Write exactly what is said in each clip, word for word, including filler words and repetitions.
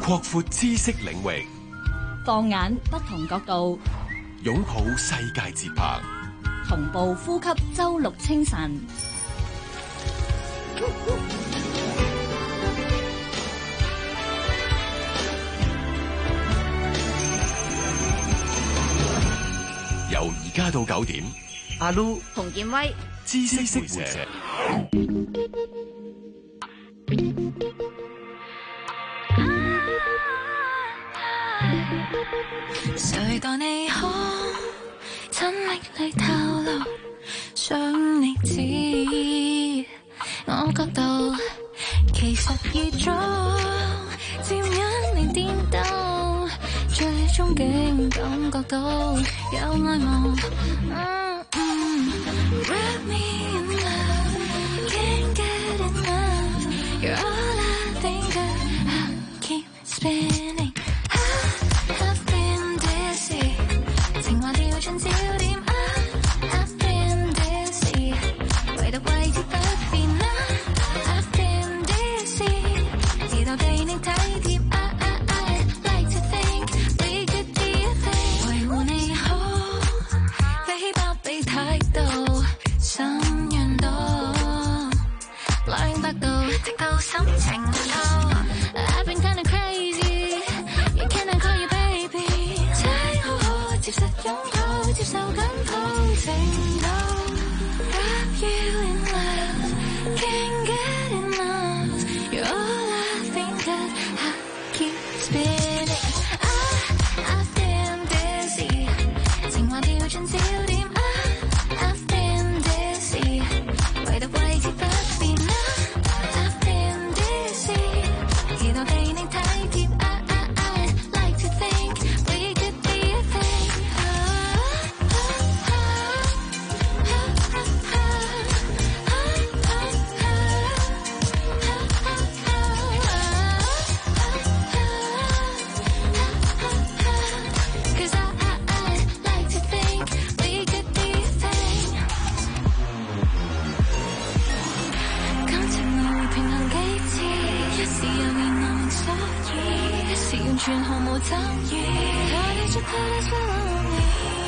擴闊知識領域， 放眼不同角度， 擁抱世界節拍， 同步呼吸周六清晨。 由而家到九點，阿 Lu、 洪建威、 知識會社。 誰待你可親昵裏透露，想你知我角度，其實已早漸因你顛倒，最終竟感覺到有愛慕。嗯嗯 Wrap me in love, can't get enough. You're all I think of, I keep spinning. I've been dizzy, 情話掉進焦點。I've been dizzy, 唯獨位置不變。I've been dizzy, 直到被你體貼。I I I like to think we could be a thing. 維護你好，飛起包庇態度，心軟到兩百度，直到心情透。I've been kinda crazy, you cannot call you baby. 請好好接實擁抱，接受緊抱程度。Wrap you in love, can't get enough. You're all I think of, I keep spinning. I, I've been dizzy, 情話掉進焦點。I've been dizzy, 唯獨位置不變。I've been dizzy, 直到被你體貼。I, I, I like to think we could be a thing. Cause I, I, I like to think we could be a thing. 感情來回平衡幾次，一時又面臨所以，一時完全毫無爭議。快啲出快啲出我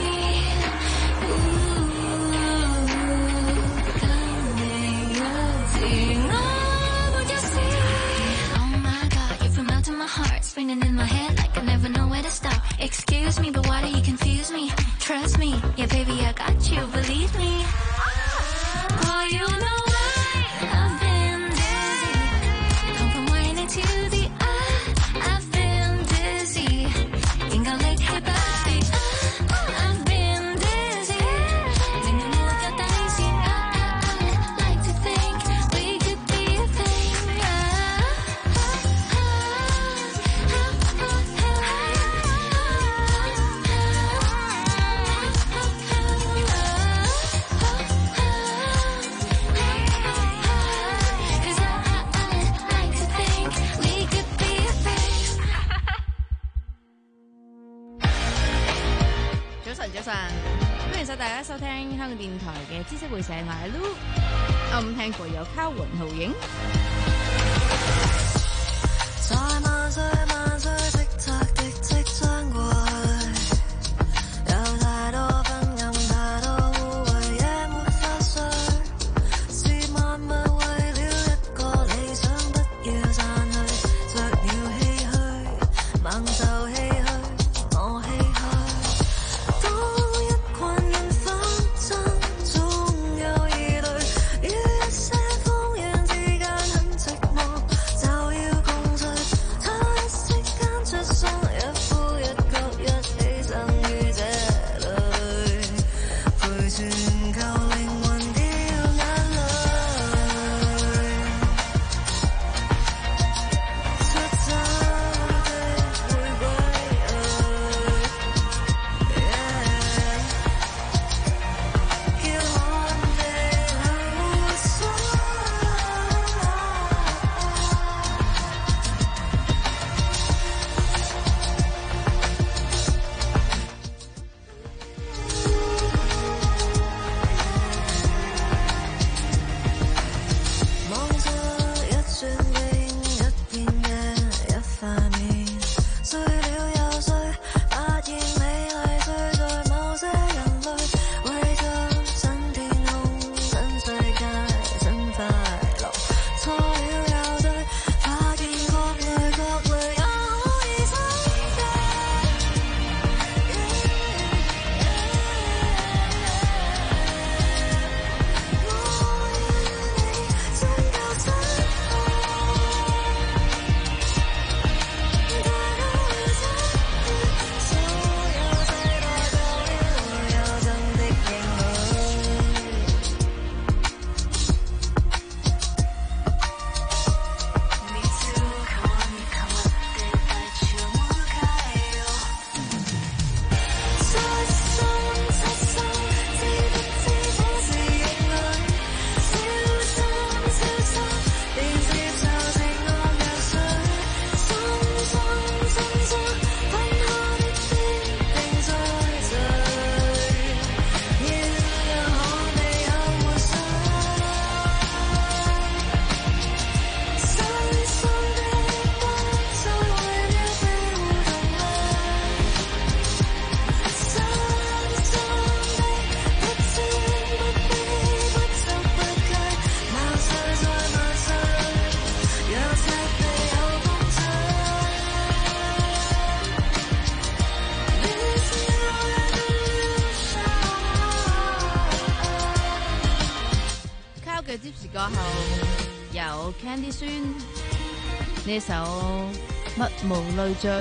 跟你有自我沒有事。Oh my God, you from out to my heart, spinning in my head like I never know where to start. Excuse me, but why do you confuse me? Trust me, yeah baby I got you, believe me. Boy, you know why I've been dizzy, come from whining to the eye. I've been dizzy, 研究力氣不變。I've been dizzy, 令到沒有底線。I like to think we could be a thing. Cause I, I like to think we could be a thing. 早晨，早晨，歡迎晒大家收聽香港電台嘅知識會社，我係 Lu。我唔聽過有靠雲浩影。 在萬歲萬歲的責的即將過去，有太多昏暗太多污穢也沒法睡，是萬物為了一個理想不要散去，着了唏噓猛就唏噓我唏噓，當一群人紛爭總有疑慮，於一些瘋人之間很寂寞，就要共聚。他一息間嘅 Gypsy 過後，有 Candy 孫呢首《乜無淚醉》。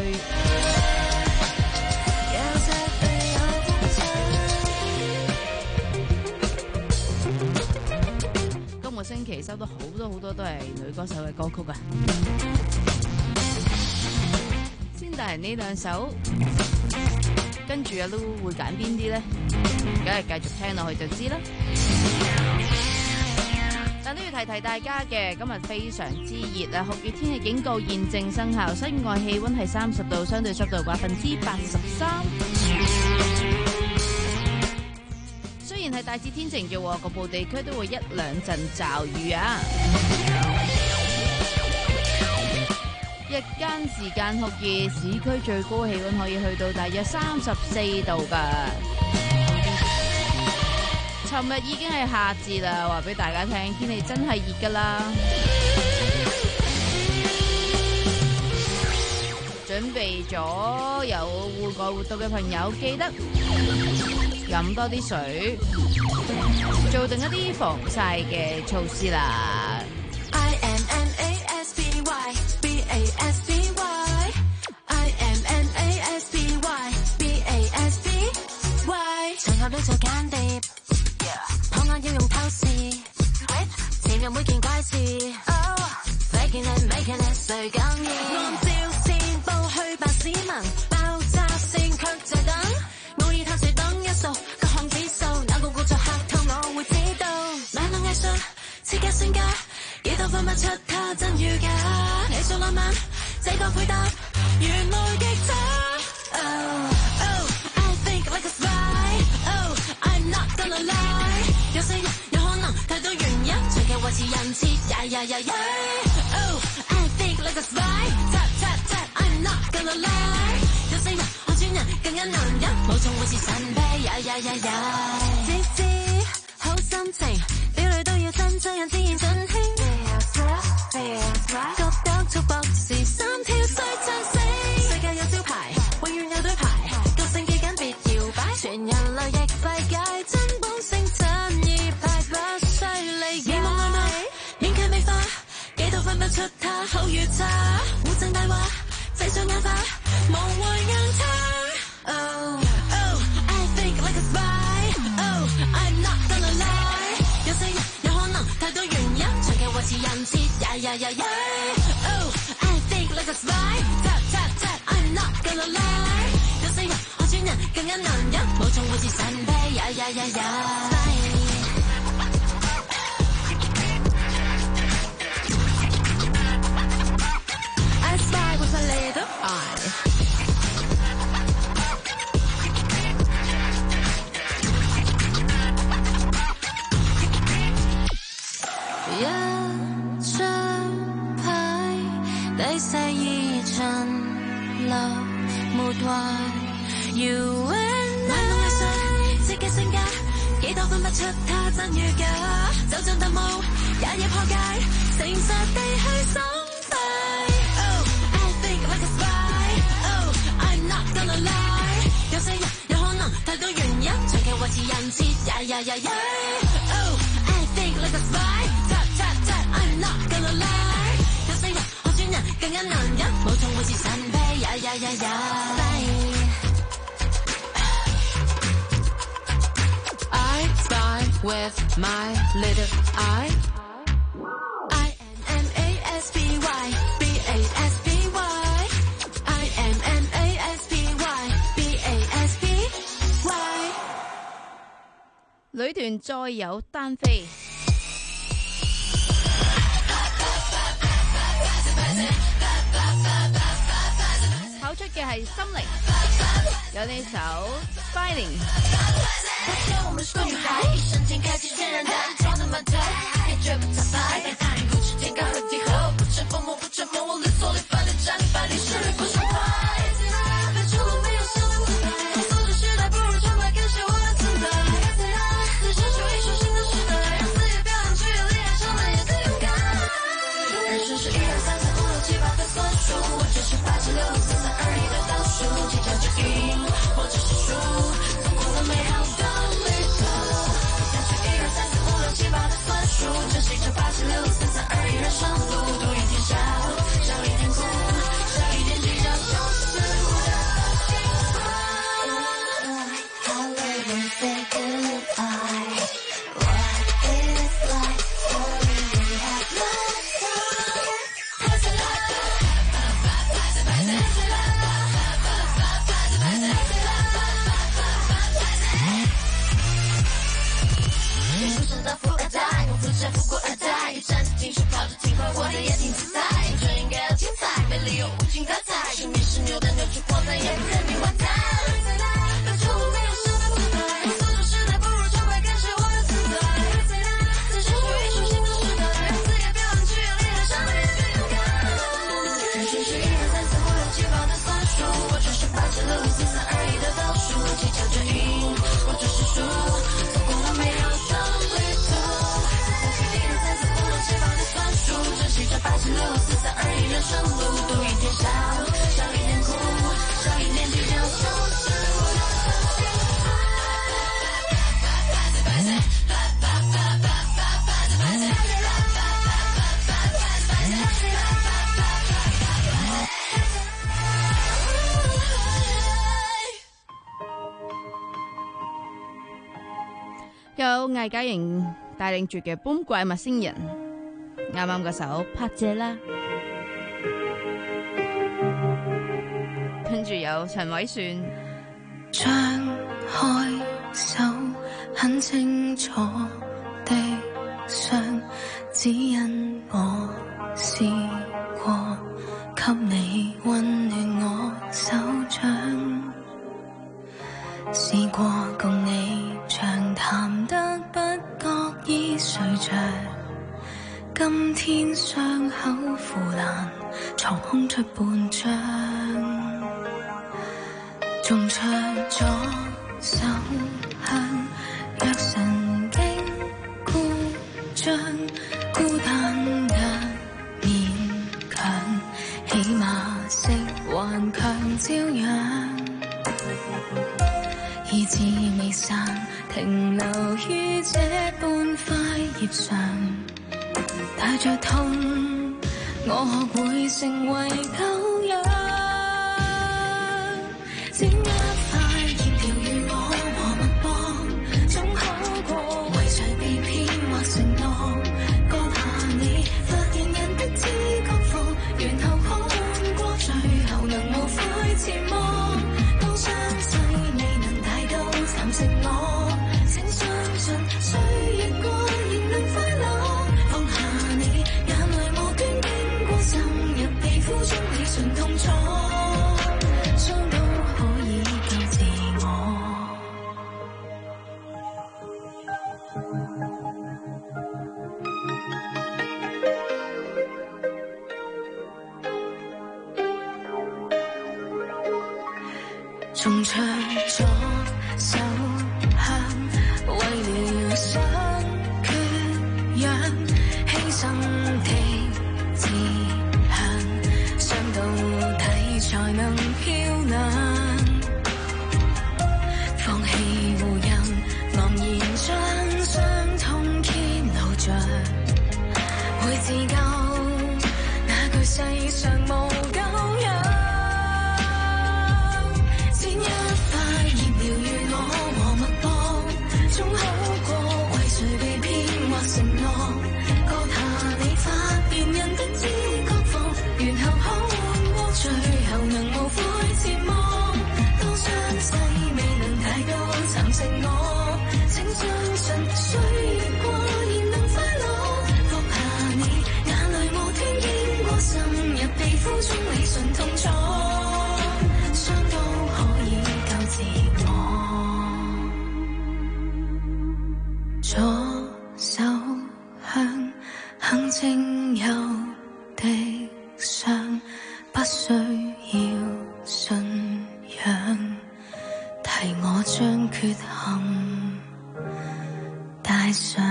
今個星期收到好多好多都係女歌手嘅歌曲啊！先帶人呢兩首，跟住啊都會揀邊啲咧？梗係繼續聽落去就知啦。但都要提提大家嘅，今日非常之熱啊！酷熱天氣警告現正生效，室外氣溫係三十度，相對濕度百分之八十三。雖然係大致天晴嘅，局部地區都會一兩陣驟雨啊！日間時間酷熱，市區最高氣溫可以去到大約三十四度㗎。尋日已經係夏至啦，話俾大家聽，天氣真係熱㗎啦。準備咗有戶外活動嘅朋友，記得飲多啲水，做定一啲防曬嘅措施啦。 I M M A S B Y B A S B Y I M M A S B Y B A S B Y 場合都做間諜，旁眼要用透視，潛入每件怪事。Oh faking it making it 誰敢言？按照線報去吧市民，爆炸性卻在等，我已透視等一數各項指數，哪個故作客透我會知道。賣弄藝術設計性格，幾多分不出他真與假。你做浪漫這個配搭，原來極差。Oh oh I think like a spy Oh I'm not gonna lie 有些人有可能太多原因，長期維持人設呀呀呀呀 Oh I think like a spy Tap tap tap I'm not gonna lie 有些人看穿人更加男人，無從維持神秘呀呀呀呀只知好心情表裏都要真，將人自然盡興覺得束縛是三條細長繩，世界有招牌永遠有對牌，個性記緊別搖擺，全人類亦費解，真本性真意派不犀利，美夢愛美勉強美化，幾度分不出他好與差，互贈大話製造眼花，無謂硬撐。Oh oh I think like a spy Oh I'm not gonna lie 有些人有可能太多原因，長期維持人設呀呀呀呀 Oh I think like a spy Tap tap tap I'm not gonna lie 有些人看穿人更加男人，無從維持神秘呀呀呀呀 I spy with a little eye一張牌底細已陳留沒壞 You and I 賣弄藝術設計性格，幾多分不出他真與假，走進特務也要破解，誠實地去爽快 Oh I think like a spy Oh I'm not gonna lie 有些人有可能太多原因，長期維持人設呀呀呀呀 Oh I think like a spy Tap tap tap I'm not gonna lie 有些人看穿人更加男人，無從維持神秘呀呀呀呀 I spy with my little eye I M M A S B Y B A S B Y I M M A S B Y B A S B Y 女團再有單飛，跑出嘅係心靈，有呢首 Fighting。 我们说女孩一瞬间开启渲染的装那么对，感觉不咋白，但爱不知天高和地厚，不乘风，我不乘风，我理所理反的站百里是不爽快，被出路没有想的自在，走着时代不如崇拜，感谢我的存在，在这属于手新的时代，让四野表演剧烈恋爱，上来也最勇敢，人生是一二三四五六七八的算术，我只是八七六五四三二一的倒数，即将就赢或者是输，走过了美好的旅途，但是一二三四五六七八的算术， 七六四三二一，人生路，赌一天下午，少一点苦，少一点计较，就是我的幸福。How will we say goodbye? What is life? Story we have not told. Pass it up, pass it, pass it, pass it up, pass it, pass it, pass it up, pass it. 出生到富二代，我富家富过二代，一站着进去跑着挺快活的也挺自在，这应该要精彩，没理由无精打采，生命是扭的扭曲光彩，也不任你完蛋。当初我没有什么不来，所有时代不如崇拜，感谢我的存在。在追求一种新的时代，让自己别忘记厉害，上面也别勇敢。人生是一二三四五六七八的算术，我只是八七六五四三二一的倒数，计较着赢，或者是输，走过了没有胜利图。一二三四五六七八的算数，珍惜着八七六五四三二一人生路，赌一点小，少一点苦，少一点计较，就是我的幸福。 有魏嘉瑩帶領住嘅搬怪物星人，啱啱嗰首拍謝啦，跟住有陳偉璇， 張開手，很清楚的想指引我試過，給你溫暖我手掌，試過共你長談得不覺意睡着，今天傷口腐爛，床空出半張，仲着咗手香，若神經故障，孤單得勉強，起碼識頑強照樣，意志未散，停留於這般塊葉上，帶着痛，我學會成為舊樣，剪一塊葉療癒我和脈搏，總好過為誰被騙或承諾，割下你發現人的知覺課，然後看過最後能無悔前望，當傷勢未能帶到蠶食我，請相信歲月過仍能快樂，放下你眼淚無端經過滲入皮膚中理順痛楚，傷都可以救自我。仲唱咗首香，為了想缺氧，犧牲的志向，傷到底才能漂亮，放棄護蔭，昂然將傷痛揭露着，會自救，那句世上無救藥，剪一塊葉療癒我和脈搏，總好過為誰被騙或承諾，割下你發現人的知覺課，然後看過最後能無悔前望，當傷勢未能太多蠶食我，請相信歲月過仍能快樂，放下你眼淚無端經過滲入皮膚中理順痛楚，傷都可以救自我。左手香，很精幽的傷，不需要信仰，提我將缺陷帶上。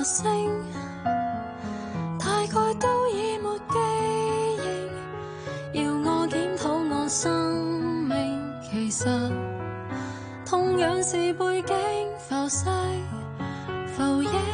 發聲，大概都已沒記憶，要我檢討我生命，其實同樣是背景浮世浮影，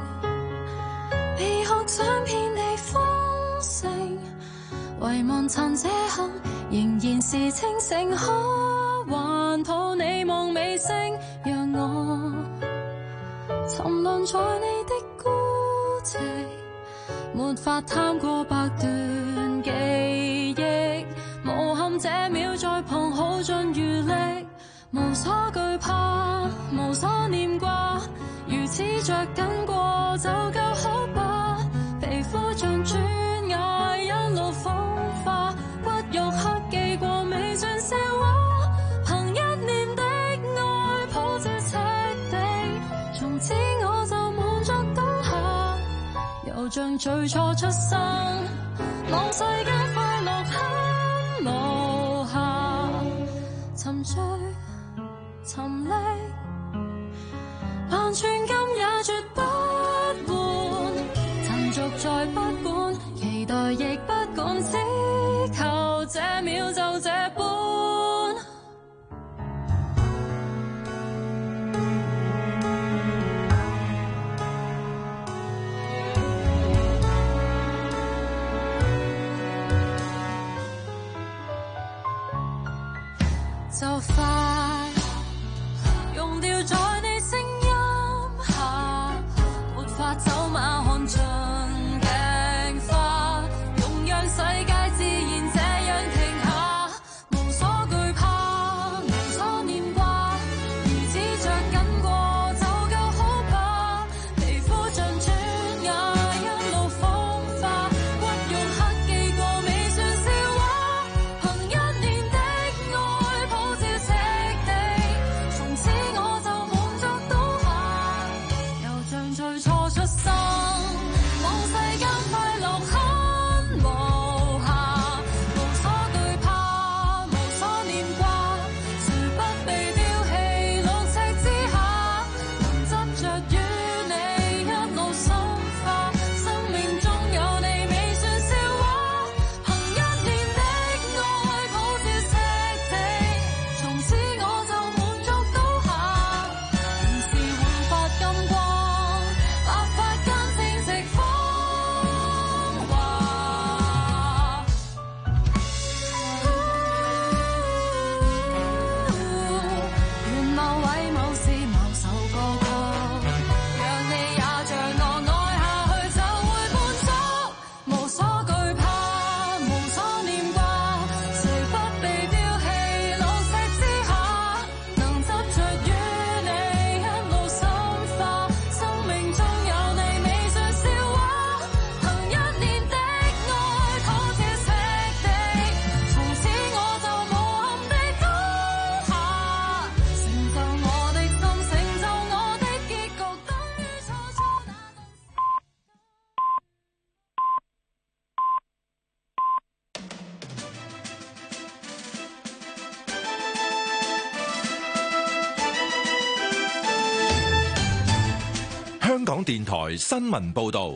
被學想遍地豐盛，遺忘殘這刻仍然是清醒，可還抱你夢尾聲，讓我沉淪在你的孤寂，沒法探過百段記憶，無憾這秒在旁耗盡餘力，無所懼怕，無所念掛，如此着緊過就夠好吧，皮膚像磚瓦一路風化，骨肉刻記過未盡笑話，憑一念的愛抱着赤地，從此我就滿足當下，又像最初出生，望世間快樂很無瑕，沉醉沉溺，萬寸金也絕不換，塵俗再不管，期待亦不管，只求這秒就這般。就快溶掉在你聲音下，沒法走馬看盡鏡花，容讓世界自然這樣停下，無所懼怕，無所念掛，如此着緊過就夠好吧，皮膚像磚瓦一路風化，骨肉刻記過未算笑話，憑一念的愛抱照赤地，從此我就滿足當下，又像最初出生，望世間快樂很無瑕，無所懼怕，無所念掛，誰不被丟棄六尺之下，能執着與你一路深化，生命中有你未算笑話，憑一念的愛抱照赤地，從此我就滿足當下，平時煥發金光，白髮間正值芳華。願某位某事某首歌曲，讓你也像我愛下去就會滿足，無所懼怕，無所念掛，誰不被丟棄六尺之下，能執着與你一路深化，生命中有你未算笑話，憑一念的愛抱照赤地，從此我就無憾地當下，成就我的心，成就我的結局，等於初初那陣時。 香港電台新聞報導。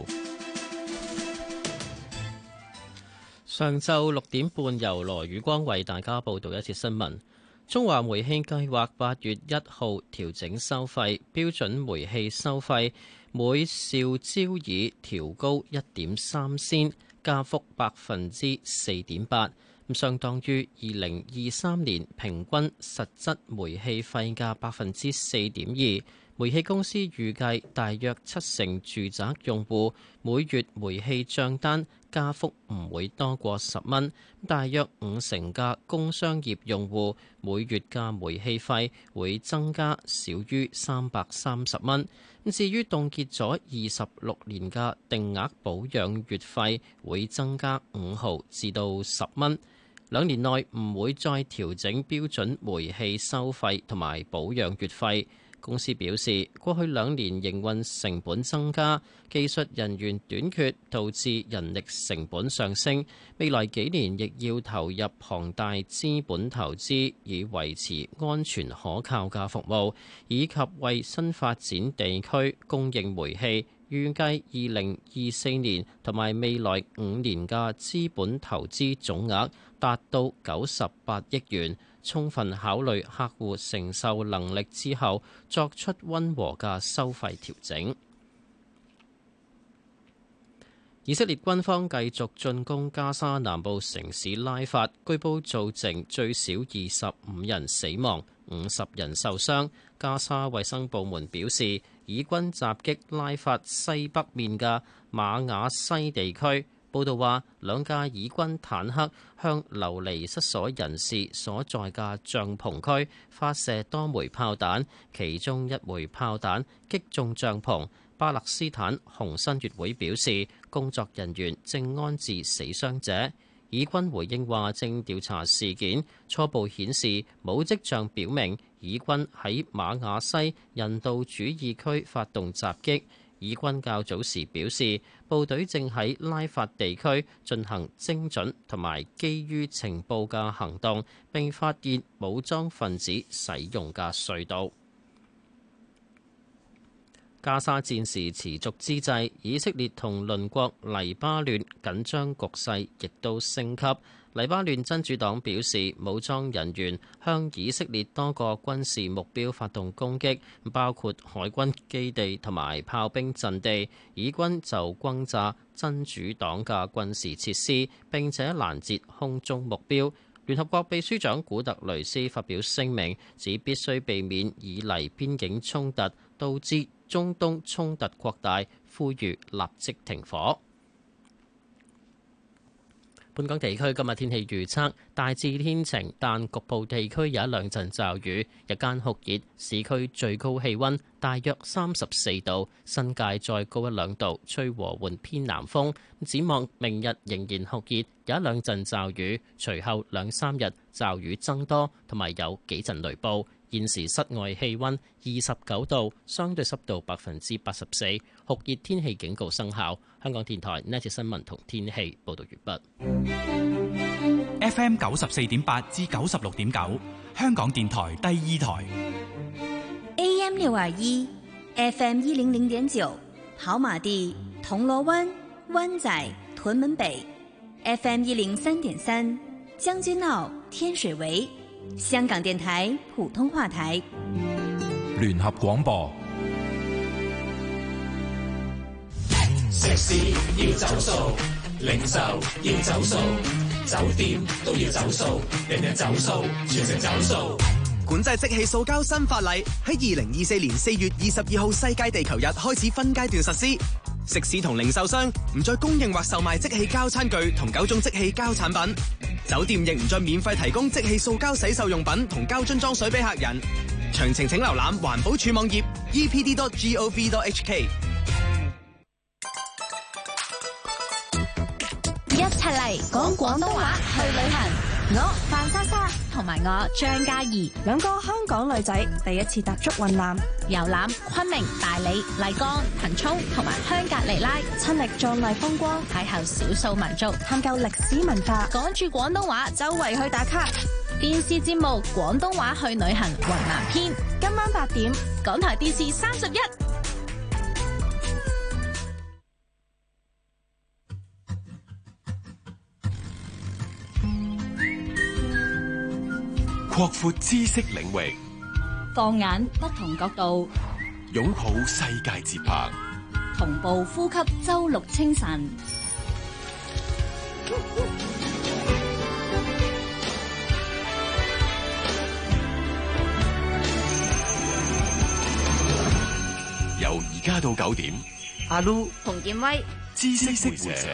上晝六點半，由羅宇光為大家報道一節新聞。中華煤氣計劃八月一號調整收費，標準煤氣收費每兆焦耳調高一點三仙，加幅百分之四點八，咁相當於二零二三年平均實質煤氣費嘅百分之四點二。煤氣公司預計大約七成住宅用戶每月煤氣帳單加幅唔會多過十蚊，大約五成嘅工商業用戶每月嘅煤氣費會增加少於三百三十蚊。至於凍結咗二十六年嘅定額保養月費會增加五毫至到十蚊，兩年內唔會再調整標準煤氣收費同埋保養月費。公司表示，過去兩年營運成本增加，技術人員短缺，導致人力成本上升。未來幾年亦要投入龐大資本投資，以維持安全可靠嘅服務，以及為新發展地區供應煤氣， 預計二零二四年同埋未來五年嘅資本投資總額達到九十八億元，充分考慮客戶承受能力之後，作出溫和嘅收費調整。以色列軍方繼續進攻加沙南部城市拉法，據報造成最少二十五人死亡、五十人受傷。加沙衛生部門表示，以軍襲擊拉法西北面嘅馬雅西地區。報道話，兩架以軍坦克向流離失所人士所在嘅帳篷區發射多枚炮彈，其中一枚炮彈擊中帳篷。巴勒斯坦紅新月會表示，工作人員正安置死傷者。以軍回應話，正調查事件，初步顯示冇跡象表明以軍喺馬雅西人道主義區發動襲擊。以軍較早時表示，部隊正喺拉法地區進行精準同埋基於情報嘅行動，並發現武裝分子使用嘅隧道。加沙戰事持續之際，以色列同鄰國黎巴嫩緊張局勢亦都升級。黎巴嫩真主黨表示，武裝人員向以色列多個軍事目標發動攻擊，包括海軍基地同埋炮兵陣地。以軍就轟炸真主黨嘅軍事設施，並且攔截空中目標。聯合國秘書長古特雷斯發表聲明，指必須避免以黎邊境衝突導致中東衝突擴大，呼籲立即停火。本港地區今日天氣預測大致天晴，但局部地區有一兩陣驟雨。日間酷熱，市區最高氣溫大約三十四度，新界再高一兩度，吹和緩偏南風。展望明日仍然酷熱，有一兩陣驟雨，隨後兩三日驟雨增多，同埋有幾陣雷暴。現時室外氣溫二十九度，相對濕度百分之八十四，酷熱天氣警告生效。香港電台呢節新聞同天氣報道完畢。 F M 九十四點八至九十六點九，香港電台第二台。 A M 六二一 ，F M 一零零點九，跑馬地、銅鑼灣、灣仔、屯門北 ，F M 一零三點三，將軍澳、天水圍。香港電台普通話台， 聯合廣播。 食肆要走數，零售要走數，酒店都要走數，人人走數，全城走數。 管制即棄塑膠新法例喺二零二四年四月二十二號世界地球日開始分階段實施。食肆同零售商唔再供應或售賣即棄膠餐具同九種即棄膠產品。酒店亦唔再免費提供即棄塑膠洗手用品同膠樽裝水俾客人。詳情請瀏覽環保署網頁 e p d dot gov dot h k。 一齊嚟講廣東話去旅行。我范莎莎同埋我張嘉怡， 兩個香港女仔第一次踏足雲南， 遊覽昆明、大理、麗江、騰衝同埋香格里拉， 親歷壯麗風光， 邂逅少數民族， 探究歷史文化， 講住廣東話， 周圍去打卡。 電視節目《廣東話去旅行》雲南篇， 今晚八點， 港台電視三十一。 擴闊知識領域， 放眼不同角度， 擁抱世界節拍， 同步呼吸周六清晨。 由而家到九點， 阿 Lu、 洪建威， 知識會社。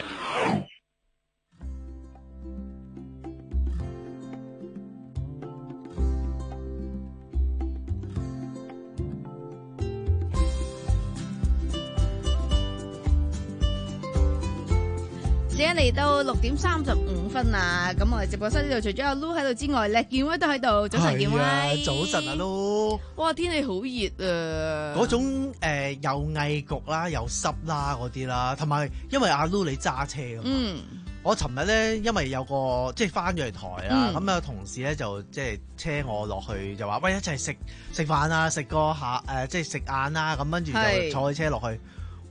時間嚟到六點三十五分啦，咁我哋直播室呢度除咗阿 Lu 喺度之外，咧建威都喺度。早晨，建威。 早晨阿 Lu。 哇，天氣好熱啊！ 嗰種誒、呃、又翳焗啦，又濕啦嗰啲啦，同埋因為阿 Lu 你揸車㗎嘛。 嗯。 我尋日咧，因為有個即係翻咗嚟台啦，咁、嗯、有同事咧就即係車我落去，就話喂，一齊食食飯啊，食個下誒、呃、即係食晏啦，咁跟住就坐起車落去。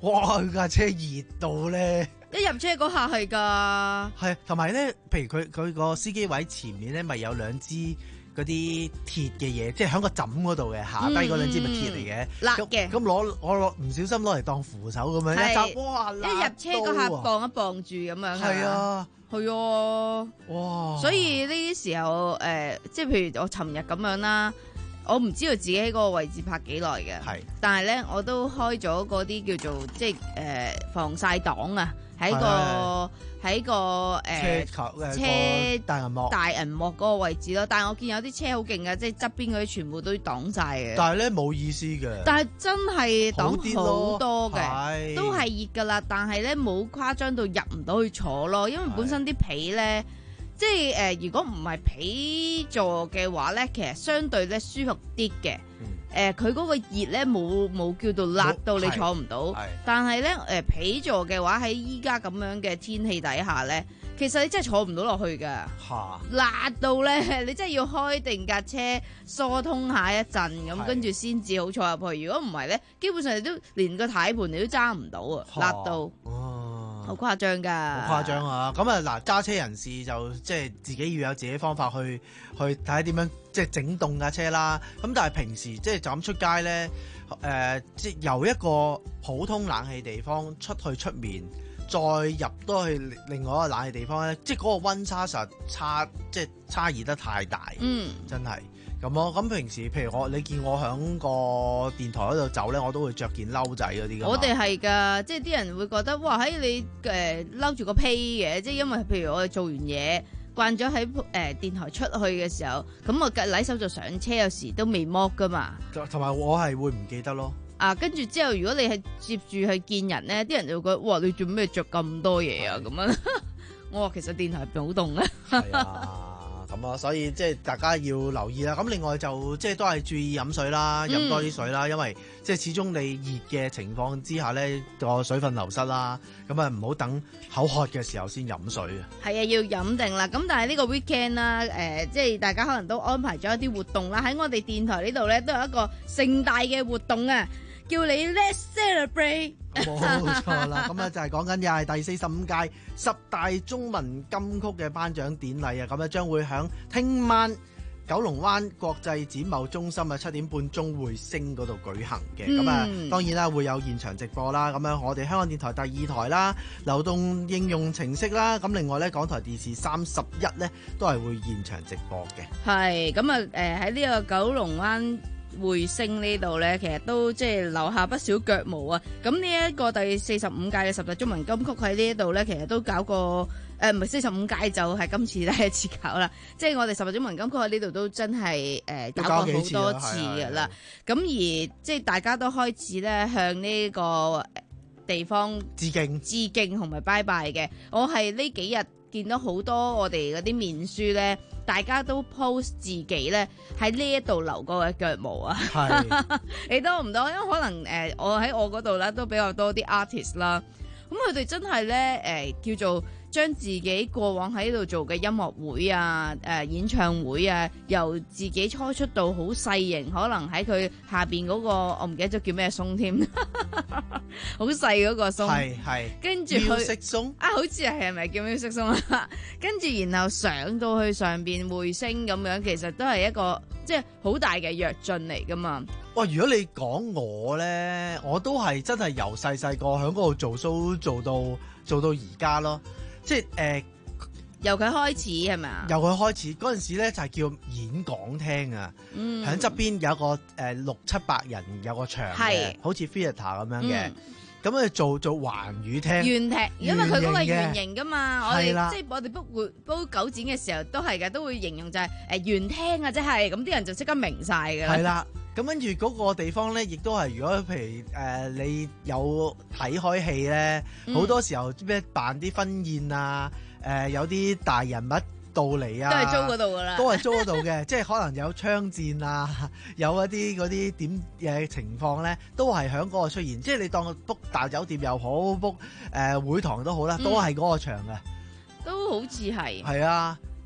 哇！佢架車熱到咧， 一入車嗰下係㗎， 係同埋咧，譬如佢佢個司機位前面咧，咪有兩支嗰啲鐵嘅嘢，即係喺個枕嗰度嘅，下低嗰兩支咪鐵嚟嘅， 辣嘅。 咁攞我攞唔小心攞嚟當扶手咁樣一揸，哇！ 一入車嗰下磅一磅住咁樣。 係啊， 係啊， 哇！ 所以呢啲時候誒、呃，即係譬如我尋日咁樣啦。我唔知道自己喺嗰個位置拍幾耐嘅，但係咧我都開咗嗰啲叫做即係誒、呃、防曬擋啊，喺個喺個誒、呃、車，車大銀幕大銀幕嗰個位置咯。但係我見有啲車好勁嘅，即係側邊嗰啲全部都擋晒嘅。 但係咧冇意思嘅。但係真係擋好多嘅，都係熱噶啦。但係咧冇誇張到入唔到去坐咯，因為本身啲被咧。即係誒、呃，如果唔係被座嘅話咧，其實相對咧舒服啲嘅。誒、嗯，佢嗰、呃、個熱咧冇冇叫到辣到你坐唔到，但係咧誒被座嘅話喺依家咁樣嘅天氣底下咧，其實你真係坐唔到落去㗎。嚇！辣到咧，你真係要開定架車疏通下一陣咁，跟住先至好坐入去。如果唔係咧，基本上你都連個軚盤你都揸唔到啊！辣到。好誇張㗎， 好誇張啊！咁啊嗱，揸車人士就即係自己要有自己方法去去睇下點樣即係整凍架車啦。咁但係平時即係就咁出街咧，誒、呃、即係由一個普通冷氣地方出去出面，再入多去另外一個冷氣地方咧，即係嗰個溫差實差即係差異得太大，嗯，真係。咁咯，咁平時譬如我你見我響個電台嗰度走咧，我都會着件褸仔嗰啲㗎。 我哋係㗎，即係啲人會覺得哇，喺你誒褸住個披嘅，即係因為譬如我哋做完嘢，慣咗喺誒電台出去嘅時候，咁我嘅禮手就上車，有時都未剝㗎嘛。 同埋我係會唔記得咯。 啊，跟住之後，如果你係接住去見人咧，啲人就會覺得哇，你做咩着咁多嘢啊？咁樣，我話其實電台入邊好凍啊。係啊。 咁啊，所以即係大家要留意啦。咁另外就即係都係注意飲水啦，飲多啲水啦，嗯、因為即係始終你熱嘅情況之下咧，個水分流失啦。咁啊，唔好等口渴嘅時候先飲水啊。係啊，要飲定啦。咁但係呢個 weekend 啦，誒、呃，即係大家可能都安排咗一啲活動啦。喺我哋電台呢度咧，都有一個盛大嘅活動啊，叫你 Let's Celebrate。冇錯啦，咁啊就係講緊又係第四十五屆十大中文金曲嘅頒獎典禮啊，咁啊將會響聽晚九龍灣國際展貿中心啊七點半鐘會星嗰度舉行嘅，咁啊、嗯、當然啦會有現場直播啦，咁樣我哋香港電台第二台啦、流動應用程式啦，咁另外咧港台電視三十一咧都係會現場直播嘅。係，咁啊誒喺呢個九龍灣匯星呢度呢，其實都即係留下不少腳毛啊！咁呢一個第四十五屆嘅十大中文金曲喺呢一度呢，其實都搞過誒，唔係四十五屆就係今次第一次搞啦。即係我哋十大中文金曲喺呢度都真係誒、呃、搞過好多次噶啦。咁而即係大家都開始呢向呢個地方致敬、致敬同埋拜拜嘅。我係呢幾日見到好多我哋嗰啲面書呢。大家都 post 自己咧喺呢一度留過嘅腳毛啊，你多唔多？因為可能誒、呃，我喺我嗰度咧都比較多啲 artist 啦，咁佢哋真係咧誒叫做將自己過往喺度做嘅音樂會啊、誒、呃、演唱會啊，由自己初出道好細型，可能喺佢下邊嗰、嗰個我唔記得咗叫咩松添，好細嗰個松，係係，跟住佢識松啊，好似係係咪叫咩識松啊？跟住然後上到去上邊匯星咁樣，其實都係一個即係好大嘅躍進嚟噶嘛。哇！如果你講我咧，我都係真係由細細個喺嗰度做 show 做到做到而家咯。即係誒，呃、由佢開始係咪啊？由佢開始嗰陣時咧，就係、是、叫演講廳啊。嗯，喺側邊有個誒、呃、六七百人有個場嘅，是好似 theatre 咁樣嘅。咁佢、嗯、做做環宇廳，圓踢，因為佢嗰個係圓形噶嘛。我哋即係我哋煲煲九展嘅時候都係嘅，都會形容就係誒圓廳啊，即係咁啲人就即刻明晒㗎啦。係啦。咁跟住嗰個地方咧，亦都係如果譬如誒、呃、你有睇開戲咧，好、嗯、多時候咩辦啲婚宴啊，誒、呃、有啲大人物到嚟啊，都係租嗰度噶啦，都係租嗰度嘅，即係可能有槍戰啊，有一啲嗰啲點嘅情況咧，都係喺嗰個出現。即係你當 book 大酒店又好 book 誒會堂都好啦，都係嗰個場嘅，都好似係。係啊。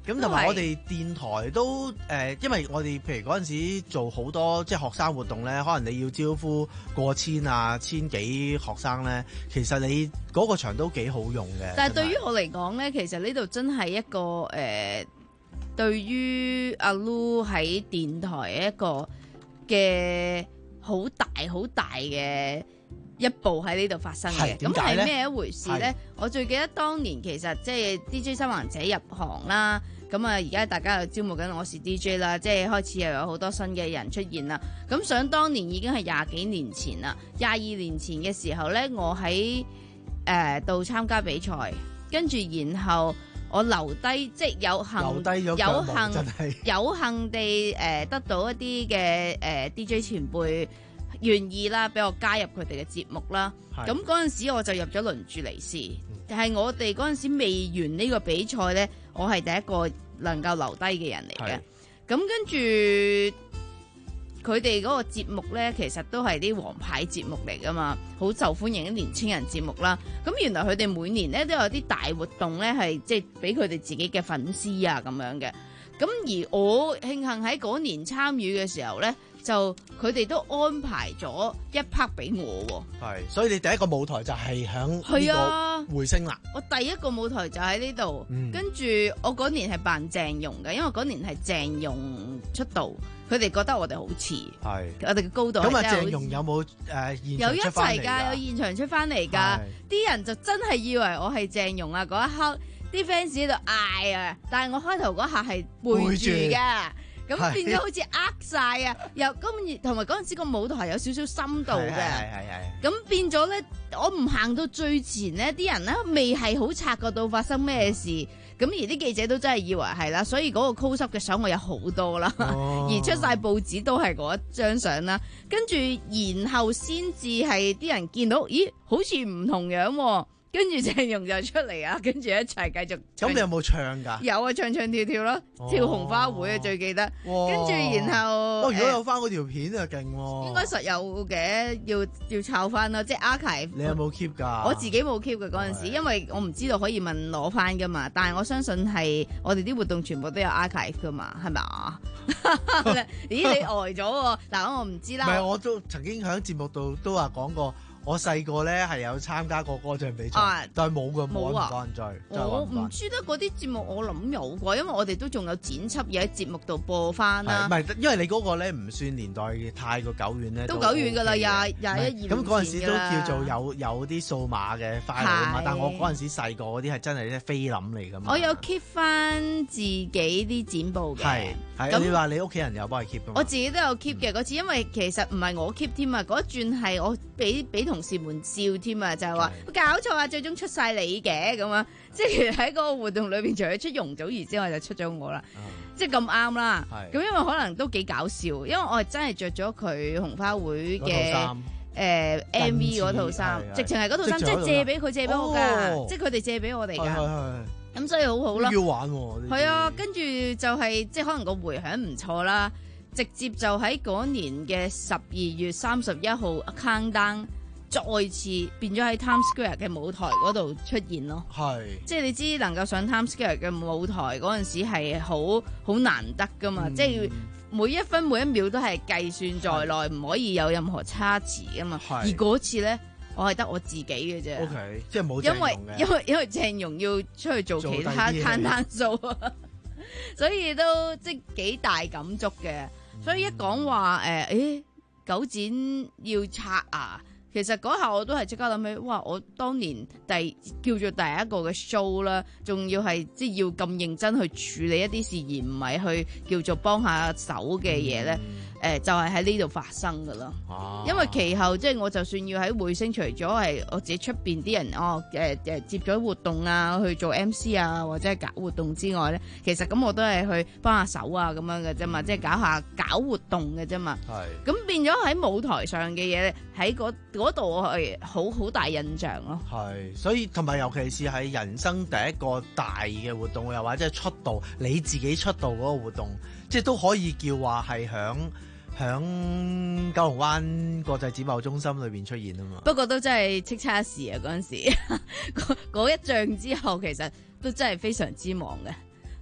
咁同埋我哋電台都誒、呃，因為我哋譬如嗰陣時做好多即係學生活動咧，可能你要招呼過千啊、千幾學生咧，其實你嗰個場都幾好用嘅。 但係對於我嚟講咧，其實呢度真係一個誒、呃，對於阿 Lu 喺電台一個嘅好大好大嘅一步喺呢度發生嘅。咁係咩一回事咧？我最記得當年其實即係 D J 新環者入行啦。咁啊，而家大家又招募緊我是 D J 啦，即係開始又有好多新嘅人出現啦。咁想當年已經係廿幾年前啦，廿二年前嘅時候呢，我喺誒度參加比賽，跟住然後我留低，即係有幸留低咗有幸有幸地誒、呃、得到一啲嘅誒 D J 前輩願意啦，俾我加入佢哋嘅節目啦。咁嗰陣時我就入咗輪住嚟試。但係我哋嗰陣時未完呢個比賽呢，我係第一個能夠留低嘅人嚟嘅。咁跟住佢哋嗰個節目呢，其實都係啲王牌節目嚟噶嘛，好受歡迎嘅年青人節目啦。咁原來佢哋每年呢都有啲大活動呢，係即係俾佢哋自己嘅粉絲啊咁樣嘅。咁而我慶幸喺嗰年參與嘅時候呢，就佢哋都安排咗一 part 俾我喎。 係，所以你第一個舞台就係響呢個回聲啦。 我第一個舞台就喺呢度，嗯、跟住我嗰年係扮鄭融嘅，因為嗰年係鄭融出道，佢哋覺得我哋好似，係我哋嘅高度。 咁啊，鄭融有冇誒、呃、現場出翻嚟㗎？有一齊㗎，有現場出翻嚟㗎。啲人就真係以為我係鄭融啊！嗰一刻啲 fans 喺度嗌啊，但係我開頭嗰下係背住嘅。咁變咗好似呃晒啊！又咁同埋嗰陣時個舞台有少少深度嘅，咁變咗咧，我唔行到最前咧，啲人咧未係好察覺到發生咩事，咁而啲記者都真係以為係啦，所以嗰個 close up 嘅相我有好多啦，哦、而出晒報紙都係嗰一張相啦，跟住然後先至係啲人見到，咦，好似唔同樣喎。跟住鄭融就出嚟啊，跟住一齊繼續。咁你有冇唱㗎？ 有啊，唱唱跳跳咯，哦、跳紅花會啊，最記得。 哇跟住然後， 哦，如果有翻嗰條片就勁喎。 應該實有嘅，要要抄翻咯，即係 archive。 你有冇 keep 㗎？ 我自己冇 keep 嘅嗰陣時，因為我唔知道可以問攞翻㗎嘛。但係我相信係我哋啲活動全部都有 archive 㗎嘛，係咪啊？咦，你呆咗喎？嗱，我唔知啦。 唔係，我都曾經喺節目度都話講過。我細個咧係有參加過歌唱比賽，啊、但係冇嘅，冇人講人追。 我唔知得嗰啲節目，我諗有啩，因為我哋都仲有剪輯嘢喺節目度播翻啦。 唔係，因為你嗰個咧唔算年代太過久遠咧， 都久遠㗎啦，廿廿一二年前㗎啦。咁嗰陣時都叫做有有啲數碼嘅 file 啊嘛，但係我嗰陣時細個嗰啲係真係啲菲林嚟㗎嘛。我有 keep 翻自己啲剪報嘅。 係係，咁你話你屋企人有幫你 keep 㗎嘛？ 我自己都有 keep 嘅嗰次，因為其實唔係我 keep 添啊，嗰一轉係我俾俾同同事們笑添啊，就係話搞錯啊，最終出晒你嘅咁樣，即係其實喺嗰個活動裏邊，除咗出容祖兒之外，就出咗我啦，嗯、即係咁啱啦。咁因為可能都幾搞笑，因為我係真係着咗佢紅花會嘅誒、呃、M V 嗰套衫，直情係嗰套衫，即係借俾佢借俾我㗎，哦、即係佢哋借俾我哋㗎。咁所以好好啦。 要玩喎。 係啊，跟住就係、是、即係可能個迴響唔錯啦，直接就喺嗰年嘅十二月三十一號 countdown。再次變咗喺 Times Square 嘅舞台嗰度出現咯，係是，即係你知能夠上 Times Square 嘅舞台嗰陣時係好好難得噶嘛，嗯、即係每一分每一秒都係計算在內，唔是可以有任何差池噶嘛。是而嗰次咧，我係得我自己嘅啫。O、okay, K， 即係冇因為因為因為鄭融要出去做其他攤攤數啊，所以都即係幾大感觸嘅。嗯、所以一講話誒，誒九展要拆啊！其實嗰下我都係即刻諗起，哇！我當年第叫做第一個嘅 show 啦，仲要係即係要咁認真去處理一啲事，而唔係去叫做幫下手嘅嘢咧。誒、呃、就係喺呢度發生噶啦。啊、因為其後即係我就算要喺匯星，除咗係我自己出邊啲人哦誒誒、呃、接咗活動啊，去做 M C 啊，或者係搞活動之外咧，其實咁我都係去幫下手啊咁樣嘅啫嘛，即係搞下搞活動嘅啫嘛。係咁是變咗喺舞台上嘅嘢，喺嗰度係好好大印象咯。係， 所以同埋尤其是係人生第一個大嘅活動，又或者係出道你自己出道嗰個活動，即係都可以叫話係響。喺九龍灣國際展貿中心裏邊出現啊嘛， 不過都真係叱咤一時啊！嗰陣時嗰一仗之後，其實都真係非常之忙嘅。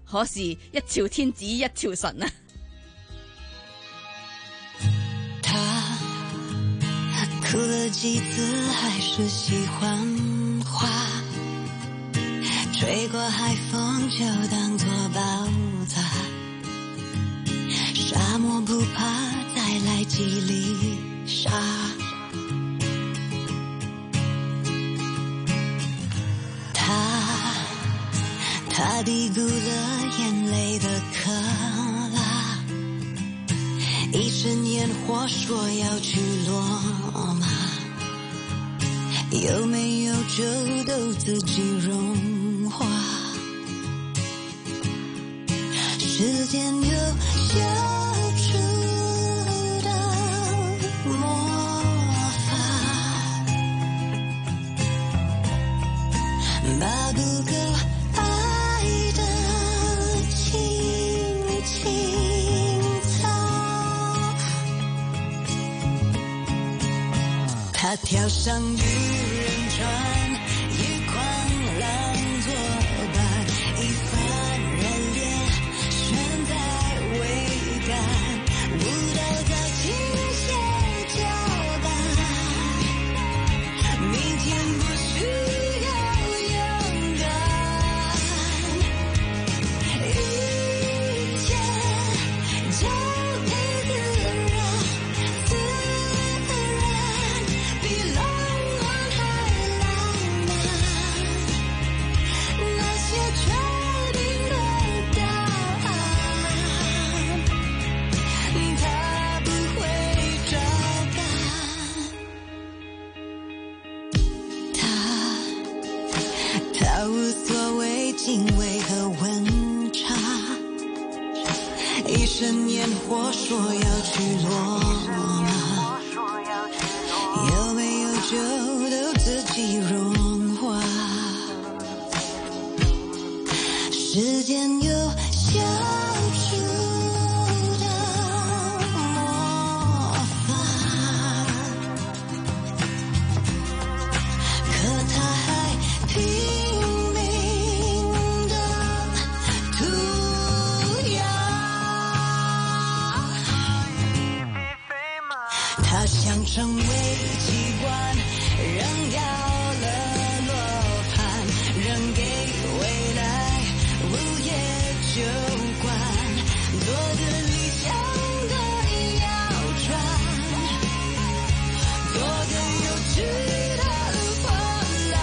可是一朝天子一朝臣啊！ 他哭了几次，还是喜歡花，吹過海風就當作爆炸，沙漠不怕再來幾粒沙。他他低估了眼淚的渴辣，一陣煙火說要去羅馬，有沒有酒都自己融化，時間有消除的魔法，把不夠愛的輕輕擦。他跳上漁人船，一狂浪作伴，一番熱烈懸在桅杆，舞蹈在傾斜腳板，明天不需要勇敢，一切交給自然，自然比浪漫還浪漫，那些確定的答案，他不會照辦。他他無所謂敬畏和溫差，一身煙火說要去羅馬，有沒有酒都自己融化，時間有消除的魔法，可他還拼命的塗鴉，他想成為器官，扔掉了羅盤，扔給未來午夜酒館，做個理想的謠傳，做個有趣的破爛，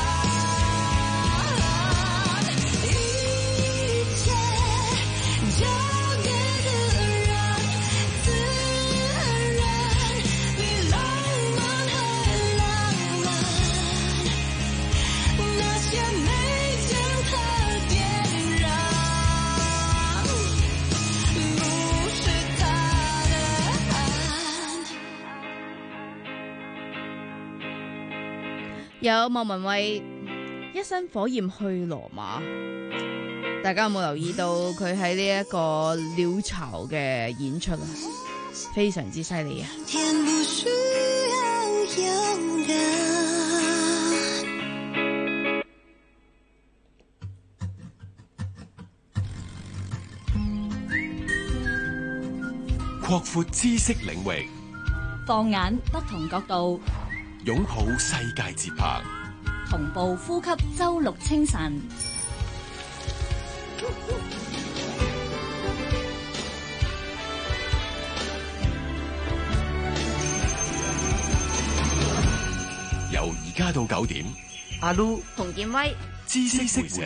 一切交給自然，自然比浪漫還浪漫，那些美景和點燃，不是他的愛。 有莫文蔚一身火焰去羅馬，大家有冇留意到佢喺呢一個鳥巢嘅演出啊？非常之犀利啊！ 天不需要勇敢。 擴闊知識領域， 放眼不同角度， 擁抱世界節拍， 同步呼吸周六清晨。 由而家到九點， 阿 Lu 洪建威， 知識會社。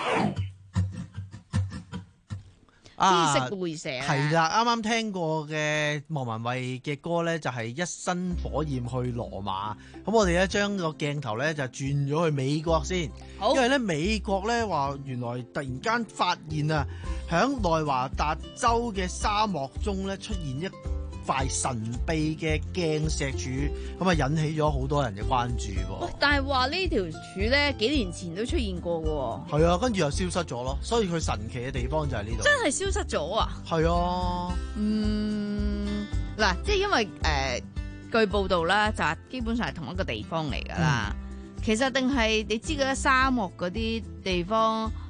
知識會社係啦，啱啱聽過嘅莫文蔚嘅歌呢，就係一身火焰去羅馬。咁我哋咧將個鏡頭呢，就轉咗去美國先， 好因為咧美國呢話原來突然間發現啊，響內華達州嘅沙漠中呢，出現一塊神秘嘅鏡石柱，咁啊引起咗好多人嘅關注噃。 但係話呢條柱咧幾年前都出現過嘅喎。 係啊，跟住又消失咗咯，所以佢神奇嘅地方就係呢度。 真係消失咗啊！ 係啊， 嗯，嗱，即係因為誒、呃、據報道啦，就係基本上係同一個地方嚟㗎啦。嗯、其實定係你知嘅沙漠嗰啲地方，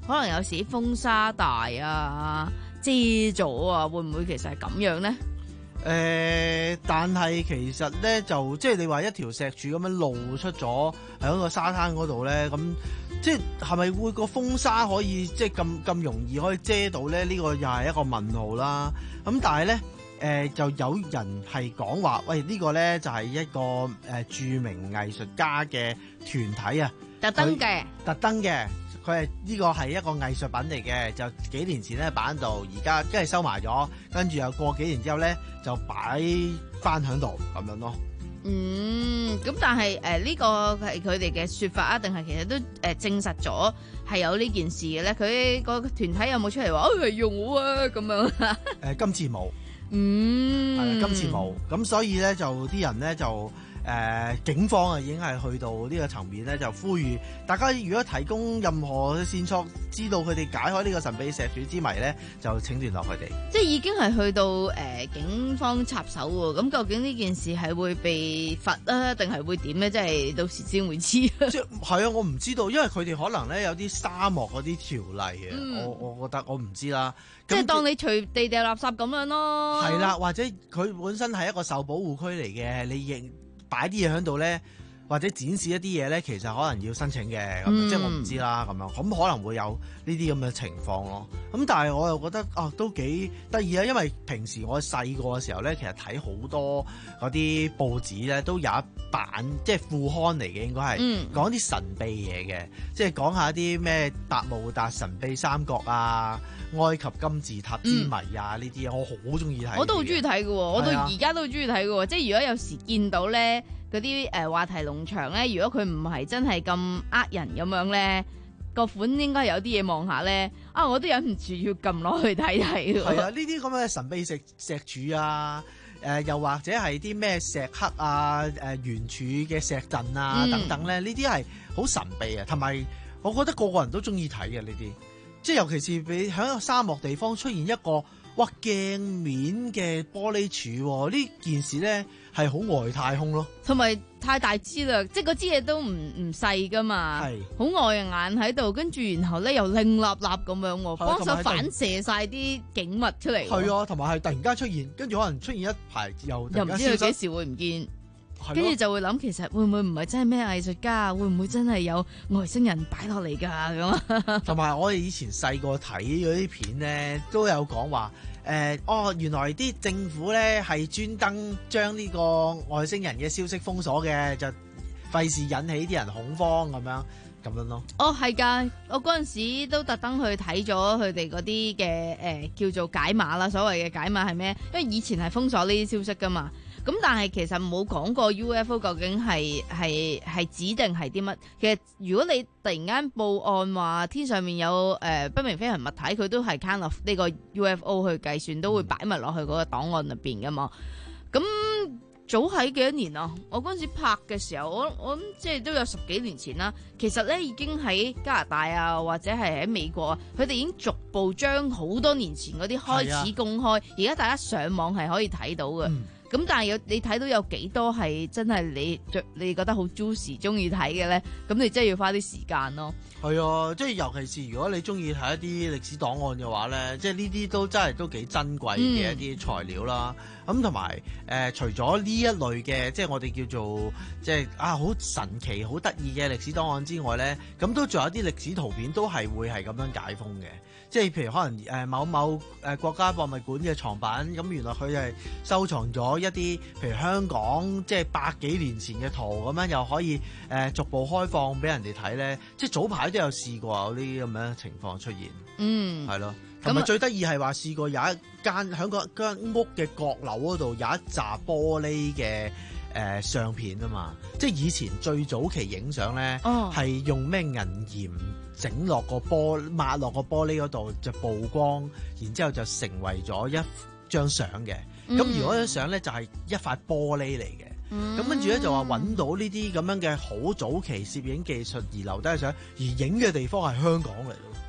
可能有時啲風沙大啊、遮咗啊，會唔會其實係咁樣咧？ 誒、呃，但係其實咧就即係你話一條石柱咁樣露出咗喺個沙灘嗰度咧，咁即係係咪會個風沙可以即係咁咁容易可以遮到咧？呢、呢個又係一個問號啦。咁但係咧誒，就有人係講話，喂呢、呢個咧就係一個誒、呃、著名藝術家嘅團體啊， 特登嘅， 特登嘅。佢係呢個係一個藝術品嚟嘅，就幾年前咧擺喺度，而家跟住收埋咗，跟住又過幾年之後咧就擺翻喺度咁樣咯。 嗯，咁但係誒呢個係佢哋嘅説法啊，定係其實都誒、呃、證實咗係有呢件事嘅咧？佢個團體有冇出嚟話哦係用我啊咁樣啊？誒、 呃、今次冇， 嗯， 係啊，今次冇，咁所以咧就啲人咧就。誒、呃、警方啊已經係去到呢個層面咧，就呼籲大家如果提供任何線索，知道佢哋解開呢個神秘石柱之謎咧，就請聯絡佢哋。 即係已經係去到誒、呃、警方插手喎。咁究竟呢件事係會被罰啊，定係會點咧？即係到時先會知。即係係啊，我唔知道，因為佢哋可能咧有啲沙漠嗰啲條例啊、嗯，我我覺得我唔知啦。 即係當你隨地掉垃圾咁樣咯。係啦，或者佢本身係一個受保護區嚟嘅，你認。擺啲嘢喺度咧，或者展示一啲嘢咧，其實可能要申請嘅，咁、嗯、即係我唔知啦，咁樣咁可能會有呢啲咁嘅情況咯。咁但係我又覺得啊，都幾得意啊，因為平時我細個嘅時候咧，其實睇好多嗰啲報紙咧，都有一版即係副刊嚟嘅，應該係講啲神秘嘢嘅，即係講下啲咩百慕達神秘三角啊、埃及金字塔之謎啊呢啲、嗯、我好中意睇。我都好中意睇嘅， 我到而家都好中意睇嘅，即係如果有時見到咧。嗰啲誒話題農場咧，如果佢唔係真係咁呃人咁樣咧，個款應該有啲嘢望下咧，啊我都忍唔住要撳落去睇睇。 係啊，呢啲咁嘅神秘石石柱啊，誒、呃、又或者係啲咩石刻啊、誒、呃、圓柱嘅石陣啊、嗯、等等咧，呢啲係好神秘啊，同埋我覺得個個人都中意睇嘅呢啲，即係尤其是你喺個沙漠地方出現一個哇鏡面嘅玻璃柱、啊，呢件事咧。係好外太空咯， 同埋太大支啦，即係嗰支嘢都唔唔細噶嘛，係好外眼喺度，跟住然後咧又令立立咁樣，幫手反射晒啲景物出嚟。係啊，同埋係突然間出現，跟住可能出現一排又又唔知佢幾時會唔見，跟住就會諗其實會唔會唔係真係咩藝術家，會唔會真係有外星人擺落嚟㗎咁？ 同埋我哋以前細個睇嗰啲片咧，都有講話。誒、呃、哦，原來啲政府咧係專登將呢個外星人嘅消息封鎖嘅，就費事引起啲人恐慌咁樣咁樣咯。 哦，係㗎，我嗰陣時都特登去睇咗佢哋嗰啲嘅誒叫做解碼啦，所謂嘅解碼係咩？因為以前係封鎖呢啲消息㗎嘛。咁但係其實冇講過 U F O 究竟係係係指定係啲乜？其實如果你突然間報案話天上面有誒、呃、不明飛行物體，佢都係 kind of 呢個 U F O 去計算，都會擺埋落去嗰個檔案入邊噶嘛。咁早喺幾多年啊？我嗰陣時拍嘅時候，我我諗即係都有十幾年前啦。其實咧已經喺加拿大啊，或者係喺美國啊，佢哋已經逐步將好多年前嗰啲開始公開，而家、啊、大家上網係可以睇到嘅。嗯咁但係有你睇到有幾多係真係你你覺得好 juicy 中意睇嘅咧？咁你真係要花啲時間咯。 係啊，即係尤其是如果你中意睇一啲歷史檔案嘅話咧，即係呢啲都真係都幾珍貴嘅一啲材料啦。咁同埋誒，除咗呢一類嘅，即係我哋叫做即係啊好神奇、好得意嘅歷史檔案之外咧，咁都仲有啲歷史圖片都係會係咁樣解封嘅。即係譬如可能誒某某誒國家博物館嘅藏品，咁原來佢係收藏咗一啲譬如香港即係百幾年前嘅圖，咁樣又可以誒逐步開放俾人哋睇咧。即係早排都有試過有呢啲咁樣情況出現， 嗯， 係咯。同埋最得意係話試過有一間喺嗰間屋嘅閣樓嗰度有一紮玻璃嘅誒、呃、相片啊嘛。即係以前最早期影相咧，係、哦、用咩銀鹽整落個玻抹落個玻璃嗰度就曝光，然之後就成為咗一張相嘅。咁、嗯、而嗰張相咧就係、是、一塊玻璃嚟嘅。咁跟住咧就話揾到呢啲咁樣嘅好早期攝影技術而留低嘅相，而影嘅地方係香港嚟咯。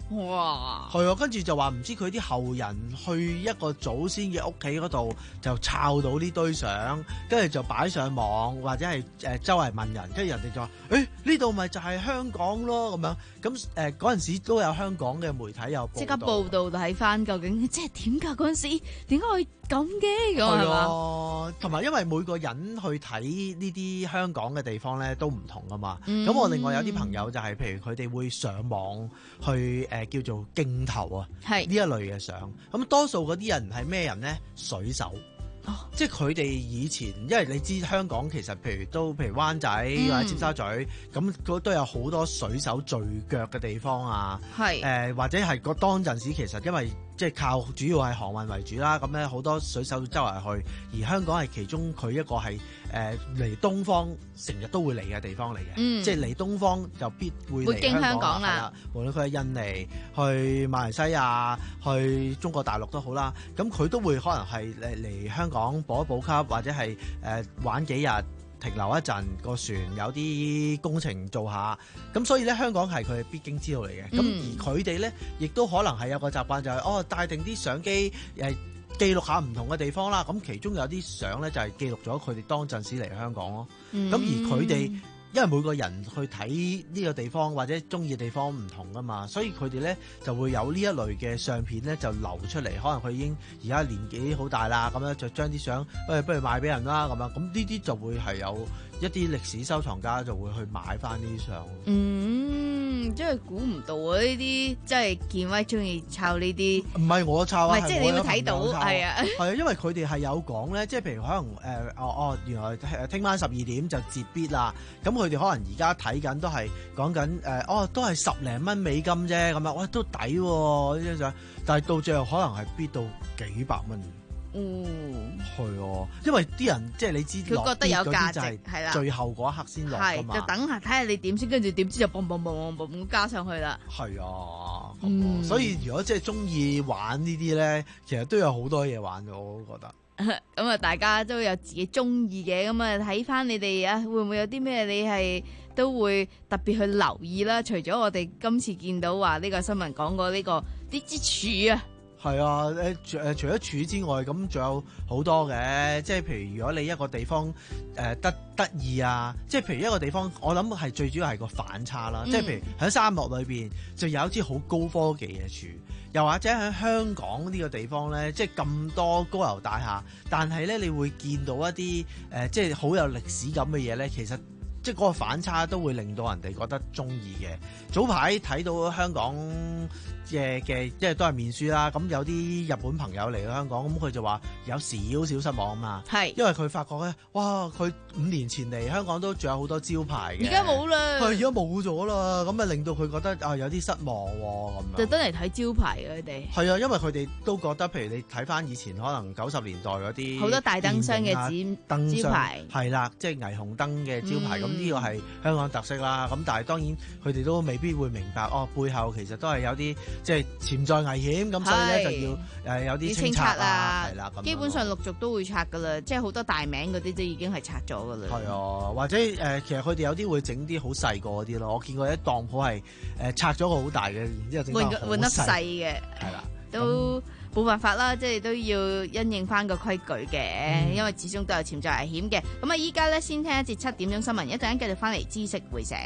哇！ 係啊，跟住就話唔知佢啲後人去一個祖先嘅屋企嗰度就抄到呢堆相，跟住就擺上網或者係誒、呃、周圍問人，跟住人哋就話：誒呢度咪就係香港咯咁樣。咁誒嗰陣時都有香港嘅媒體有報即刻報道睇翻究竟即係點㗎？嗰陣時點解會咁嘅？咁係嘛？ 同埋因為每個人去睇呢啲香港嘅地方咧都唔同㗎嘛。咁、 嗯、 我另外有啲朋友就係、是、譬如佢哋會上網去誒、呃、叫做鏡頭啊，呢一類嘅相。咁多數嗰啲人係咩人咧？水手。哦、即係佢哋以前，因為你知香港其實譬如都譬如灣仔、嗯、或者尖沙咀，咁都有好多水手聚腳嘅地方啊。係誒、呃，或者係個當陣時其實因為即係靠主要係航運為主啦，咁咧好多水手周圍去，而香港係其中佢一個係誒嚟東方成日都會嚟嘅地方嚟嘅。嗯、即係嚟東方就必會嚟香港，香港啦。無論佢係印尼、去馬來西亞、去中國大陸都好啦，咁佢都會可能係嚟嚟香港補一補給，或者係誒、呃、玩幾日。停留一陣，個船有啲工程做下，咁所以咧香港係佢必經之路嚟嘅。咁、嗯、而佢哋咧亦都可能係有個習慣就係、是、哦帶定啲相機誒記錄下唔同嘅地方啦。咁其中有啲相咧就係記錄咗佢哋當陣時嚟香港咯。咁、嗯、而佢哋因為每個人去睇呢個地方或者中意嘅地方唔同噶嘛，所以佢哋咧就會有呢一類嘅相片咧就流出嚟。可能佢已經而家年紀好大啦，咁樣就將啲相誒不如賣俾人啦咁樣。咁呢啲就會係有一啲歷史收藏家就會去買翻呢啲相。 嗯，真係估唔到啊！呢啲真係健威中意抄呢啲， 唔係我抄啊， 唔係即係你會睇到係啊， 係啊，因為佢哋係有講咧，即係譬如可能誒、呃、哦哦，原來聽晚十二點就截必啦，咁佢哋可能而家睇緊都係講緊誒哦，都係十零蚊美金啫咁樣，哇都抵喎呢張相，但係到最後可能係必到幾百蚊。嗯，係啊，因為啲人即係你知， 佢覺得有價值係啦， 最後嗰一刻先落㗎嘛， 就等下睇下你點先，跟住點知就嘣嘣嘣嘣嘣加上去啦。 係啊，嗯、所以如果即係中意玩呢啲咧，其實都有好多嘢玩嘅，我都覺得。 咁啊，大家都有自己中意嘅，咁啊睇翻你哋啊，會唔會有啲咩你係都會特別去留意啦？除咗我哋今次見到話呢個新聞講過呢、這個啲支柱啊。 係啊，誒誒，除咗柱之外，咁仲有好多嘅，即係譬如如果你一個地方誒、呃、得得意啊，即係譬如一個地方，我諗係最主要係個反差啦，嗯、即係譬如喺沙漠裏邊就有一支好高科技嘅柱，又或者喺香港呢個地方咧，即係咁多高樓大廈，但係咧你會見到一啲誒、呃、即係好有歷史感嘅嘢咧，其實即係嗰個反差都會令到人哋覺得中意嘅。早排睇到香港嘅嘅即係都係面書啦，咁有啲日本朋友嚟到香港，咁佢就話有少少失望啊嘛，係因為佢發覺咧，哇！佢五年前嚟香港都仲有好多招牌嘅， 而家冇啦， 係而家冇咗啦，咁啊令到佢覺得啊有啲失望喎，咁樣特登嚟睇招牌嘅佢哋係啊，因為佢哋都覺得，譬如你睇翻以前可能九十年代嗰啲好多大燈箱嘅燈招牌係啦，即係霓虹燈嘅招牌，咁呢、嗯、個係香港特色啦。咁但係當然佢哋都未必會明白哦，背後其實都係有啲即係潛在危險，咁所以咧就要誒有啲清拆啊，係啦，咁基本上陸續都會拆噶啦，即係好多大名嗰啲都已經係拆咗噶啦。 係啊，或者誒、呃，其實佢哋有啲會整啲好細個嗰啲咯。我見過一當鋪係誒拆咗個好大嘅，然之後整翻好換得細嘅， 係啦， 都冇辦法啦，即係都要因應翻個規矩嘅，嗯、因為始終都有潛在危險嘅。咁啊，依家咧先聽一節七點鐘新聞，一陣間繼續翻嚟知識會社。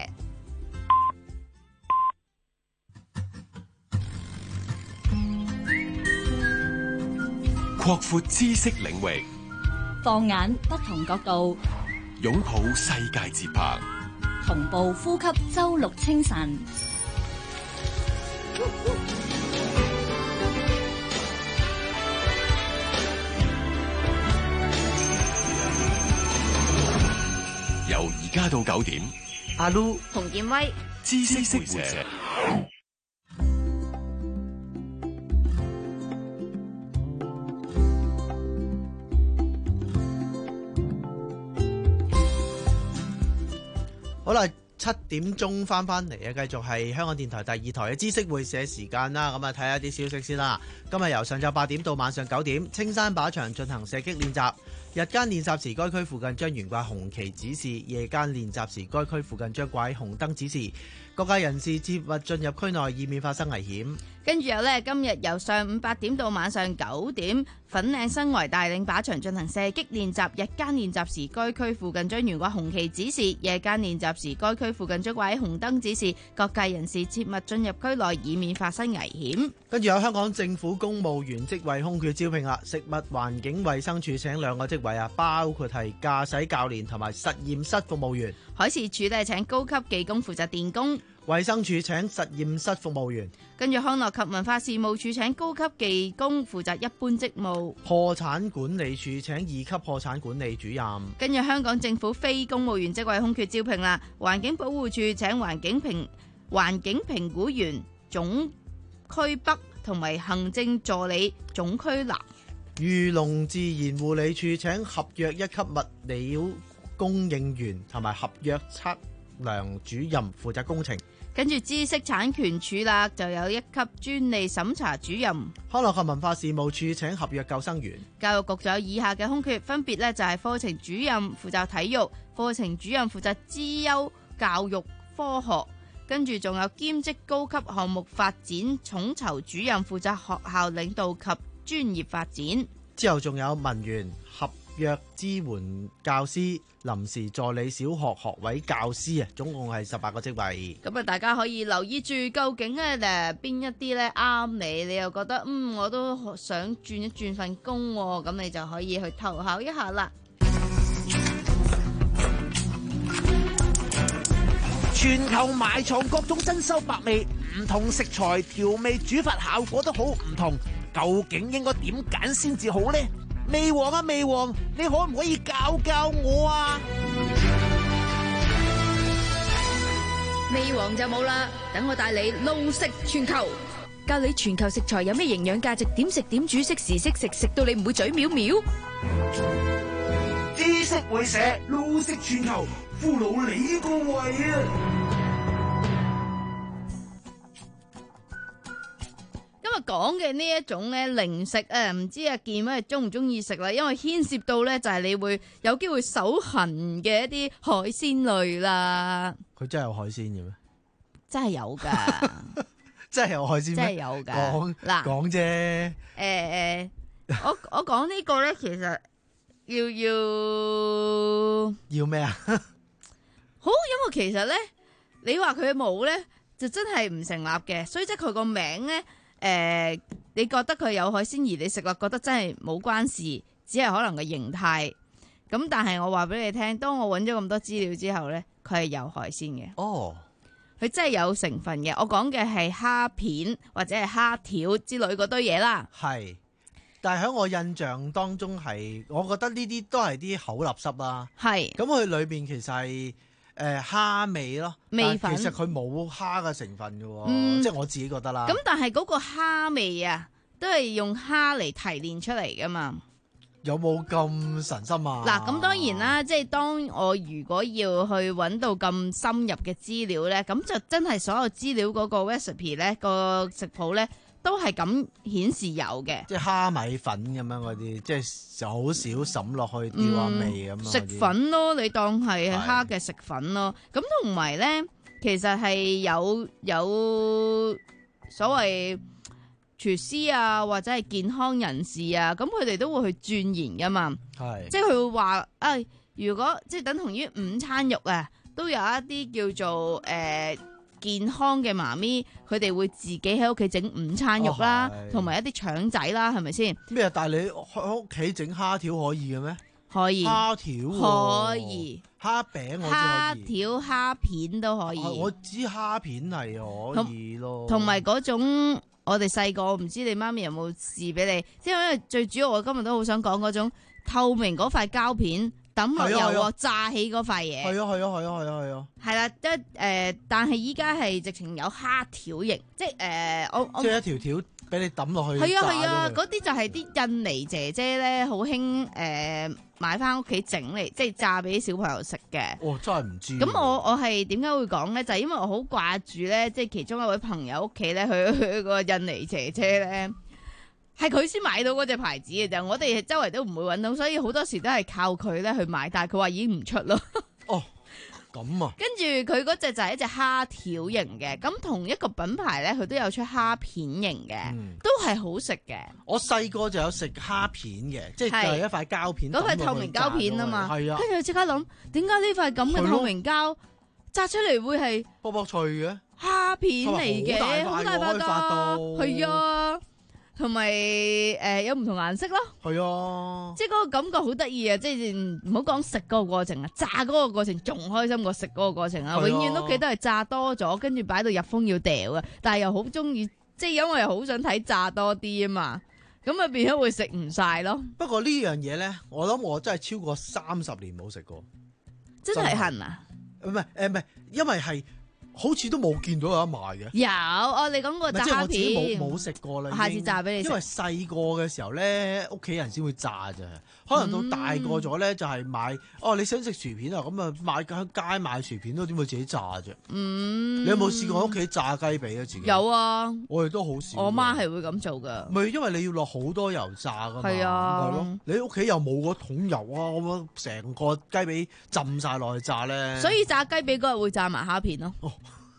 擴闊知識領域， 放眼不同角度， 擁抱世界節拍， 同步呼吸周六清晨。 由而家到九點， 阿 Lu 洪建威， 知識會社。 好啦，七點鐘翻翻嚟啊，繼續係香港電台第二台嘅知識會社時間啦。咁啊，睇下啲消息先啦。今日由上晝八點到晚上九點，青山靶場進行射擊練習。 日間練習時，該區附近將懸掛紅旗指示；夜間練習時，該區附近將掛喺紅燈指示。各界人士切勿進入區內，以免發生危險。 跟住有呢，今日由上午八點到晚上九點，粉嶺新圍帶領靶場進行射擊練習。日間練習時，該區附近將懸掛紅旗指示；夜間練習時，該區附近將掛喺紅燈指示。各界人士切勿進入區內，以免發生危險。 跟住有香港政府公務員職位空缺招聘啦，食物環境衛生署請兩個職位啊，包括係駕駛教練同埋實驗室服務員。 海事處呢請高級技工負責電工， 衛生署請實驗室服務員。 跟住康樂及文化事務署請高級技工負責一般職務。 破產管理處請二級破產管理主任。 跟住香港政府非公務員職位空缺招聘啦，環境保護處請環境評環境評估員總區北同埋行政助理總區南。 漁農自然護理處請合約一級物料供應員同埋合約測量主任負責工程。 跟住知識產權處啦，就有一級專利審查主任。 康樂及文化事務處請合約救生員。 教育局就有以下嘅空缺，分別咧就係課程主任負責體育，課程主任負責資優教育科學，跟住仲有兼職高級項目發展統籌主任負責學校領導及專業發展。 之後仲有文員、合約支援教師、臨時助理小學學位教師啊，總共係十八個職位。 咁啊，大家可以留意住，究竟咧誒邊一啲咧啱你，你又覺得嗯我都想轉一轉份工，咁你就可以去投考一下啦。 全球埋藏各種珍饈百味，唔同食材調味煮法效果都好唔同，究竟應該點揀先至好呢？味王啊味王，你可唔可以教教我啊？ 味王就冇啦，等我帶你路食全球，教你全球食材有咩營養價值，點食點煮，識時識食，食到你唔會嘴藐藐。 知識會社路食全球，俘虜你個胃啊！ 今日講嘅呢一種咧零食啊，唔知阿健咧中唔中意食啦？因為牽涉到咧就係你會有機會手痕嘅一啲海鮮類啦。 佢真係有海鮮嘅咩？ 真係有噶， 真係有海鮮咩？ 真係有噶。 講嗱講啫。誒誒、 欸，我我講呢個咧，其實要要要咩啊？ 好，因為其實咧，你話佢冇咧，就真係唔成立嘅。所以即係佢個名咧。誒、呃，你覺得佢有海鮮而你食落覺得真係冇關事，只係可能個形態。咁但係我話俾你聽，當我揾咗咁多資料之後呢，佢係有海鮮嘅。哦，佢真係有成分嘅。我講嘅係蝦片或者係蝦條之類嗰堆嘢啦。係， 但係喺我印象當中係，我覺得呢啲都係啲口立濕啦。 係， 咁佢裏邊其實係。誒蝦味咯，味粉其實佢冇蝦嘅成分嘅喎，嗯、即係我自己覺得啦。 咁但係嗰個蝦味啊，都係用蝦嚟提煉出嚟噶嘛？ 有冇咁神心啊？ 嗱，咁當然啦，即係當我如果要去揾到咁深入嘅資料咧，咁就真係所有資料嗰個 recipe 咧，個食譜咧。都係咁顯示有嘅， 即係蝦米粉咁樣嗰啲，即係就好少滲落去調下味咁、嗯、 食粉咯，你當係蝦嘅食粉咯。咁同埋咧，其實係有有所謂廚師啊，或者係健康人士啊，咁佢哋都會去鑽研噶嘛。係，即係佢會話，誒，如果即係等同於午餐肉啊，都有一啲叫做誒。呃健康嘅媽咪，佢哋會自己喺屋企整午餐肉啦，同埋、哦、一啲腸仔啦，係咪先？ 咩？但係你喺屋企整蝦條可以嘅咩？ 可以。 蝦條、啊、 可以。 蝦餅我知可以。 蝦條、蝦片都可以。 啊、我知蝦片係可以咯。 同埋嗰種，我哋細個唔知你媽咪有冇試俾你？即係因為最主要，我今日都好想講嗰種透明嗰塊膠片。抌落油鑊炸起嗰塊嘢，係啊係啊係啊係啊係啊，係啦，即係誒，但係依家係直情有蝦條型，即係誒、呃，我我即係一條條俾你抌落去，係啊係啊，嗰啲就係啲印尼姐姐咧，好興誒買翻屋企整嚟，即係炸俾小朋友食嘅。哦，真係唔知。咁我我係點解會講咧？就係、是、因為我好掛住咧，即係其中一位朋友屋企咧，佢佢個印尼姐姐咧。 係佢先買到嗰隻牌子嘅啫，我哋周圍都唔會揾到，所以好多時都係靠佢咧去買，但係佢話已經唔出咯。 哦，咁啊！ 跟住佢嗰隻就係一隻蝦條型嘅，咁同一個品牌咧，佢都有出蝦片型嘅，嗯、都係好食嘅。 我細個就有食蝦片嘅，即係就係一塊膠片， 嗰塊透明膠片啊嘛。 係啊， 跟住即刻諗，點解呢塊咁嘅透明膠炸出嚟會係卜卜脆嘅蝦片嚟嘅？好大塊噶，係啊。同埋誒有唔同顏色咯， 係啊， 即係嗰個感覺好得意啊！即係唔好講食嗰個過程啊，炸嗰個過程仲開心過食嗰個過程啊！永遠都記得係炸多咗，跟住擺到入風要掉啊！但係又好中意，即係因為又好想睇炸多啲啊嘛，咁啊變咗會食唔晒咯。 不過呢樣嘢咧，我諗我真係超過三十年冇食過， 真係恨啊！ 唔係誒唔係，因為係。好似都冇見到有得賣嘅。 有哦，你講個炸蝦片， 冇冇食過啦。 下次炸俾你食。 因為細個嘅時候咧，屋企人先會炸咋。可能到大個咗咧，就係買哦，你想食薯片啊，咁啊買喺街買薯片都點會自己炸啫？ 嗯， 你有冇試過屋企炸雞髀啊？自己有啊， 我哋都好少。 我媽係會咁做噶。 咪因為你要落好多油炸噶嘛。係啊， 係咯。你屋企又冇嗰桶油啊，咁成個雞髀浸晒落去炸咧。 所以炸雞髀嗰日會炸埋蝦片咯。 哦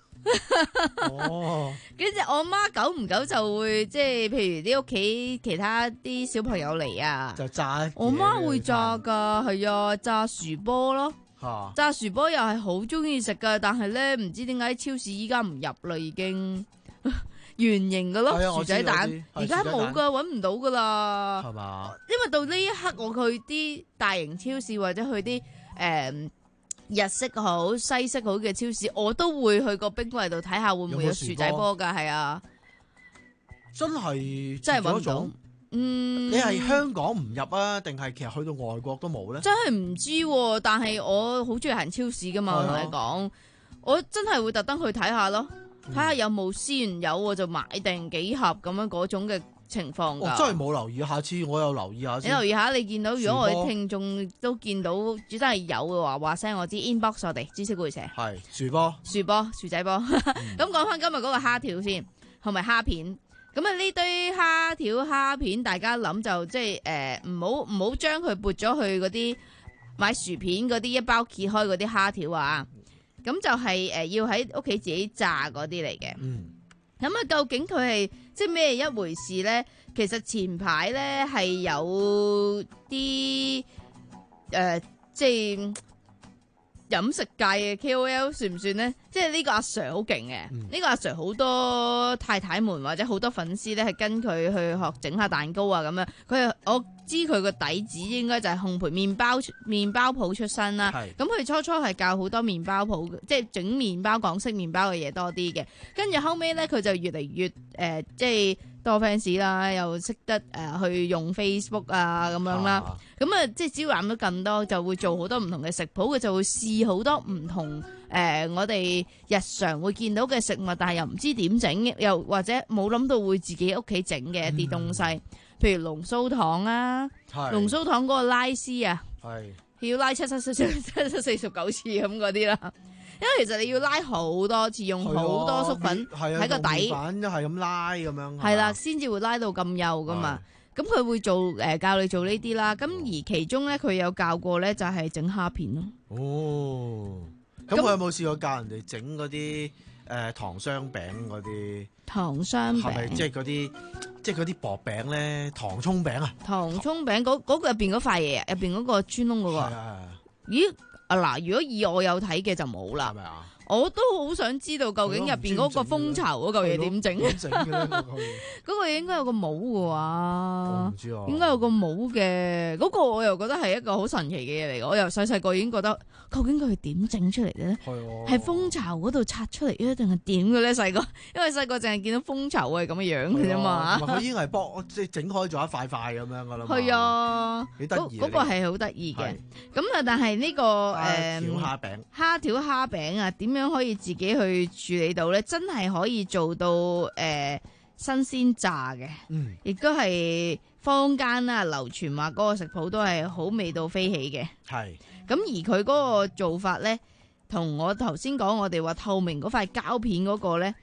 哦， 跟住我媽久唔久就會即係，譬如啲屋企其他啲小朋友嚟啊， 就炸。 我媽會炸噶，係啊，炸薯波咯， 啊、 炸薯波又係好中意食噶，但係咧唔知點解超市依家唔入啦，已經圓形噶咯， 啊、 薯仔蛋，而家冇噶，搵唔到噶啦， 係嘛？ 因為到呢一刻我去啲大型超市或者去啲誒。呃日式好西式好嘅超市，我都會去個冰櫃度睇下會唔會有薯仔波噶，係啊， 真係真係搵唔到。嗯， 你係香港唔入啊，定係其實去到外國都冇咧？ 真係唔知、啊，但係我好中意行超市噶嘛，我同你講，我真係會特登去睇下咯，睇下有冇先，有我就買定幾盒咁樣嗰種嘅情況噶。 我、哦、真係冇留意，下次我有留意下先。 你留意下，你見到如果我哋聽眾都見到，真係有嘅話，話聲我知 inbox 我哋知識會社。 係薯波、 薯波、薯仔波。咁講翻今日嗰個蝦條先，同埋蝦片。咁啊呢堆蝦條蝦片，大家諗就即係誒，唔好唔好將佢撥咗去嗰啲買薯片嗰啲一包揭開嗰啲蝦條啊。咁就係、是、誒、呃、要喺屋企自己炸嗰啲嚟嘅。嗯。咁啊，究竟佢係即係咩一回事咧？其實前排咧係有啲誒、呃，即係飲食界嘅 K O L 算唔算咧？即係呢個阿 Sir 好勁嘅，呢、嗯、個阿 Sir 好多太太們或者好多粉絲咧係跟佢去學整下蛋糕啊咁樣。佢我知佢個底子應該就係烘焙麵包麵包鋪出身啦。咁佢初初係教好多麵包鋪，即係整麵包港式麵包嘅嘢多啲嘅。跟住後尾咧，佢就越嚟越誒、呃，即係多 fans 啦，又識得誒、呃、去用 Facebook 啊咁樣啦。咁啊，即係招攬咗更多，就會做好多唔同嘅食譜，佢就會試好多唔同誒、呃，我哋日常會見到嘅食物，但係又唔知點整，又或者冇諗到會自己屋企整嘅一啲東西。嗯譬如龍鬚糖啊，龍鬚糖嗰個拉絲啊，要拉七七七七七七四十九次咁嗰啲啦。因為其實你要拉好多次，用好多粟粉喺個底， 粉一係咁拉咁樣， 係啦，先至會拉到咁幼噶嘛。咁佢會做誒、呃、教你做呢啲啦。咁而其中咧，佢有教過咧，就係整蝦片咯。 哦，咁佢有冇試過教人哋整嗰啲誒糖霜餅嗰啲？ 糖霜餅係咪即係嗰啲？即係嗰啲薄餅咧，糖葱餅啊！ 糖葱餅嗰嗰個入邊嗰塊嘢，入邊嗰個穿窿嗰個。係啊！咦啊嗱，如果以我有睇嘅就冇啦。係咪啊？我都好想知道究竟入邊嗰個蜂巢嗰嚿嘢點整？ 點整嘅咧？嗰個嘢應該有個帽嘅話， 我唔知啊。 應該有個帽嘅，嗰個我又覺得係一個好神奇嘅嘢嚟嘅。我由細細個已經覺得，究竟佢係點整出嚟嘅咧？係係蜂巢嗰度拆出嚟啊，定係點嘅咧？細個因為細個淨係見到蜂巢係咁嘅樣嘅啫嘛。 佢已經係剝即係整開咗一塊塊咁樣噶啦。 係啊， 幾得意。 嗰個係好得意嘅。咁啊，但係呢個誒蝦條蝦餅， 蝦條蝦餅啊，點樣可以自己去處理到咧？真係可以做到誒、呃、新鮮炸嘅，嗯，亦都係坊間啦流傳話嗰個食譜都係好味道飛起嘅。係咁而佢嗰個做法咧，同我頭先講我哋話透明嗰塊膠片嗰個咧，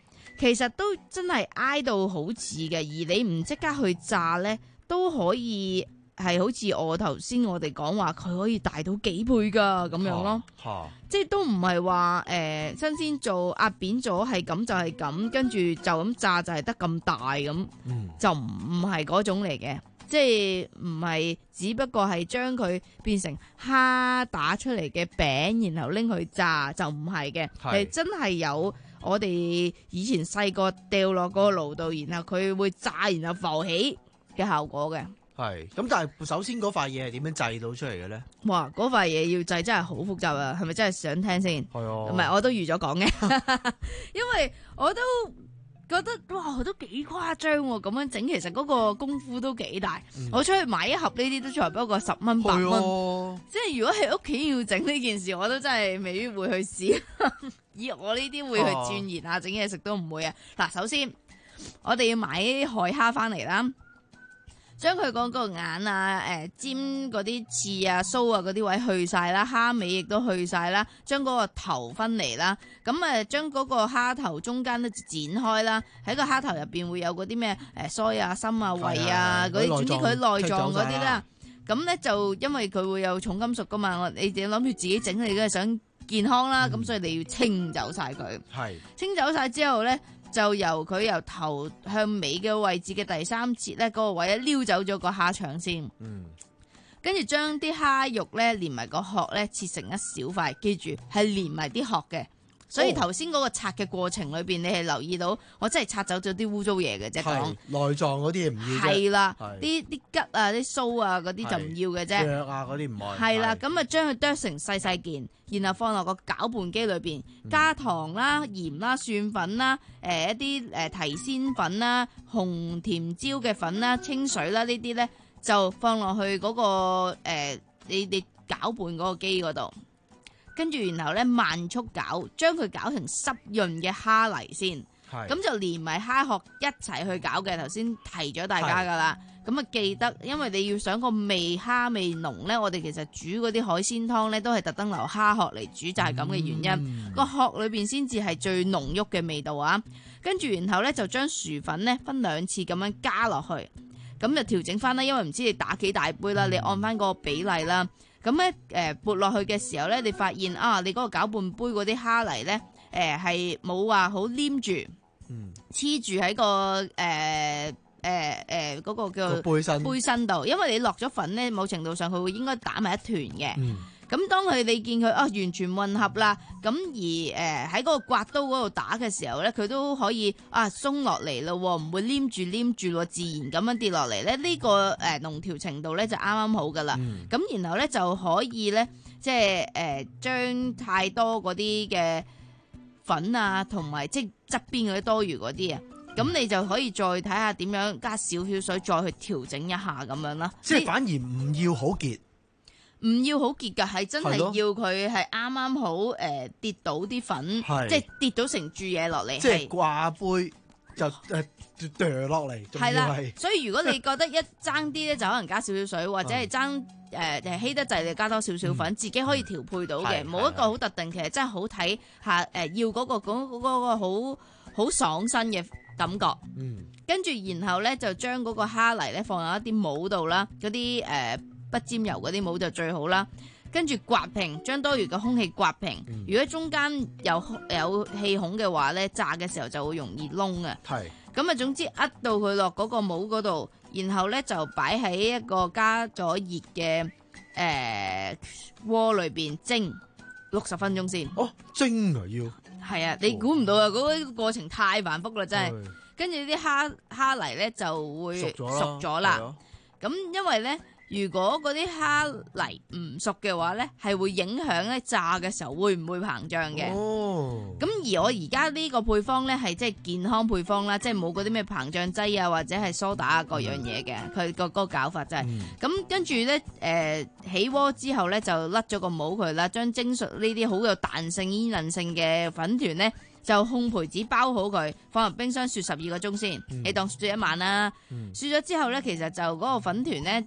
其實都真係挨到好似嘅，而你唔即刻去炸咧，都可以係好似我頭先我哋講話，佢可以大到幾倍噶咁樣咯。 啊、 即係都唔係話誒新鮮做壓扁咗係咁就係咁，跟住就咁炸就係得咁大咁， 嗯、 就唔唔係嗰種嚟嘅。即係唔係，只不過係將佢變成蝦打出嚟嘅餅，然後拎去炸，就唔係嘅。係真係有我哋以前細個掉落個爐度，然後佢會炸，然後浮起嘅效果嘅。 係咁，但係首先嗰塊嘢係點樣製到出嚟嘅咧？ 哇！嗰塊嘢要製真係好複雜啊，係咪真係想聽先？ 係啊， 唔係我都預咗講嘅，因為我都覺得哇，都幾誇張喎！咁樣整其實嗰個功夫都幾大。嗯、我出去買一盒呢啲都才不過十蚊八蚊， 啊、 即係如果喺屋企要整呢件事，我都真係未必會去試。以我呢啲會去鑽研啊，整嘢食都唔會啊。嗱，首先我哋要買海蝦翻嚟啦。將佢嗰個眼啊、誒、呃、尖嗰啲刺啊、鬚啊嗰啲位去晒啦，蝦尾亦都去晒啦，將嗰個頭分離啦，咁誒將嗰個蝦頭中間咧剪開啦，喺個蝦頭入邊會有嗰啲咩誒腮啊、心啊、胃啊嗰啲，總之佢內臟嗰啲啦。咁咧就因為佢會有重金屬噶嘛，我你哋諗住自己整，你梗係想健康啦，咁、嗯、所以你要清走晒佢。係清走晒之後咧，就由佢由頭向尾嘅位置嘅第三節咧，嗰個位咧撩走咗個蝦腸先。嗯，跟住將啲蝦肉咧連埋個殼咧切成一小塊，記住係連埋啲殼嘅。所以頭先嗰個拆嘅過程裏邊，你係留意到我真係拆走咗啲污糟嘢嘅啫。講內臟嗰啲嘢唔要啫。 係啦，啲啲吉啊、啲鬚啊嗰啲就唔要嘅啫。 腳啊嗰啲唔愛。 係啦，咁啊將佢剁成細細件，然後放落個攪拌機裏邊，加糖啦、鹽啦、蒜粉啦、誒、呃、一啲誒提鮮粉啦、紅甜椒嘅粉啦、清水啦呢啲咧，就放落去嗰、嗰個誒、呃、你你攪拌嗰個機嗰度。跟住然後咧慢速攪，將佢攪成濕潤嘅蝦泥先，咁就連埋蝦殼一齊去攪嘅。頭先提咗大家噶啦，咁啊記得，因為你要想個味蝦味濃咧，我哋其實煮嗰啲海鮮湯咧都係特登留蝦殼嚟煮，就係咁嘅原因。個、嗯、殼裏邊先至係最濃郁嘅味道啊！跟住然後咧就將薯粉咧分兩次咁樣加落去，咁就調整翻啦。因為唔知你打幾大杯啦，嗯、你按翻個比例啦。咁咧，誒撥落去嘅時候咧，你發現啊，你嗰個攪拌杯嗰啲蝦泥咧，誒係冇話好黏住，黐住喺個誒誒誒嗰個叫杯身杯身度，因為你落咗粉咧，某程度上佢會應該打埋一團嘅。嗯咁當佢你見佢啊完全混合啦，咁而誒喺嗰個刮刀嗰度打嘅時候咧，佢都可以啊鬆落嚟咯，唔會黏住黏住喎，自然咁樣跌落嚟咧。呢、這個誒濃調程度咧就啱啱好噶啦。咁、嗯、然後咧就可以咧，即係誒將太多嗰啲嘅粉啊，同埋即係側邊嗰啲多餘嗰啲啊，咁你就可以再睇下點樣加少少水再去調整一下咁樣啦。 即係反而唔要好結。 唔要好結㗎，係真係要佢係啱啱好誒、呃、跌到啲粉，即係跌到成柱嘢落嚟。 即係掛杯就誒掉落嚟。係啦， 所以如果你覺得一爭啲咧，就可能加少少水，或者係爭誒稀得滯，你加多少少粉，嗯、自己可以調配到嘅，冇、嗯、一個好特定。其實真係好睇下誒，要嗰、嗰個嗰嗰、嗰個好好爽身嘅感覺。嗯，跟住然後咧就將嗰個蝦泥咧放入一啲帽度啦，嗰啲誒。呃不沾油嗰啲帽就最好啦，跟住刮平，將多餘嘅空氣刮平。嗯、如果中間有有氣孔嘅話咧，炸嘅時候就會容易燶啊。係咁啊，總之呃到佢落嗰個帽嗰度，然後咧就擺喺一個加咗熱嘅誒鍋裏邊蒸六十分鐘先。 哦，蒸啊要係啊，你估唔到啊！嗰、嗰個過程太繁複啦，真係。跟住啲蝦蝦泥咧就會熟咗啦。咁因為咧。如果嗰啲蝦泥唔熟嘅話咧，係會影響咧炸嘅時候會唔會膨脹嘅。哦。咁而我而家呢個配方咧係即係健康配方啦，即係冇嗰啲咩膨脹劑啊或者係梳打啊各樣嘢嘅。佢、嗯、個嗰個搞法就係、是。咁、嗯、跟住咧誒起鍋之後咧就甩咗個帽佢啦，將蒸熟呢啲好有彈性煙韌性嘅粉團咧就烘焙紙包好佢，放入冰箱雪十二個鐘先。嗯、你當雪一晚啦。嗯、雪咗之後咧，其實就嗰個粉團咧。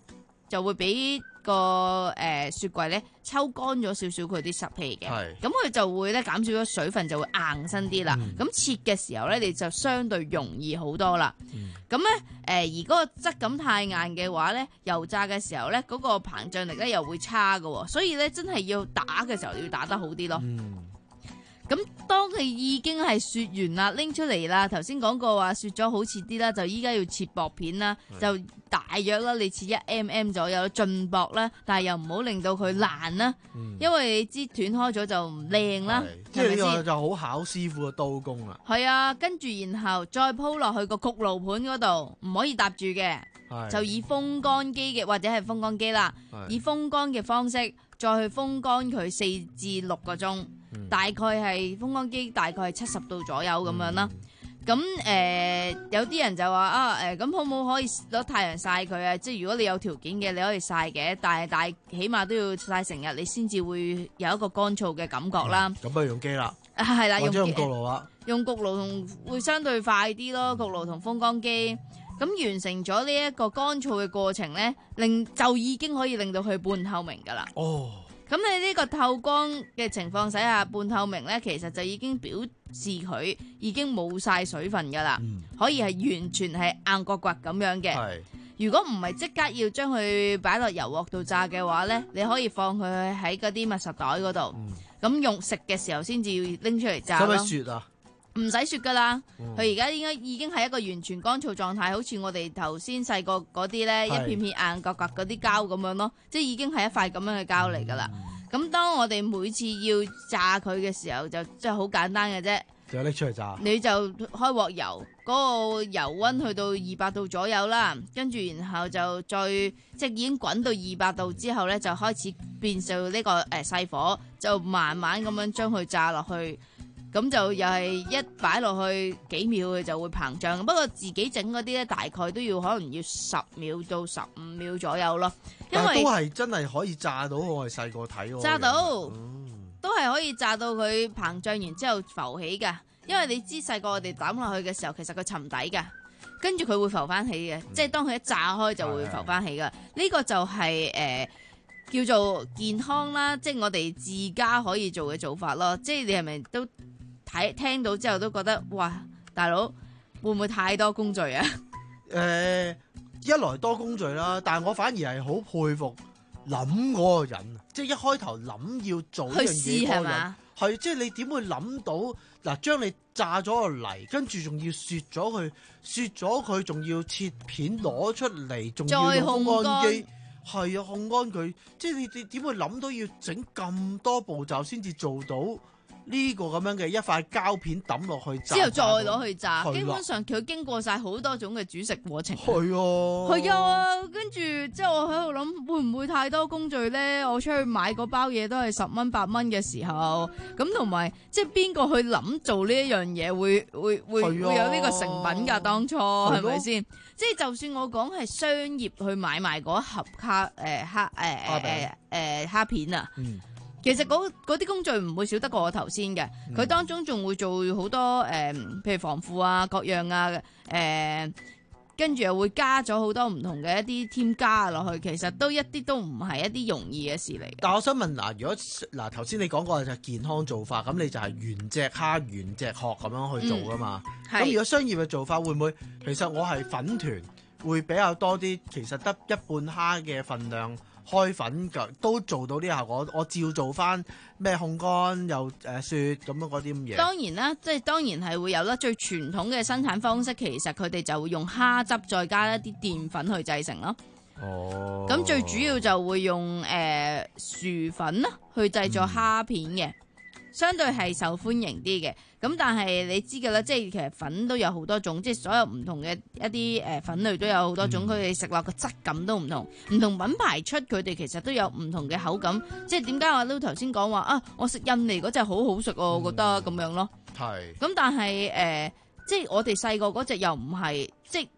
就會俾個誒雪櫃咧抽乾咗少少佢啲濕氣嘅，咁佢就會咧減少咗水分，就會硬身啲啦。咁、嗯、切嘅時候咧，你就相對容易好多啦。咁咧誒，而嗰個質感太硬嘅話咧，油炸嘅時候咧，嗰、嗰個膨脹力咧又會差㗎，所以咧真係要打嘅時候要打得好啲咯。咁、嗯、當佢已經係雪完啦，拎出嚟啦，頭先講過話雪咗好切啲啦，就依家要切薄片啦，就大約啦，你切一 mm 左右，盡薄啦，但係又唔好令到佢爛啦，嗯、因為你知斷開咗就唔靚啦， 即係呢個就好考師傅嘅刀工啦。 係啊，跟住然後再鋪落去個焗爐盤嗰度，唔可以搭住嘅，就以風乾機嘅或者係風乾機啦，以風乾嘅方式再去風乾佢四至六個鐘。大概係風乾機大概係七十度左右咁樣啦。咁、嗯、誒、呃、有啲人就話啊誒咁好唔好可以攞太陽曬佢啊？即係如果你有條件嘅，你可以曬嘅，但係但係起碼都要曬成日，你先至會有一個乾燥嘅感覺啦。 咁不如用機啦， 係啦，用用焗爐啦， 用焗爐會相對快啲咯。焗爐同風乾機咁完成咗呢一個乾燥嘅過程咧，令就已經可以令到佢半透明噶啦。哦。咁你呢個透光嘅情況底下，半透明呢，其實就已經表示佢已經冇晒水分噶啦，嗯、可以係完全係硬刮刮咁樣嘅。如果唔係即刻要將佢擺落油鑊度炸嘅話呢，你可以放佢喺嗰啲密實袋嗰度，咁、嗯、用食嘅時候先至要拎出嚟炸咯。 使唔使雪啊？ 唔使雪噶啦，佢而家應該已經係一個完全乾燥狀態，好似我哋頭先細個嗰啲呢，一片片硬角角嗰啲膠咁樣咯，即係已經係一塊咁樣嘅膠嚟噶啦。咁、嗯、當我哋每次要炸佢嘅時候，就即係好簡單嘅啫， 就拎出嚟炸。 你就開鑊油，嗰、嗰個油溫去到二百度左右啦，跟住然後就再即係已經滾到二百度之後呢，就開始變做呢、呢個誒細、呃、火，就慢慢咁樣將佢炸落去。咁就又係一擺落去幾秒佢就會膨脹，不過自己整嗰啲咧大概都要可能要十秒到十五秒左右咯。因為都係真係可以炸到，我係細個睇喎。 炸到，嗯、都係可以炸到佢膨脹完之後浮起㗎。因為你知細個我哋抌落去嘅時候，其實佢沉底㗎，跟住佢會浮翻起嘅，嗯、即係當佢一炸開就會浮翻起㗎。呢、嗯、個就係、是、誒、呃、叫做健康啦，即係我哋自家可以做嘅做法咯。即係你係咪都？睇聽到之後都覺得哇，大佬會唔會太多工序啊？ 誒、呃，一來多工序啦，但係我反而係好佩服諗嗰個人，即係一開頭諗要做呢樣嘢嗰個人，係即係你點會諗到嗱？將你炸咗個泥，跟住仲要雪咗佢，雪咗佢仲要切片攞出嚟，仲要用風乾機，係啊，烘乾佢，即係你你點會諗到要整咁多步驟先至做到？呢個咁樣嘅一塊膠片抌落去炸，之後再攞去炸，基本上佢經過晒好多種嘅煮食過程。 係啊， 係啊，跟住即係我喺度諗，會唔會太多工序咧？我出去買嗰包嘢都係十蚊八蚊嘅時候，咁同埋即係邊個去諗做呢一樣嘢，會會會、啊、會有呢個成品㗎？當初係咪先？即係就算我講係商業去買賣嗰一盒卡誒蝦誒誒誒蝦片啊。嗯，其實嗰啲工序唔會少得過我頭先嘅，佢、嗯、當中仲會做好多誒、呃，譬如防腐啊、各樣啊，誒、呃，跟住又會加咗好多唔同嘅一啲添加落去，其實都一啲都唔係一啲容易嘅事嚟。 但係我想問嗱，如果嗱頭先你講過就係健康做法，咁你就係原隻蝦原隻殼咁樣去做噶嘛？咁、嗯、如果商業嘅做法會唔會？其實我係粉團會比較多啲，其實得一半蝦嘅份量。開粉都做到呢下，我我照做翻咩烘乾又誒雪咁樣嗰啲咁嘢。 當然啦，即係當然係會有啦。最傳統嘅生產方式，其實佢哋就會用蝦汁再加一啲澱粉去製成咯。哦。咁最主要就會用誒、呃、薯粉啦去製作蝦片嘅，嗯、相對係受歡迎啲嘅。咁但係你知㗎啦，即係其實粉都有好多種，即係所有唔同嘅一啲誒粉類都有好多種，佢哋食落個質感都唔同，唔同品牌出佢哋其實都有唔同嘅口感。即係點解我都頭先講話啊？我食印尼嗰隻好好食喎，我覺得咁樣咯。係。咁但係誒、呃，即係我哋細個嗰隻又唔係，即係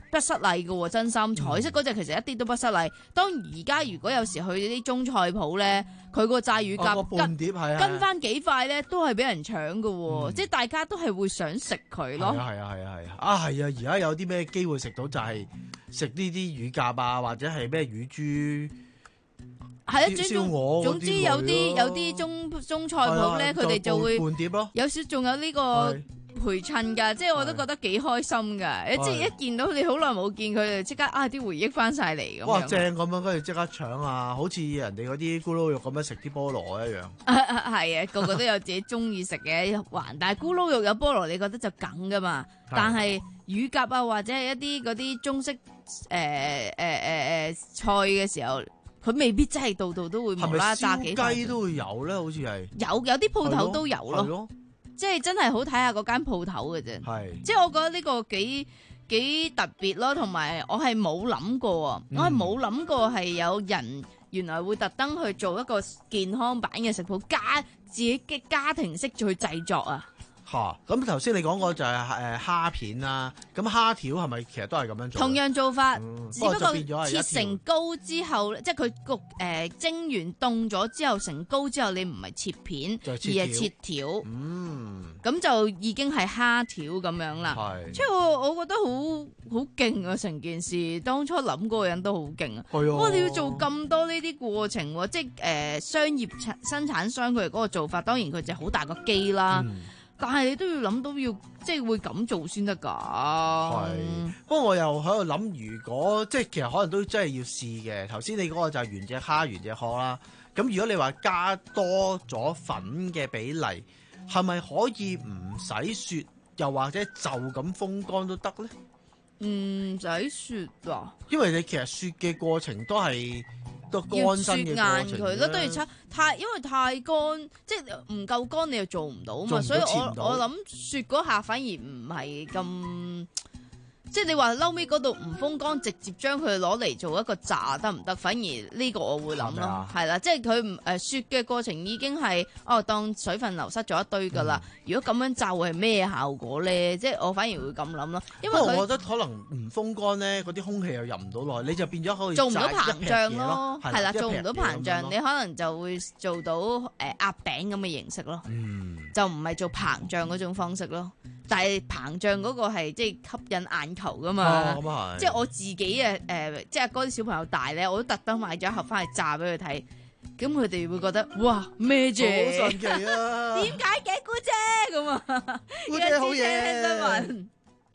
不失禮嘅喎，真心彩色嗰隻其實一啲都不失禮。當而家如果有時去啲中菜鋪咧，佢個炸乳鴿半碟係跟翻幾塊咧，都係俾人搶嘅喎，即係大家都係會想食佢咯。 係啊係啊係啊係啊！啊係啊！而家有啲咩機會食到就係食呢啲乳鴿啊，或者係咩乳豬。 係啊，總總之有啲有啲中中菜鋪咧，佢哋就會半碟咯， 有少仲有呢個陪襯㗎，即係我都覺得幾開心㗎。即係一見到你好耐冇見佢，即刻啊啲回憶翻晒嚟咁。 哇！正咁樣，跟住即刻搶啊！好似人哋嗰啲咕嚕肉咁樣食啲菠蘿一樣。 係啊，個個都有自己中意食嘅一環，但係咕嚕肉有菠蘿，你覺得就梗㗎嘛？但係乳鴿啊，或者係一啲嗰啲中式誒誒誒誒菜嘅時候。佢未必真係度度都會無啦啦炸幾塊。係咪燒雞都會有咧？好似係有有啲鋪頭都有咯，即係真係好睇下嗰間鋪頭嘅啫。係，即係我覺得呢個幾幾特別咯，同埋我係冇諗過啊，嗯、我係冇諗過係有人原來會特登去做一個健康版嘅食譜，加自己嘅家庭式去製作啊。 嚇！咁頭先你講過就係誒蝦片啦，咁蝦條係咪其實都係咁樣做？ 同樣做法， 嗯、 只不過切成膏之後，即係佢焗誒蒸完凍咗之後成膏之後，你唔係切片， 而係切條。 嗯，咁就已經係蝦條咁樣啦。係，即係我我覺得好好勁啊！成件事當初諗嗰個人都好勁啊。係啊，我哋要做咁多呢啲過程喎，即係誒、呃、商業生產商佢哋嗰個做法，當然佢就好大個機啦。嗯，但係你都要諗到要即係會咁做先得㗎。係， 不過我又喺度諗，如果即係其實可能都真係要試嘅。頭先你嗰個就係原隻蝦原隻殼啦。咁如果你話加多咗粉嘅比例，係咪可以唔使雪，又或者就咁風乾都得咧？唔使雪啊！因為你其實雪嘅過程都係。要雪硬佢咯，都要差太，因為太乾，即係唔夠乾，你又做唔到嘛。所以我我諗雪嗰下反而唔係咁，即係你話嬲尾嗰度唔風乾，直接將佢攞嚟做一個炸得唔得？反而呢個我會諗咯，係啦，即係佢唔誒雪嘅過程已經係哦當水分流失咗一堆噶啦。嗯、如果咁樣炸會係咩效果咧？即係我反而會咁諗咯。因為我覺得可能唔風乾咧，嗰啲空氣又入唔到落去，你就變咗可以做唔到膨脹咯。係啦，做唔到膨脹，你可能就會做到誒壓餅咁嘅形式咯。嗯，就唔係做膨脹嗰種方式咯。但係膨脹嗰個係即係吸引眼球噶嘛，哦、即係我自己誒誒、呃，即係阿哥啲小朋友大咧，我都特登買咗一盒翻去炸俾佢睇，咁佢哋會覺得哇咩啫，好神奇啊！點解嘅姑姐咁啊？姑姐好嘢。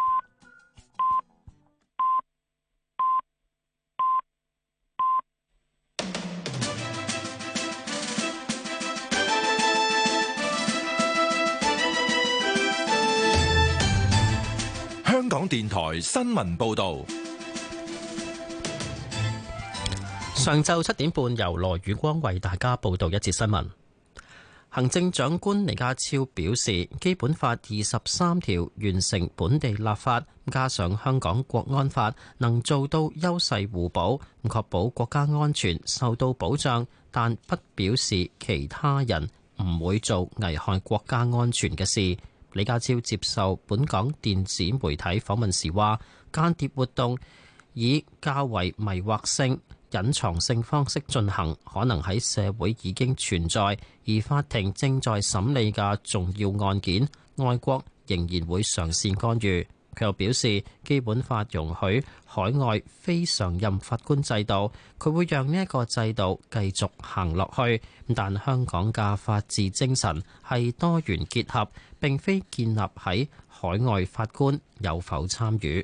香港電台新聞報道， 上晝七點半由羅宇光為大家報道一節新聞。行政長官李家超表示，基本法二十三條完成本地立法，加上香港國安法，能做到優勢互補，確保國家安全受到保障，但不表示其他人唔會做危害國家安全嘅事。李家超接受本港電子媒體訪問時話，間諜活動以較為迷惑性、隱藏性方式進行，可能喺社會已經存在，而法庭正在審理嘅重要案件，外國仍然會嘗試干預。佢又表示，基本法容許海外非常任法官制度，佢會讓呢一個制度繼續行落去。但香港嘅法治精神係多元結合，並非建立喺海外法官有否參與。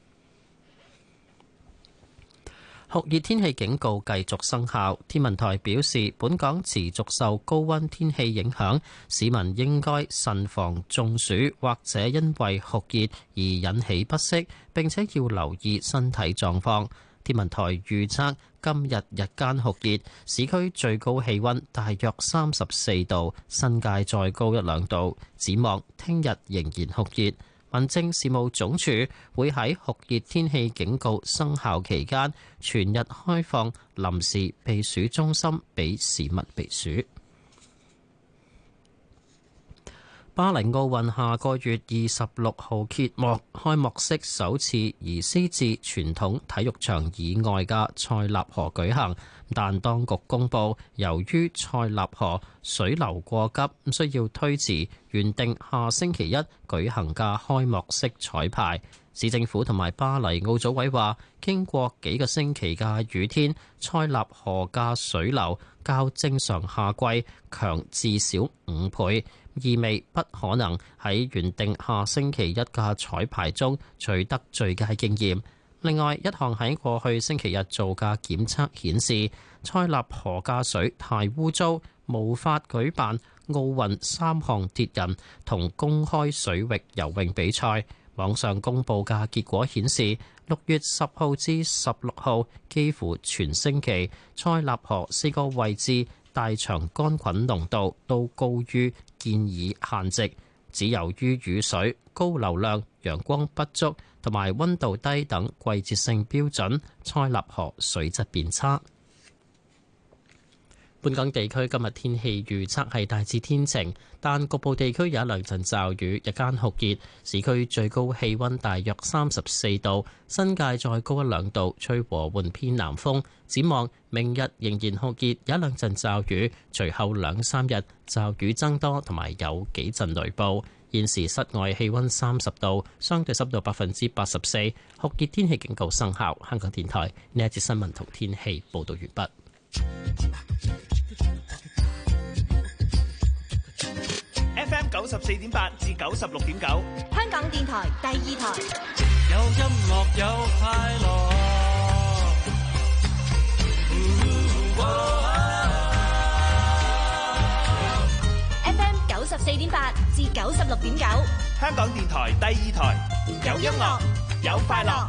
酷熱天氣警告繼續生效，天文台表示，本港持續受高溫天氣影響，市民應該慎防中暑或者因為酷熱而引起不適，並且要留意身體狀況。天文台預測今日日間酷熱，市區最高氣溫大約三十四度，新界再高一兩度。展望聽日仍然酷熱。民政事務總署會喺酷熱天氣警告生效期間，全日開放臨時避暑中心俾市民避暑。 巴黎奧運下個月二十六號揭幕，開幕式首次移師至傳統體育場以外嘅塞納河舉行，但當局公佈，由於塞納河水流過急，需要推遲原定下星期一舉行嘅開幕式彩排。市政府同埋巴黎奧組委話，經過幾個星期嘅雨天，塞納河嘅水流較正常夏季強至少五倍，意味不可能喺原定下星期一嘅彩排中取得最佳經驗。另外，一項喺過去星期日做嘅檢測顯示，塞納河嘅水太污糟，無法舉辦奧運三項鐵人同公開水域游泳比賽。網上公佈嘅結果顯示，六月十號至十六號幾乎全星期，塞納河四個位置大腸桿菌濃度都高於建議限值，只由於雨水、高流量、陽光不足同埋溫度低等季節性標準，塞納河水質變差。本港地區今日天氣預測係大致天晴，但局部地區有一兩陣驟雨，日間酷熱，市區最高氣溫大約三十四度，新界再高一兩度，吹和緩偏南風。展望明日仍然酷熱，有一兩陣驟雨，隨後兩三日驟雨增多，同埋有幾陣雷暴。現時室外氣溫三十度，相對濕度百分之八十四，酷熱天氣警告生效。香港電台呢一節新聞同天氣報道完畢。 F M 九十四點八至九十六點九， 香港電台第二台。 有音樂有快樂。 F M 九十四點八至九十六點九， 香港電台第二台。有音樂有快樂。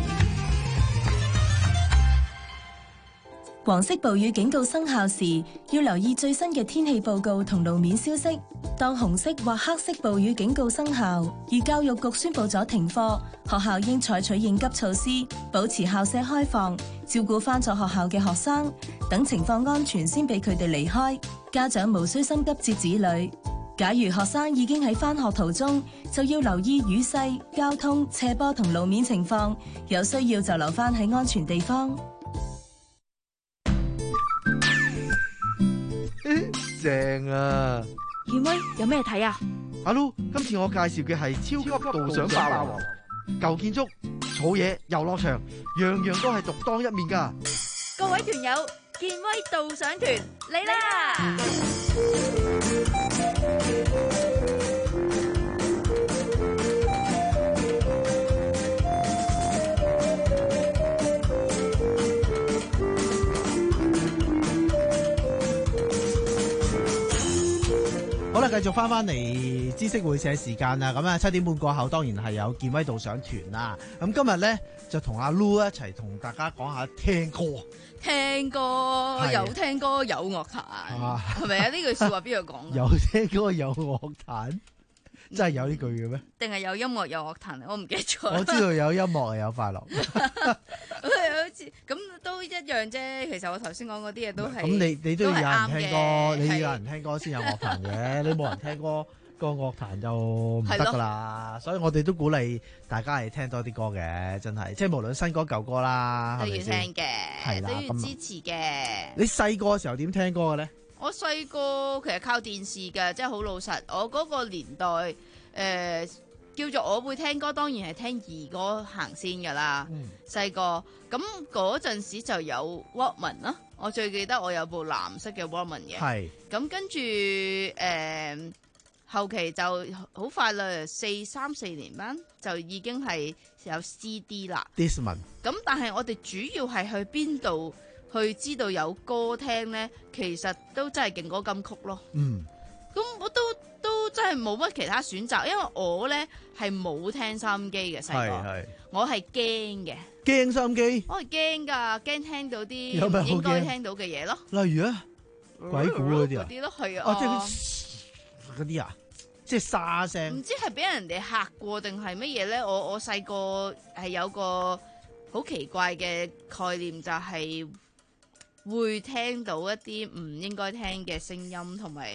黃色暴雨警告生效時，要留意最新嘅天氣報告同路面消息。當紅色或黑色暴雨警告生效，而教育局宣布咗停課，學校應採取應急措施，保持校舍開放，照顧返咗學校嘅學生，等情況安全先俾佢哋離開。家長無需心急接子女。假如學生已經喺返學途中，就要留意雨勢、交通、斜坡同路面情況，有需要就留返喺安全地方。 正啊！ 健威有咩睇啊？ 阿 Lu，今次我介紹嘅係超級導賞霸王，舊建築、草野、遊樂場，樣樣都係獨當一面噶。 各位團友，健威導賞團嚟啦！ 好啦，繼續翻翻嚟知識會社時間啦。咁啊，七點半過後，當然係有健威導賞團啦。咁今日咧就同阿 Lu 一齊同大家講下聽歌。 聽歌有聽歌有樂壇，係咪啊？呢句說話邊度講？ 有聽歌有樂壇，真係有呢句嘅咩？ 定係有音樂有樂壇？我唔記得咗。 我知道有音樂有快樂。 好似咁都一樣啫。其實我頭先講嗰啲嘢都係咁， 你你都要有人聽歌，你要有人係聽歌先有樂壇嘅。你冇人聽歌，個樂壇就唔得噶啦。所以我哋都鼓勵大家係聽多啲歌嘅，真係，即係無論新歌舊歌啦， 都要係咪先聽嘅， 係啦都要咁支持嘅。 你細個嘅時候點聽歌嘅咧？ 我細個其實靠電視嘅，即係好老實。我嗰個年代，誒、呃、叫做我會聽歌，當然係聽兒歌行先噶啦。細個咁嗰陣時就有 Walkman 啦，我最記得我有部藍色嘅 Walkman 嘅。係。咁跟住誒、呃、後期就好快啦，四三四年班就已經係有 C D 啦。 Discman。咁但係我哋主要係去邊度去知道有歌聽呢？其實都真係勁歌金曲咯。 嗯。 咁我都都真係冇乜其他選擇，因為我呢係冇聽收音機嘅細個， 係我係驚嘅。 驚收音機？ 我係驚㗎，驚聽到啲有咩好驚唔應該聽到嘅嘢咯。 例如啊，鬼故嗰啲啊， 嗰啲咯，係啊。 哦，即係嗰啲啊，即係沙聲。 唔知係俾人哋嚇過定係乜嘢咧？我我細個係有個好奇怪嘅概念，就係會聽到一啲唔應該聽嘅聲音，同埋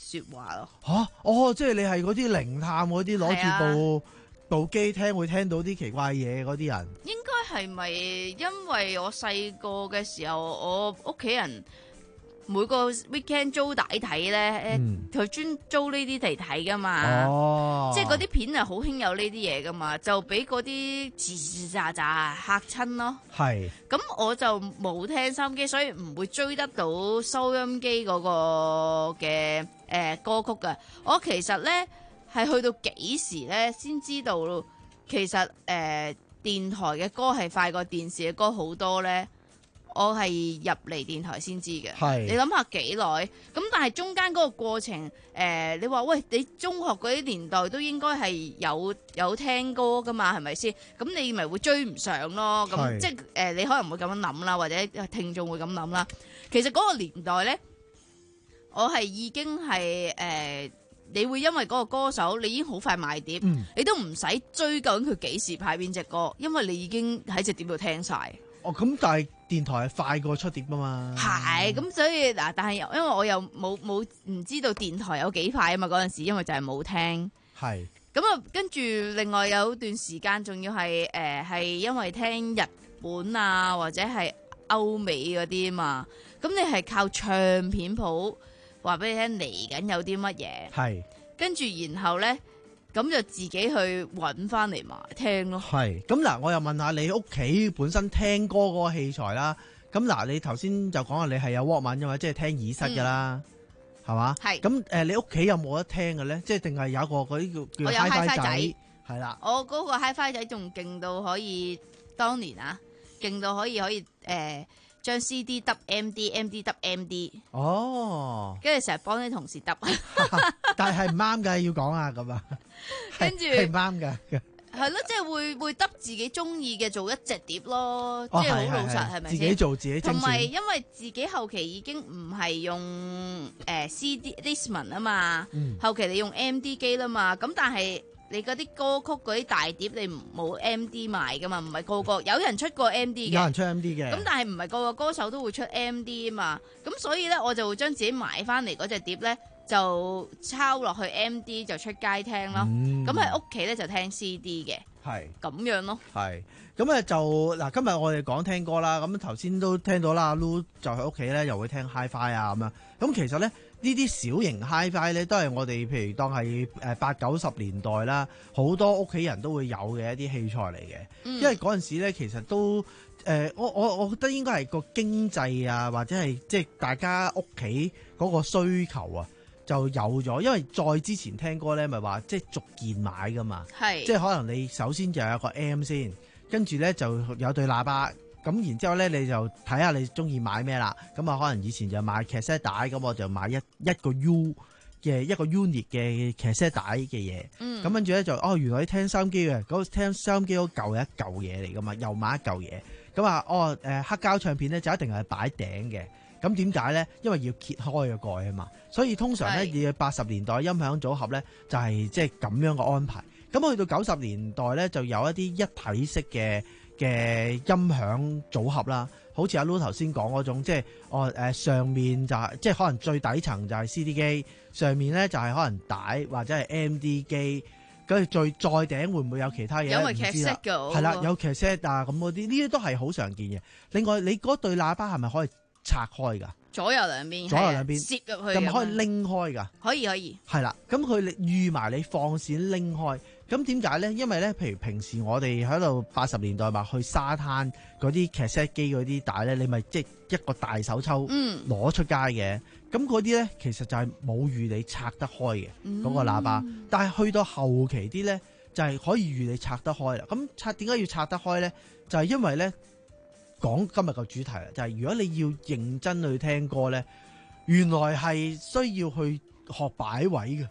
説話咯。 嚇、啊，哦，即係你係嗰啲靈探嗰啲攞住部部機聽會聽到啲奇怪嘢嗰啲人。 應該係咪因為我細個嘅時候，我屋企人每個 weekend 租帶睇咧，佢專租呢啲嚟睇噶嘛。哦，即係嗰啲片係好興有呢啲嘢噶嘛，就俾嗰啲吱吱喳喳嚇親咯。係。咁我就冇聽收音機，所以唔會追得到收音機嗰個嘅誒、呃、歌曲噶。我其實咧係去到幾時咧先知道，其實誒、呃、電台嘅歌係快過電視嘅歌好多咧。我係入嚟電台先知嘅，你諗下幾耐？咁但係中間嗰個過程，誒、呃，你話喂，你中學嗰啲年代都應該係有有聽歌噶嘛，係咪先？咁你咪會追唔上咯。咁即係誒、呃，你可能會咁樣諗啦，或者聽眾會咁諗啦。其實嗰個年代咧，我係已經係誒、呃，你會因為嗰個歌手，你已經好快買碟，嗯、你都唔使追究佢幾時派邊隻歌，因為你已經喺隻碟度聽晒。 哦，咁但係電台係快過出碟啊嘛。 係，咁所以嗱，但係因為我又冇冇唔知道電台有幾快啊嘛，嗰陣時因為就係冇聽。係。咁啊，跟住另外有段時間仲要係誒係因為聽日本啊或者係歐美嗰啲啊嘛，咁你係靠唱片鋪話俾你聽嚟緊有啲乜嘢。係。跟住然後咧。咁就自己去揾翻嚟埋聽咯。係，咁嗱，我又問下你屋企本身聽歌嗰個器材啦。咁嗱，你頭先就講話你係有 Walkman 嘅嘛，即係聽耳塞噶啦，係嘛？係。咁誒，你屋企有冇得聽嘅咧？即係定係有一個嗰啲叫叫 Hi-Fi 仔？係啦。我嗰個 Hi-Fi 仔仲勁到可以，當年啊，勁到可以可以誒。將 C D 揼 M D，M D 揼 M D。哦，跟住成日幫啲同事揼， 但係唔啱㗎，要講啊咁啊。跟住係唔啱㗎。 係咯，即係會會揼自己中意嘅做一隻碟咯，即係好老實係咪先？自己做自己精選。同埋因為自己後期已經唔係用誒 C D Discman 啊嘛，嗯、後期你用 M D 機啦嘛，咁但係。你嗰啲歌曲嗰啲大碟你冇 M D 賣噶嘛？唔係個個有人出過 M D 嘅， 有人出 M D 嘅。咁但係唔係個個歌手都會出 M D 啊嘛？咁所以咧，我就會將自己買翻嚟嗰隻碟咧，就抄落去 M D 就出街聽咯。咁喺屋企咧就聽 C D 嘅。係咁樣咯。係咁啊，就嗱，今日我哋講聽歌啦。咁頭先都聽到啦，阿 Lu 就喺屋企咧又會聽 Hi-Fi 啊咁樣。咁其實咧。呢啲小型 Hi-Fi 咧，都係我哋譬如當係誒八九十年代啦，好多屋企人都會有嘅一啲器材嚟嘅。嗯、因為嗰陣時咧，其實都誒、呃，我我我覺得應該係個經濟啊，或者係即係大家屋企嗰個需求啊，就有咗。因為再之前聽歌咧，咪話即係逐件買噶嘛，係即係可能你首先就有個 M 先，跟住咧就有對喇叭。咁然之後咧，你就睇下你中意買咩啦。咁啊，可能以前就買 cassette 帶，咁我就買一一個 U 嘅一個 unit 嘅 cassette 帶嘅嘢。嗯。咁跟住咧就哦，原來你聽收音機嘅嗰聽收音機嗰嚿係一嚿嘢嚟噶嘛，又買一嚿嘢。咁啊，哦誒黑膠唱片咧就一定係擺頂嘅。咁點解咧？因為要揭開個蓋啊嘛。所以通常咧，要八十年代音響組合咧就係即係咁樣嘅安排。咁去到九十年代咧，就有一啲一體式嘅。嘅音響組合啦，好似阿 Lu 頭先講嗰種，即係哦誒上面就係、是、即係可能最底層就係 C D 機，上面咧就係可能帶或者係 M D 機，跟住最再頂會唔會有其他嘢？因為 cassette 㗎，係啦，有 cassette 啊咁嗰啲，呢啲都係好常見嘅。另外，你嗰對喇叭係咪可以拆開㗎？左右兩邊，左右兩邊攝入去，咁可以拎開㗎？可以可以。係啦，咁佢預埋你放線拎開。咁點解咧？因為咧，譬如平時我哋喺度八十年代話去沙灘嗰啲 cassette 機嗰啲帶咧，你咪即係一個大手抽攞出街嘅。咁嗰啲咧，其實就係冇預你拆得開嘅嗰、嗯、個喇叭。但係去到後期啲咧，就係、是、可以預你拆得開啦。咁拆點解要拆得開咧？就係、是、因為咧，講今日個主題啦，就係、是、如果你要認真去聽歌咧，原來係需要去學擺位嘅。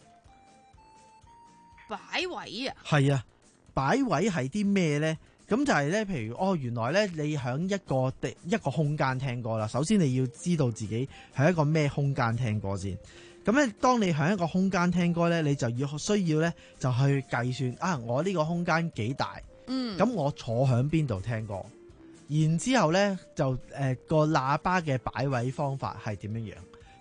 擺位啊，係啊，擺位係啲咩咧？咁就係咧，譬如哦，原來咧你喺一個地一個空間聽歌啦。首先你要知道自己喺一個咩空間聽歌先。咁咧，當你喺一個空間聽歌咧，你就要需要咧就去計算啊，我呢個空間幾大？嗯，咁我坐喺邊度聽歌？然之後咧就誒個、呃、喇叭嘅擺位方法係點樣樣？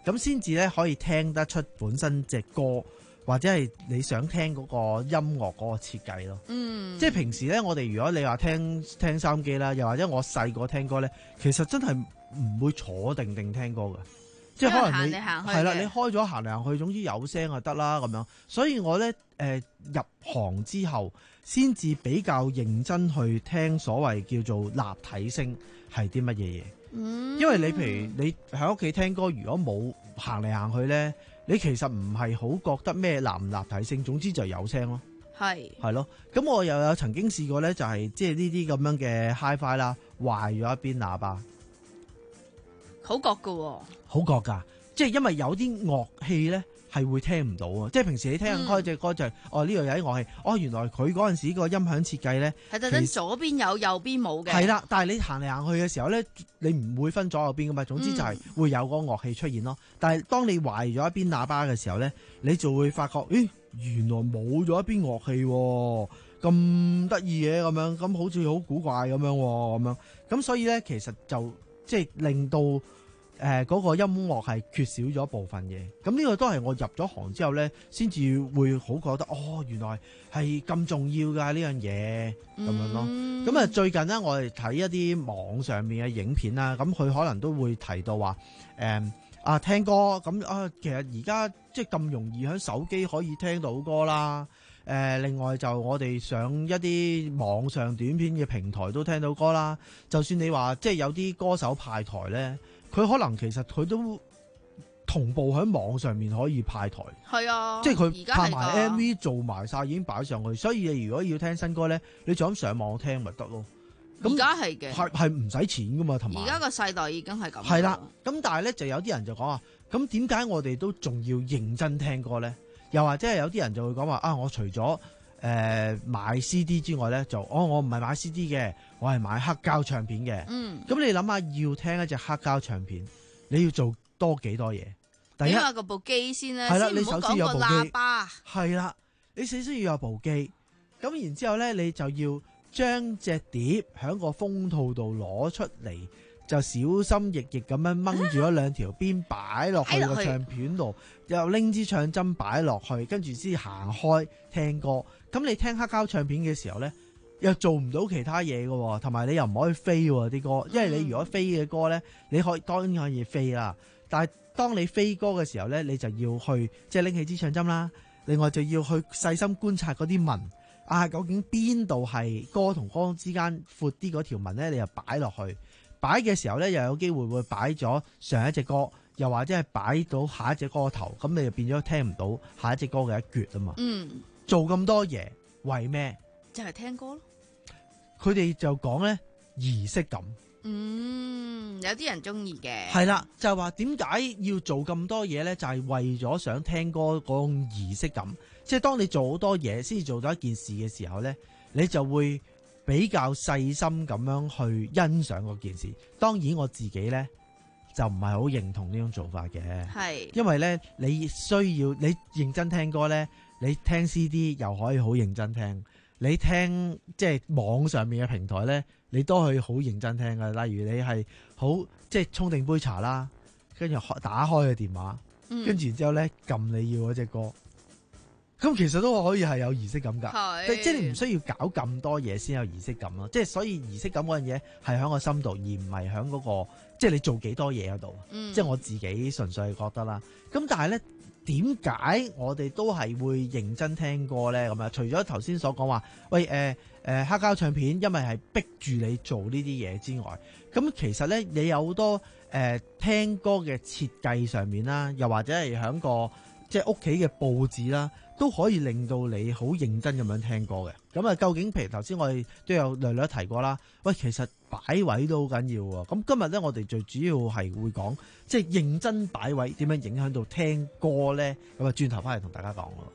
咁先至咧可以聽得出本身隻歌或者係你想聽嗰個音樂嗰個設計咯。 嗯， 即係平時咧，我哋如果你話聽聽收音機啦，又或者我細個聽歌咧，其實真係唔會坐定定聽歌㗎。即係可能你係啦，你開咗行嚟行去，總之有聲就得啦咁樣。所以我咧誒、呃、入行之後，先至比較認真去聽所謂叫做立體聲係啲乜嘢嘢。嗯，因為你譬如你喺屋企聽歌，如果冇行嚟行去咧，你其實唔係好覺得咩立唔立體聲，總之就有聲咯。 係係咯，咁我又有曾經試過咧，就係即係呢啲咁樣嘅 Hi-Fi 啦，壞咗一邊喇叭。 好覺㗎喎， 好覺㗎，即係因為有啲樂器咧係會聽唔到啊！即係平時你聽開隻歌就係、是嗯、哦呢度有啲樂器，哦原來佢嗰陣時個音響設計咧係特登左邊有右邊冇嘅。 係啦，但係你行嚟行去嘅時候咧，你唔會分左右邊㗎嘛。總之就係會有個樂器出現咯。嗯、但係當你壞咗一邊喇叭嘅時候咧，你就會發覺，咦原來冇咗一邊樂器喎，咁得意嘅咁樣，咁好似好古怪咁樣喎，咁樣咁所以咧其實就即係令到。誒嗰、呃那個音樂係缺少咗部分嘢，咁呢個都係我入咗行之後呢，先至會好覺得哦，原來係咁重要㗎呢樣嘢咁樣咯。咁啊、嗯、最近呢，我哋睇一啲網上面嘅影片啦，咁佢可能都會提到話誒、呃、啊聽歌咁啊，其實而家即係咁容易喺手機可以聽到歌啦。誒、呃、另外就我哋上一啲網上短片嘅平台都聽到歌啦。就算你話即係有啲歌手派台呢。佢可能其實佢都同步喺網上面可以派台， 係啊， 即係佢拍埋 M V 做埋晒已經擺上去，所以你如果要聽新歌咧，你就咁上網聽咪得咯。 而家係嘅， 係係唔使錢噶嘛，同埋而家個世代已經係咁。 係啦，咁但係咧就有啲人就講話，咁點解我哋都仲要認真聽歌咧？又或者係有啲人就會講話啊，我除咗誒、呃、買 C D 之外咧，就哦我唔係買 C D 嘅。我係買黑膠唱片嘅，咁、嗯、你諗下要聽一隻黑膠唱片，你要做多幾多嘢？第一， 起碼部機先啦， 係啦， 先唔好講個喇叭。 係啦，你首先要有部機，咁然之後咧，你就要將隻碟喺個封套度攞出嚟，就小心翼翼咁樣掹住咗兩條邊擺落去個唱片度，又拎支唱針擺落去，跟住先行開聽歌。咁你聽黑膠唱片嘅時候咧，又做唔到其他嘢嘅，同埋你又唔可以飛啲歌，因為你如果飛嘅歌呢，你可以當然可以飛啦。但係當你飛歌嘅時候呢，你就要去即係拎起支唱針啦。另外就要去細心觀察嗰啲紋啊，究竟邊度係歌同歌之間闊啲嗰條紋呢？你又擺落去。擺嘅時候呢，又有機會會擺咗上一隻歌，又或者係擺到下一隻歌頭，咁你就變咗聽唔到下一隻歌嘅一橛啊嘛。嗯，做咁多嘢為咩？ 就係聽歌咯。 佢哋就講咧儀式感。 嗯，有啲人中意嘅。 係啦，就係話點解要做咁多嘢咧？就係、是、為咗想聽歌嗰種儀式感。即係當你做好多嘢先至做到一件事嘅時候咧，你就會比較細心咁樣去欣賞嗰件事。當然我自己咧就唔係好認同呢種做法嘅。係，因為咧你需要你認真聽歌咧，你聽 C D 又可以好認真聽。你聽即係網上面嘅平台咧，你都可以好認真聽㗎。例如你係好即係沖定杯茶啦，跟住打開個電話，跟住然之後咧撳你要嗰隻歌，咁其實都可以係有儀式感㗎。即係你唔需要搞咁多嘢先有儀式感咯。即係所以儀式感嗰樣嘢係喺個心度，而唔係喺嗰個即係你做幾多嘢嗰度。嗯、即係我自己純粹係覺得啦。咁但係咧。點解我哋都係會認真聽歌呢？咁啊，除咗頭先所講話，喂誒誒、呃呃、黑膠唱片，因為係逼住你做呢啲嘢之外，咁其實呢，你有好多誒、呃、聽歌嘅設計上面啦，又或者係喺個即係屋企嘅佈置啦，都可以令到你好認真咁樣聽歌嘅。咁啊，究竟譬如頭先我哋都有略略提過啦。喂，其實擺位都好緊要喎。咁今日咧，我哋最主要係會講即係認真擺位點樣影響到聽歌咧。咁啊，轉頭翻嚟同大家講咯。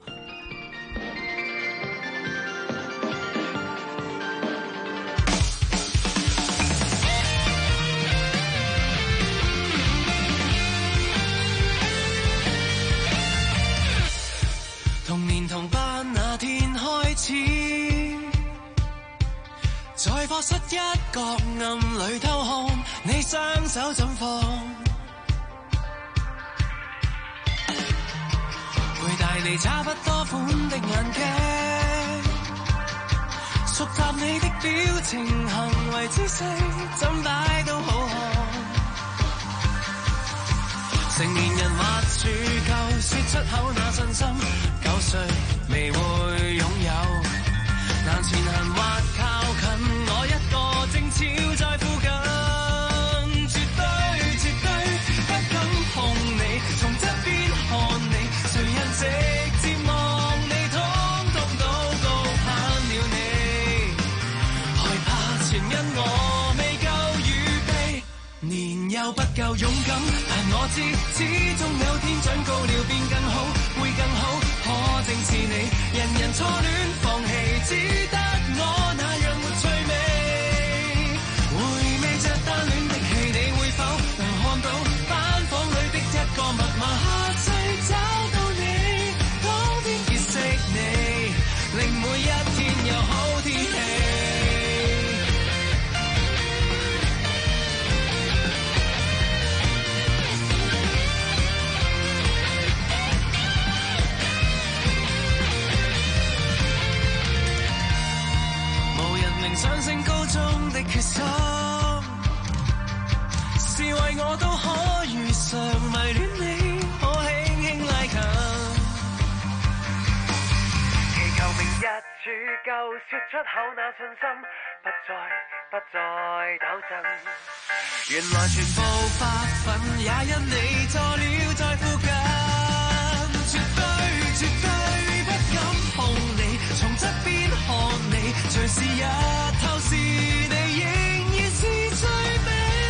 童年同班那天開始，在課室一角暗裏偷看你雙手怎放， 你差不多款的眼鏡，熟習你的表情、行為、姿勢，怎擺都好看。成年人或處夠，說出口那信心，九歲未會擁有。難前行或靠近，我一個正悄在附近，絕對絕對不敢碰你，從側邊看你，誰人直接望你，通通都高攀了你，害怕全因我未夠預備，年幼不夠勇敢，但我知始終有天長高了變更好，會更好，可正是你，人人初戀放棄，只得我那樣沒趣味，回味着單戀的戲，你會否能看到班房裏的一個密碼，下世找到你，當天結識你，令每一天有好天氣。上升高中的決心，是為我都可如常迷戀你，可輕輕拉近，祈求明日處夠，說出口那信心，不再不再抖震。原來全部發奮也因你助了在附近，絕對絕對不敢碰你，從側邊看你，隨時日透視你，仍然是最美。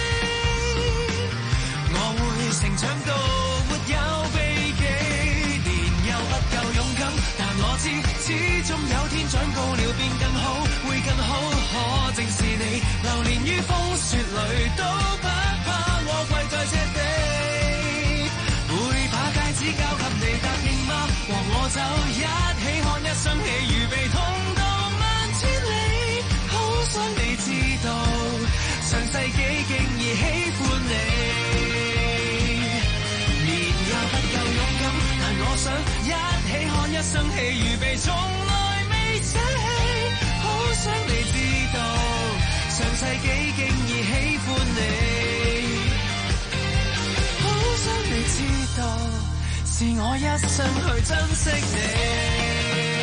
我會成長到沒有避忌，年幼不夠勇敢，但我知始終有天長高了變更好，會更好，可正是你，流連於風雪裏都不怕我跪在赤地，會把戒指交給你，答應嗎？和我走一起看一生戲，預備痛到萬千里，好想你知道，上世紀竟已喜歡你，年幼不夠勇敢，但我想一起看一生戲，預備從來未捨棄，好想你知道，上世紀竟已喜歡你，好想你知道，是我一生去珍惜你。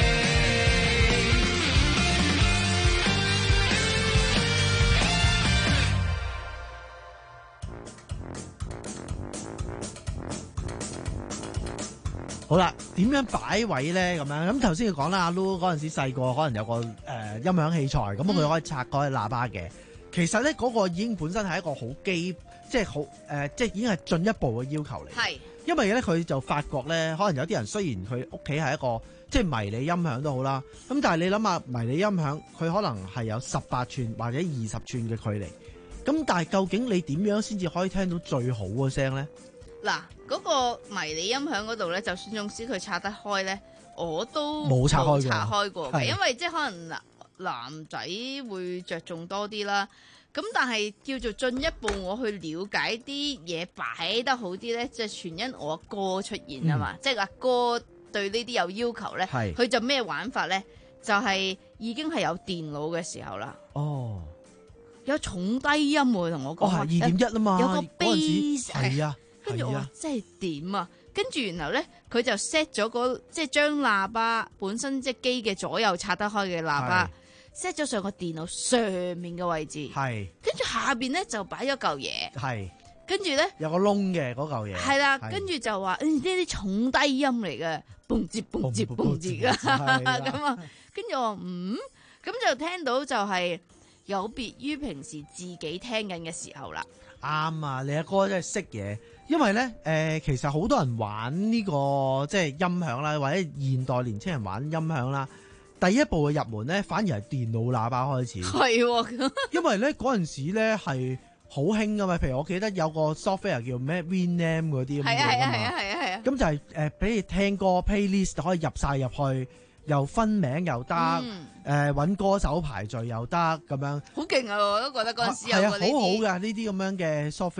好啦，點樣擺位咧？咁樣咁頭先佢講啦，阿 Lu 嗰陣時細個，可能有個誒、呃、音響器材，咁佢可以拆嗰啲喇叭嘅。其實咧，嗰、那個已經本身係一個好基，即係好誒，即係已經係進一步嘅要求嚟。係，因為咧佢就發覺咧，可能有啲人雖然佢屋企係一個即係迷你音響都好啦，咁但係你諗下迷你音響，佢可能係有十八寸或者二十寸嘅距離，咁但係究竟你點樣先至可以聽到最好嘅聲咧？ 嗱，嗰個迷你音響嗰度咧，就算縱使佢拆得開咧，我都冇拆開過， 拆開過嘅，因為即係可能男男仔會着重多啲啦。咁但係叫做進一步，我去了解啲嘢擺得好啲咧，即係全因我阿哥出現啊嘛，嗯、即係阿哥對呢啲有要求咧，佢就咩玩法咧？就係、是、已經係有電腦嘅時候啦。哦，有重低音喎，同我講。哦，係二點一啊嘛，有個 bass 係啊。跟住我話即係點啊？跟住然後咧，佢就 set 咗個即係將喇叭本身即係機嘅左右拆得開嘅喇叭 set 咗上個電腦上面嘅位置。係。跟住下邊咧就擺咗嚿嘢。係。跟住咧有個窿嘅嗰嚿嘢。係啦，跟住就話呢啲重低音嚟嘅，嘣接嘣接嘣接噶咁啊。跟住我話嗯，咁就聽到就係有別於平時自己聽緊嘅時候啦。啱啊！你阿哥真係識嘢，因為咧誒、呃，其實好多人玩呢、這個即係音響啦，或者現代年青人玩音響啦，第一步嘅入門咧，反而係電腦喇叭開始。係，因為咧嗰陣時咧係好興噶嘛，譬如我記得有個 software 叫咩 Winamp 嗰啲咁樣噶嘛。係啊係啊係啊係啊係啊！咁就係誒，俾你聽歌 playlist 可以入晒入去。又分名又得，誒、嗯、揾、呃、歌手排序又得咁樣，好勁啊！我都覺得嗰陣時有個呢啲，係啊，好好噶呢啲咁樣嘅 software。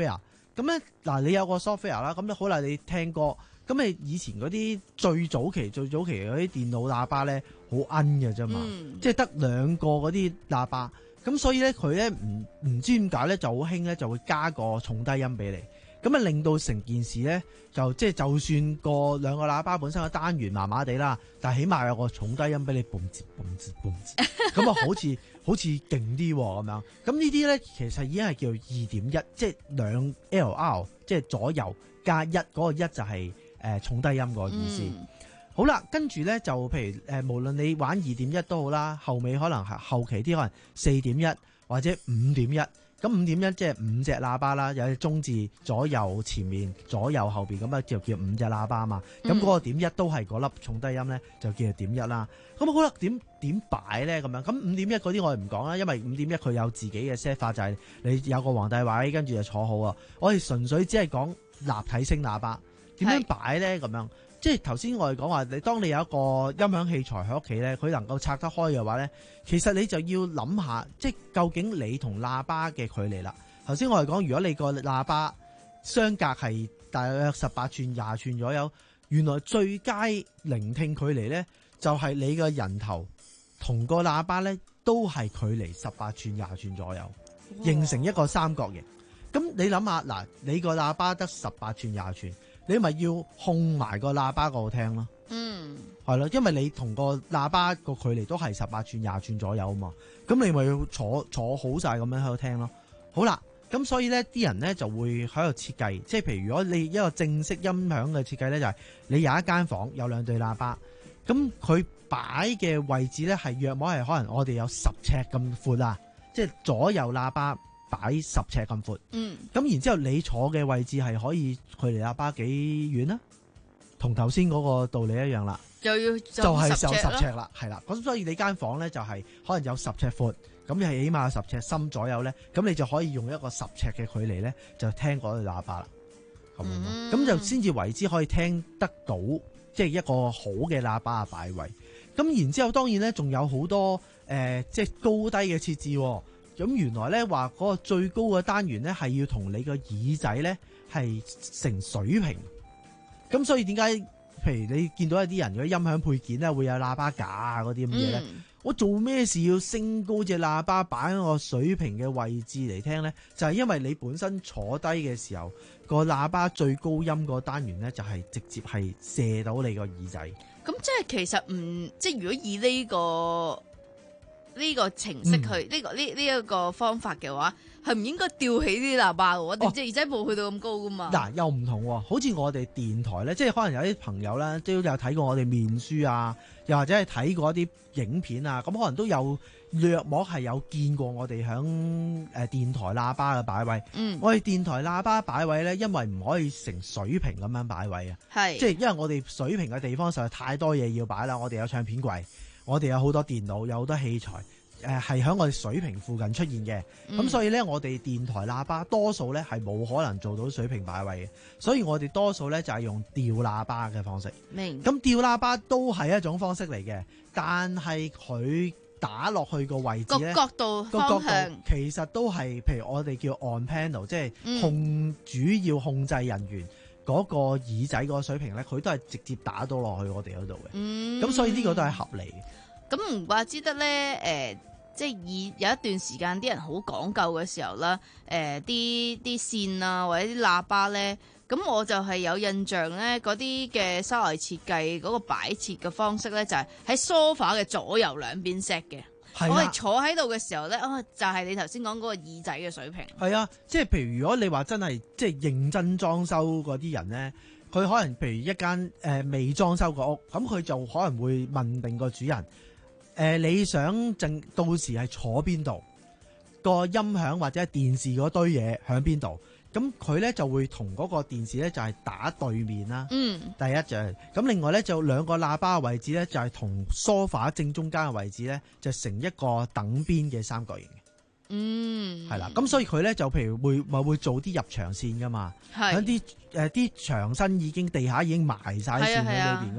咁咧嗱，你有個 software 啦，咁咧好啦，你聽歌，咁你以前嗰啲最早期、最早期嗰啲電腦喇叭咧，好奀嘅啫嘛， 嗯、 即係得兩個嗰啲喇叭，咁所以咧佢咧唔唔知點解咧就好興咧，就會加個重低音俾你。咁啊，令到成件事咧，就即係就算個兩個喇叭本身嘅單元麻麻地啦，但係起碼有個重低音俾你嘣接嘣接嘣接，咁啊好似好似勁啲咁樣。咁呢啲咧其實已經係叫二點一，即係兩 L R， 即係左右加一，嗰個一就係誒重低音個意思。嗯、好啦，跟住咧就譬如誒、呃，無論你玩二點一都好啦，後尾可能係後期啲可能四點一或者五點一。咁五點一即係五隻喇叭啦，有隻中字左右前面左右後邊咁啊，就叫五隻喇叭啊嘛。咁嗰、嗯、個點一都係嗰粒重低音咧，就叫做點一啦。咁好啦，點點擺咧咁樣？咁五點一嗰啲我哋唔講啦，因為五點一佢有自己嘅 set 法，就係、是、你有個皇帝位，跟住就坐好啊。我哋純粹只係講立體聲喇叭點樣擺咧咁樣。即係頭先我哋講話，你當你有一個音響器材喺屋企咧，佢能夠拆得開嘅話咧，其實你就要諗下，即係究竟你同喇叭嘅距離啦。頭先我哋講，如果你個喇叭相隔係大約十八寸、廿寸左右，原來最佳聆聽距離咧，就係你個人頭同個喇叭咧都係距離十八寸、廿寸左右，形成一個三角形。咁你諗下，嗱，你個喇叭得十八寸、廿寸。你咪要控埋個喇叭嗰度聽咯，嗯，係咯，因為你同個喇叭個距離都係十八寸、廿寸左右啊嘛，咁你咪要坐坐好晒咁樣喺度聽咯。好啦，咁所以咧啲人咧就會喺度設計，即係譬如如果你一個正式音響嘅設計咧，就係、是、你有一間房有兩對喇叭，咁佢擺嘅位置咧係約莫係可能我哋有十尺咁闊啊，即係左右喇叭擺十尺咁闊，嗯，咁然之後你坐嘅位置係可以距離喇叭幾遠啦，同頭先嗰個道理一樣啦， 就要就係就十尺啦，係啦，咁所以你間房咧就係可能有十尺闊，咁你係起碼十尺深左右咧，咁你就可以用一個十尺嘅距離咧就聽嗰對喇叭啦，咁樣咯，咁、嗯、就先至為之可以聽得到，即係一個好嘅喇叭嘅擺位。咁然之後當然咧仲有好多誒、呃，即係高低嘅設置。咁原來咧話嗰個最高嘅單元咧係要同你個耳仔咧係成水平，咁所以點解譬如你見到一啲人嗰啲音響配件咧會有喇叭架啊嗰啲咁嘢咧，嗯、我做咩事要升高隻喇叭擺喺個水平嘅位置嚟聽咧？就係、是、因為你本身坐低嘅時候，個喇叭最高音個單元咧就係直接係射到你個耳仔。咁即係其實唔即係如果以呢、呢個。呢個程式去呢、嗯、個呢呢一個方法嘅話，係唔應該吊起啲喇叭嘅？我哋隻耳仔冇去到咁高噶嘛？嗱、哦，又唔同喎，好似我哋電台咧，即係可能有啲朋友咧都有睇過我哋面書啊，又或者係睇過一啲影片啊，咁可能都有略摸係有見過我哋響誒電台喇叭嘅擺位。嗯，我哋電台喇叭擺位咧，因為唔可以成水平咁樣擺位啊，係即係因為我哋水平嘅地方實在太多嘢要擺啦，我哋有唱片櫃。我哋有好多電腦，有好多器材，誒係喺我哋水平附近出現嘅，咁、嗯、所以咧我哋電台喇叭多數咧係冇可能做到水平擺位嘅，所以我哋多數咧就係用吊喇叭嘅方式。明咁吊喇叭都係一種方式嚟嘅，但係佢打落去個位置咧，個角度方向其實都係，譬如我哋叫 on panel， 即係控、嗯、主要控制人員。嗰個耳仔嗰個水平咧，佢都係直接打到落去我哋嗰度嘅，咁、嗯、所以呢個都係合理嘅。咁唔怪之得咧，誒、呃，即係以有一段時間啲人好講究嘅時候啦，誒啲啲線啊或者啲喇叭咧，咁我就係有印象咧，嗰啲嘅室內設計嗰個擺設嘅方式咧，就係喺 sofa 嘅左右兩邊 set 嘅。我哋坐喺度嘅時候咧，哦，就係、是、你頭先講嗰個耳仔嘅水平。係啊，即係譬如如果你話真係即係認真裝修嗰啲人咧，佢可能譬如一間誒、呃、未裝修個屋，咁佢就可能會問定個主人，誒、呃、你想淨到時係坐邊度，個音響或者係電視嗰堆嘢響邊度？咁佢咧就會同嗰個電視咧就係打對面啦。嗯，第一就係、是、咁，另外咧就兩個喇叭嘅位置咧就係同梳化正中間嘅位置咧就成一個等邊嘅三角形嘅。嗯，係啦，咁所以佢咧就譬如會咪會做啲入牆線噶嘛，喺啲誒啲牆身已經地下已經埋晒線喺裏邊噶嘛，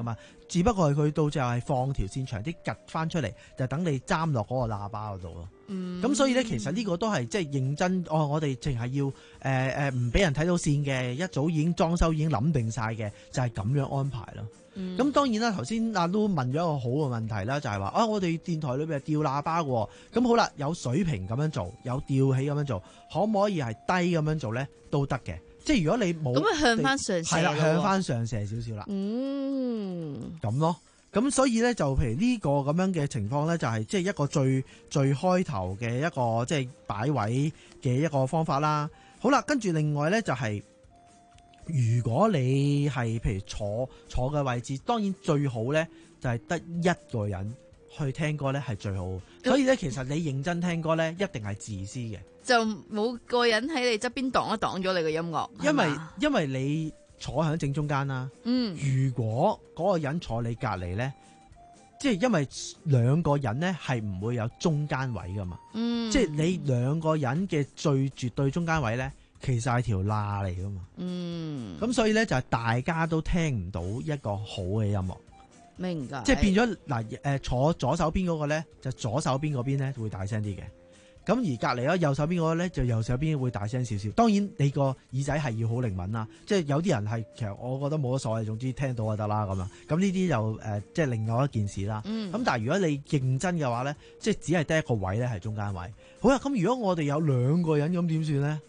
只不過係佢到最後係放條線長啲，趌翻出嚟，就等你擔落嗰個喇叭嗰度咯。咁、嗯、所以咧，其實呢個都係即係認真。哦，我哋淨係要誒誒唔俾人睇到線嘅，一早已經裝修已經諗定晒嘅，就係、是、咁樣安排咯。咁、嗯、當然啦，頭先阿 Lu 問咗一個好嘅問題啦，就係、是、話啊，我哋電台裏邊係吊喇叭嘅，咁好啦，有水平咁樣做，有吊起咁樣做，可唔可以係低咁樣做咧？都得嘅。即係如果你冇咁向翻上射，係啦， 向翻上射少少啦。 嗯， 咁咯。咁所以咧，就譬如呢個咁樣嘅情況咧，就係即係一個最最開頭嘅一個即係擺位嘅一個方法啦。好啦，跟住另外咧就係、是，如果你係譬如坐坐嘅位置，當然最好咧就係得一個人去聽歌咧係最好。所以咧，其實你認真聽歌咧，一定係自私嘅，就冇個人喺你側邊擋一擋咗你嘅音樂。 因為因為你坐喺正中間啦，嗯，如果嗰個人坐你隔離咧，即係因為兩個人咧係唔會有中間位噶嘛，嗯，即係你兩個人嘅最絕對中間位咧，其實係條罅嚟噶嘛，嗯，咁所以咧就係大家都聽唔到一個好嘅音樂， 明㗎， 即係變咗嗱誒坐左手邊嗰個咧，就左手邊嗰邊咧會大聲啲嘅。咁而隔離咯，右手邊嗰個咧就右手邊會大聲少少。當然你個耳仔係要好靈敏啦，即係有啲人係其實我覺得冇乜所謂，總之聽到就得啦咁樣。咁呢啲就誒即係另外一件事啦。咁、嗯、但係如果你認真嘅話咧，即係只係得一個位咧係中間位。好啦，咁如果我哋有兩個人咁點算咧？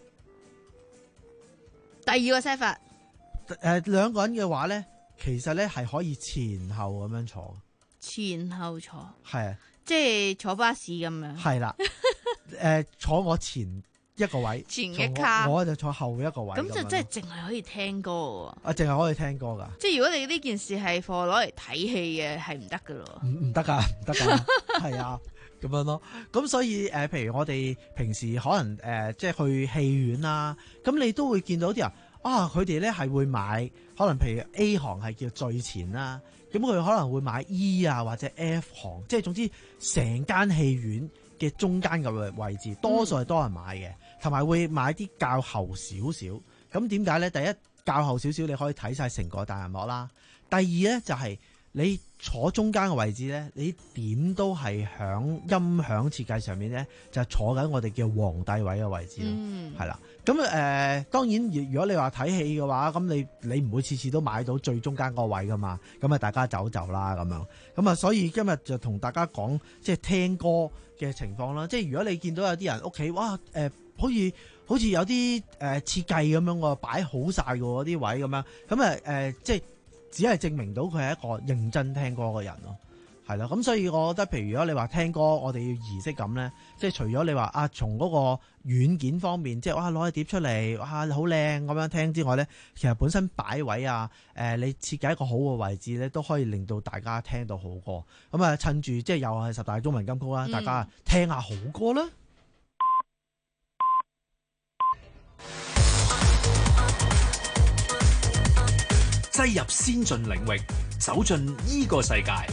第二個 set 法誒兩個人嘅話咧，其實咧係可以前後咁樣坐。 前後坐係啊， 即係坐巴士咁樣。 係啦。誒、呃，坐我前一個位， 前一卡， 我，我就坐後一個位。 咁就真係淨係可以聽歌喎。 啊，淨係可以聽歌噶。 即係如果你呢件事係貨攞嚟睇戲嘅，係唔得噶咯。唔唔得噶，唔得噶，係啊，咁樣咯。咁所以誒、呃，譬如我哋平時可能誒、呃，即係去戲院啦，咁你都會見到啲人啊，佢哋咧係會買，可能譬如 A 行係叫最前啦，咁佢可能會買 E 啊或者 F 行，即係總之成間戲院嘅中間嘅位置，多數係多人買嘅，同埋會買啲較後少少。咁點解咧？第一，較後少少你可以睇晒成個大銀幕啦。第二咧就係、是、你坐中間嘅位置咧，你點都係響音響設計上面咧，就係、坐緊我哋叫皇帝位嘅位置咯。係、嗯、啦。咁誒、呃，當然如果你話睇戲嘅話，咁你你唔會次次都買到最中間個位噶嘛。咁啊，大家走走啦咁樣。咁啊，所以今日就同大家講即係聽歌嘅情況啦。即係如果你見到有啲人屋企哇誒、呃，好似好似有啲誒設計咁樣喎，擺好晒嘅嗰啲位咁樣，咁啊誒，即係只係證明到佢係一個認真聽歌嘅人咯。係啦，咁所以我覺得，譬如如果你話聽歌，我哋要儀式感咧，即係除咗你話啊，從嗰個軟件方面，即係哇攞隻碟出嚟，哇好靚咁樣聽之外咧，其實本身擺位啊，誒、呃、你設計一個好嘅位置咧，都可以令到大家聽到好歌。咁啊，趁住即係又係十大中文金曲啦，大家聽下好歌啦。 擠入先進領域，走進依個世界。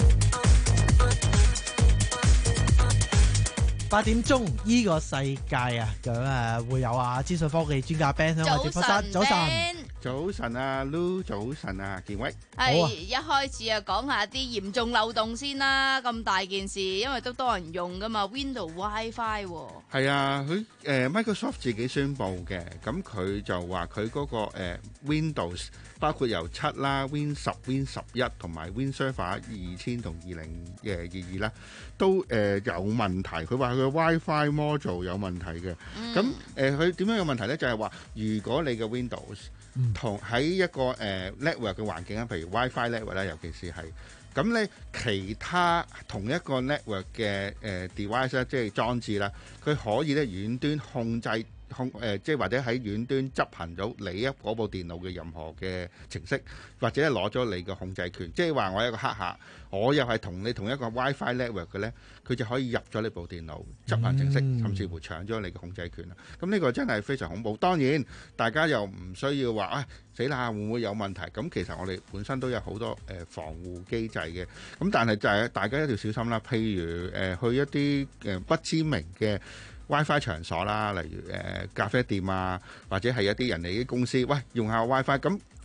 八點鐘依個世界啊，咁啊會有啊資訊科技專家 Ben 喺我直播室。早晨， 早晨啊 Lu，早晨啊建威。 係、啊、一開始啊，講下啲嚴重漏洞先啦。咁大件事，因為都多人用噶嘛 ，Windows WiFi。 係啊，佢誒、呃、Microsoft 自己宣布嘅，咁佢就話佢嗰個誒、呃、Windows 包括由七啦、Win 十、Win 十一同埋 Win Server 二千同二零誒二二啦，都誒、呃、有問題。佢話佢 WiFi module 有問題嘅。咁誒佢點樣有問題咧？就係、是、話如果你嘅 Windows 同喺一個誒、呃、network 嘅環境啊，譬如 WiFi network 啦，尤其是係咁咧，其他同一個 network 嘅誒、呃、device 咧，即係裝置啦，佢可以咧遠端控制控誒、呃，即係或者喺遠端執行到你一嗰部電腦嘅任何嘅程式，或者攞咗你嘅控制權。即係話我有一個黑客，我又係同你同一個 WiFi network 嘅咧，佢就可以入咗你部電腦執行程式，嗯、甚至乎搶咗你嘅控制權啦。咁呢個真係非常恐怖。當然，大家又唔需要話啊死啦，會唔會有問題？咁其實我哋本身都有好多誒、呃、防護機制嘅。咁但係就係大家一定要小心啦。譬如誒、呃、去一啲誒、呃、不知名嘅 WiFi 場所啦，例如誒、呃、咖啡店啊，或者係一啲人哋啲公司，喂用下 WiFi，咁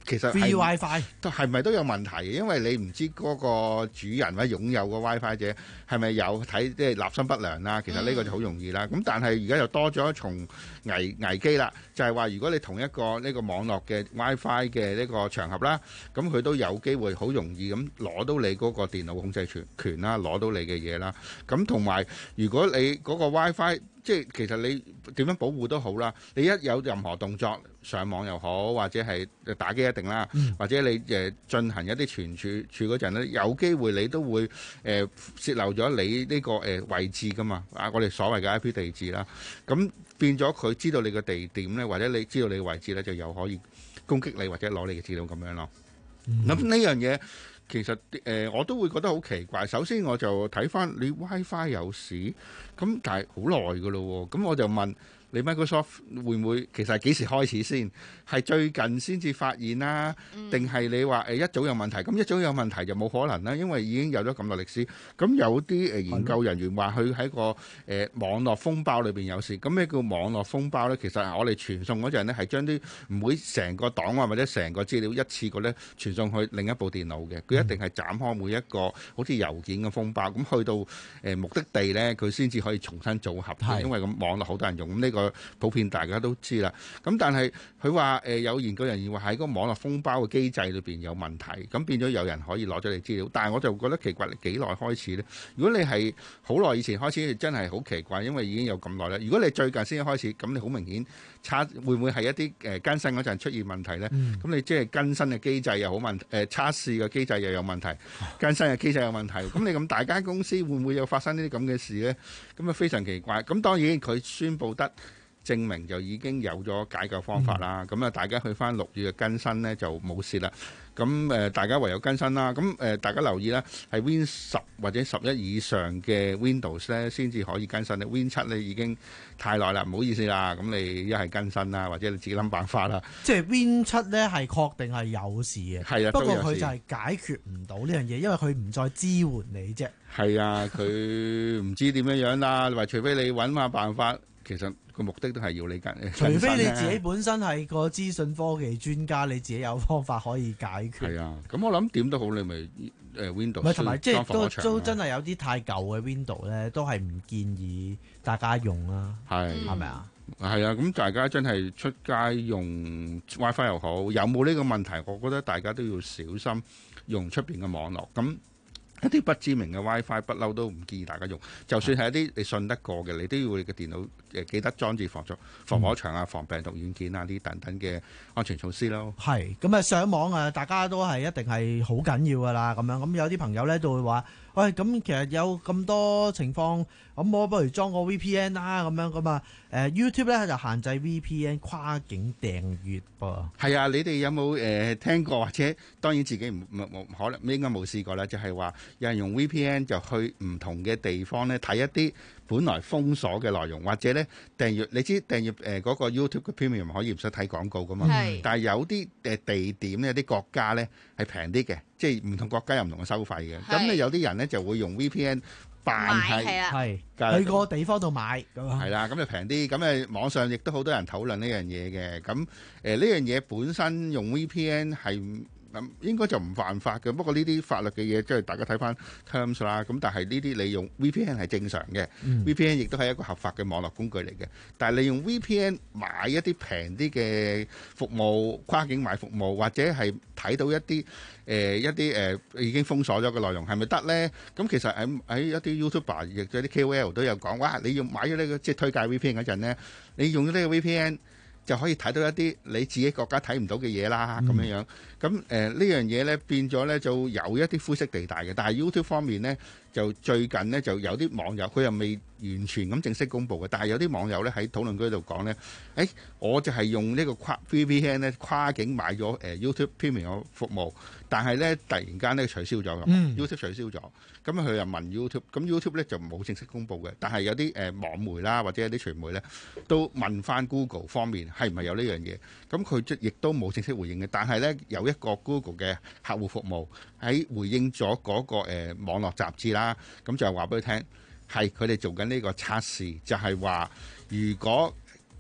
其實 free WiFi 都係咪都有問題嘅？因為你唔知嗰個主人或者擁有個 WiFi 者係咪有睇即係立心不良啦。其實呢個就好容易啦。咁、嗯、但係而家又多咗一重危危機啦，就係、是、話如果你同一個呢個網絡嘅 WiFi 嘅呢個場合啦，咁佢都有機會好容易咁攞到你嗰個電腦控制權權啦，攞到你嘅嘢啦。咁同埋如果你嗰個 WiFi 即係其實你點樣保護都好啦，你一有任何動作上網又好，或者係打機一定啦，嗯、或者你誒進行一啲存儲處嗰陣咧，有機會你都會誒、呃、泄漏咗你呢個誒位置噶嘛，啊我哋所謂嘅 I P 地址啦，咁變咗佢知道你個地點咧，或者你知道你嘅位置咧，就又可以攻擊你或者攞你嘅資料咁樣咯。咁呢樣嘢其實誒、呃、我都會覺得好奇怪。首先我就睇翻你 WiFi 有事，咁但係好耐㗎咯喎，咁我就問你 Microsoft 會唔會其實係幾時開始先？係最近先至發現啦，定係你話誒一早有問題？咁一早有問題就冇可能啦，因為已經有咗咁耐歷史。咁有啲誒研究人員話佢喺個誒、呃、網絡風暴裏邊有事。咁咩叫網絡風暴咧？其實我哋傳送嗰陣咧係將啲唔會成個檔案或者成個資料一次過咧傳送去另一部電腦嘅。佢一定係斬開每一個好似郵件嘅風暴，咁去到誒、呃、目的地咧，佢先至可以重新組合。因為咁網絡好多人用，咁呢、呢個普遍大家都知啦。咁但係佢話誒有研究人員話喺個網絡封包嘅機制裏邊有問題，咁變咗有人可以攞咗你資料。但係我就覺得奇怪，你幾耐開始呢？如果你係好耐以前開始，真係好奇怪，因為已經有咁耐啦。如果你最近先開始，咁你好明顯差，會唔會係一啲誒更新嗰陣出現問題呢？咁、嗯、你即係更新嘅機制又好問題，誒測試嘅機制又有問題，更新嘅機制有問題。咁你咁大間公司會唔會有發生呢啲咁嘅事呢？咁啊非常奇怪。咁當然佢宣佈得證明就已經有咗解救方法啦，咁啊、嗯、大家去翻六月嘅更新呢就冇事啦。咁誒大家唯有更新啦。咁誒大家留意啦，係 Win 十或者十一以上嘅 Windows 咧先至可以更新咧。Win 七咧已經太耐啦，唔好意思啦。咁你一係更新啦，或者你自己諗辦法啦。 即係 Win 七咧係確定係有事嘅， 係啊， 不過佢就係解決唔到呢樣嘢，因為佢唔再支援你啫。 係啊，佢唔知點樣樣啦。你話除非你揾下辦法，其實個目的都係要你跟。 除非你自己本身係個資訊科技專家，你自己有方法可以解決。 係啊，咁我諗點都好，你咪誒 Windows。唔係同埋即係都都真係有啲太舊嘅 Windows 咧，都係唔建議大家用啦。係係咪啊？ 係啊，咁大家真係出街用 WiFi 又好，有冇呢個問題？我覺得大家都要小心用出邊嘅網絡。咁一啲不知名嘅 WiFi 不嬲都唔建議大家用，就算係一啲你信得過嘅，你都要你嘅電腦誒記得裝置防咗防火牆啊、防病毒軟件啊呢等等嘅安全措施咯。 係咁啊，上網啊，大家都係一定係好緊要噶啦，咁樣咁有啲朋友咧都會話，喂、哎，咁其實有咁多情況，咁我不如裝個 V P N 啦，咁樣咁啊，誒 YouTube 咧就限制 V P N 跨境訂閱噃。係啊，你哋有冇誒、呃、聽過或者當然自己唔冇可能應該冇試過啦，就係話有人用 V P N 就去唔同嘅地方咧睇一啲本來封鎖嘅內容，或者咧訂閱，你知訂閱誒嗰個 YouTube 嘅 Premium 可以唔使睇廣告噶嘛？係。但係有啲誒地點咧，有啲國家咧係平啲嘅，即係唔同國家有唔同嘅收費嘅。咁咧有啲人咧就會用 V P N 扮係係喺個地方度買咁啊。係啦，咁就平啲。咁誒網上亦都好多人討論呢樣嘢嘅。咁誒呢樣嘢本身用 V P N 係。咁應該就唔犯法嘅，不過呢啲法律嘅嘢即係大家睇翻 terms 啦。咁但係呢啲你用 V P N 係正常嘅、嗯、，V P N 亦都係一個合法嘅網絡工具嚟嘅。但係你用 V P N 買一啲平啲嘅服務，跨境買服務，或者係睇到一啲誒、呃、一啲誒、呃、已經封鎖咗嘅內容，係咪得咧？咁其實喺喺一啲 YouTuber 亦都有啲 K O L 都有講，哇！你用買咗呢、這個即係推介 V P N 嗰陣咧，你用咗呢個 V P N。就可以睇到一啲你自己國家睇唔到嘅嘢啦，咁樣樣。咁誒呢樣嘢咧變咗咧就有一啲灰色地帶嘅。但係 YouTube 方面咧就最近咧就有啲網友佢又未完全咁正式公佈嘅，但係有啲網友咧喺討論區度講咧，誒我就係用呢個跨 V P N 咧跨境買咗誒 YouTube Premium 嘅服務，但係咧突然間咧取消咗、嗯、YouTube 取消咗。咁佢又問 YouTube，咁 YouTube 咧就冇正式公佈嘅，但係有啲誒、呃、網媒啦或者有啲傳媒咧都問翻 Google 方面係唔係有呢樣嘢，咁佢即亦都冇正式回應嘅。但係咧有一個 Google 嘅客戶服務喺回應咗嗰、那個誒、呃、網絡雜誌啦，咁就係話俾佢聽係佢哋做緊呢個測試，就係、是、話如果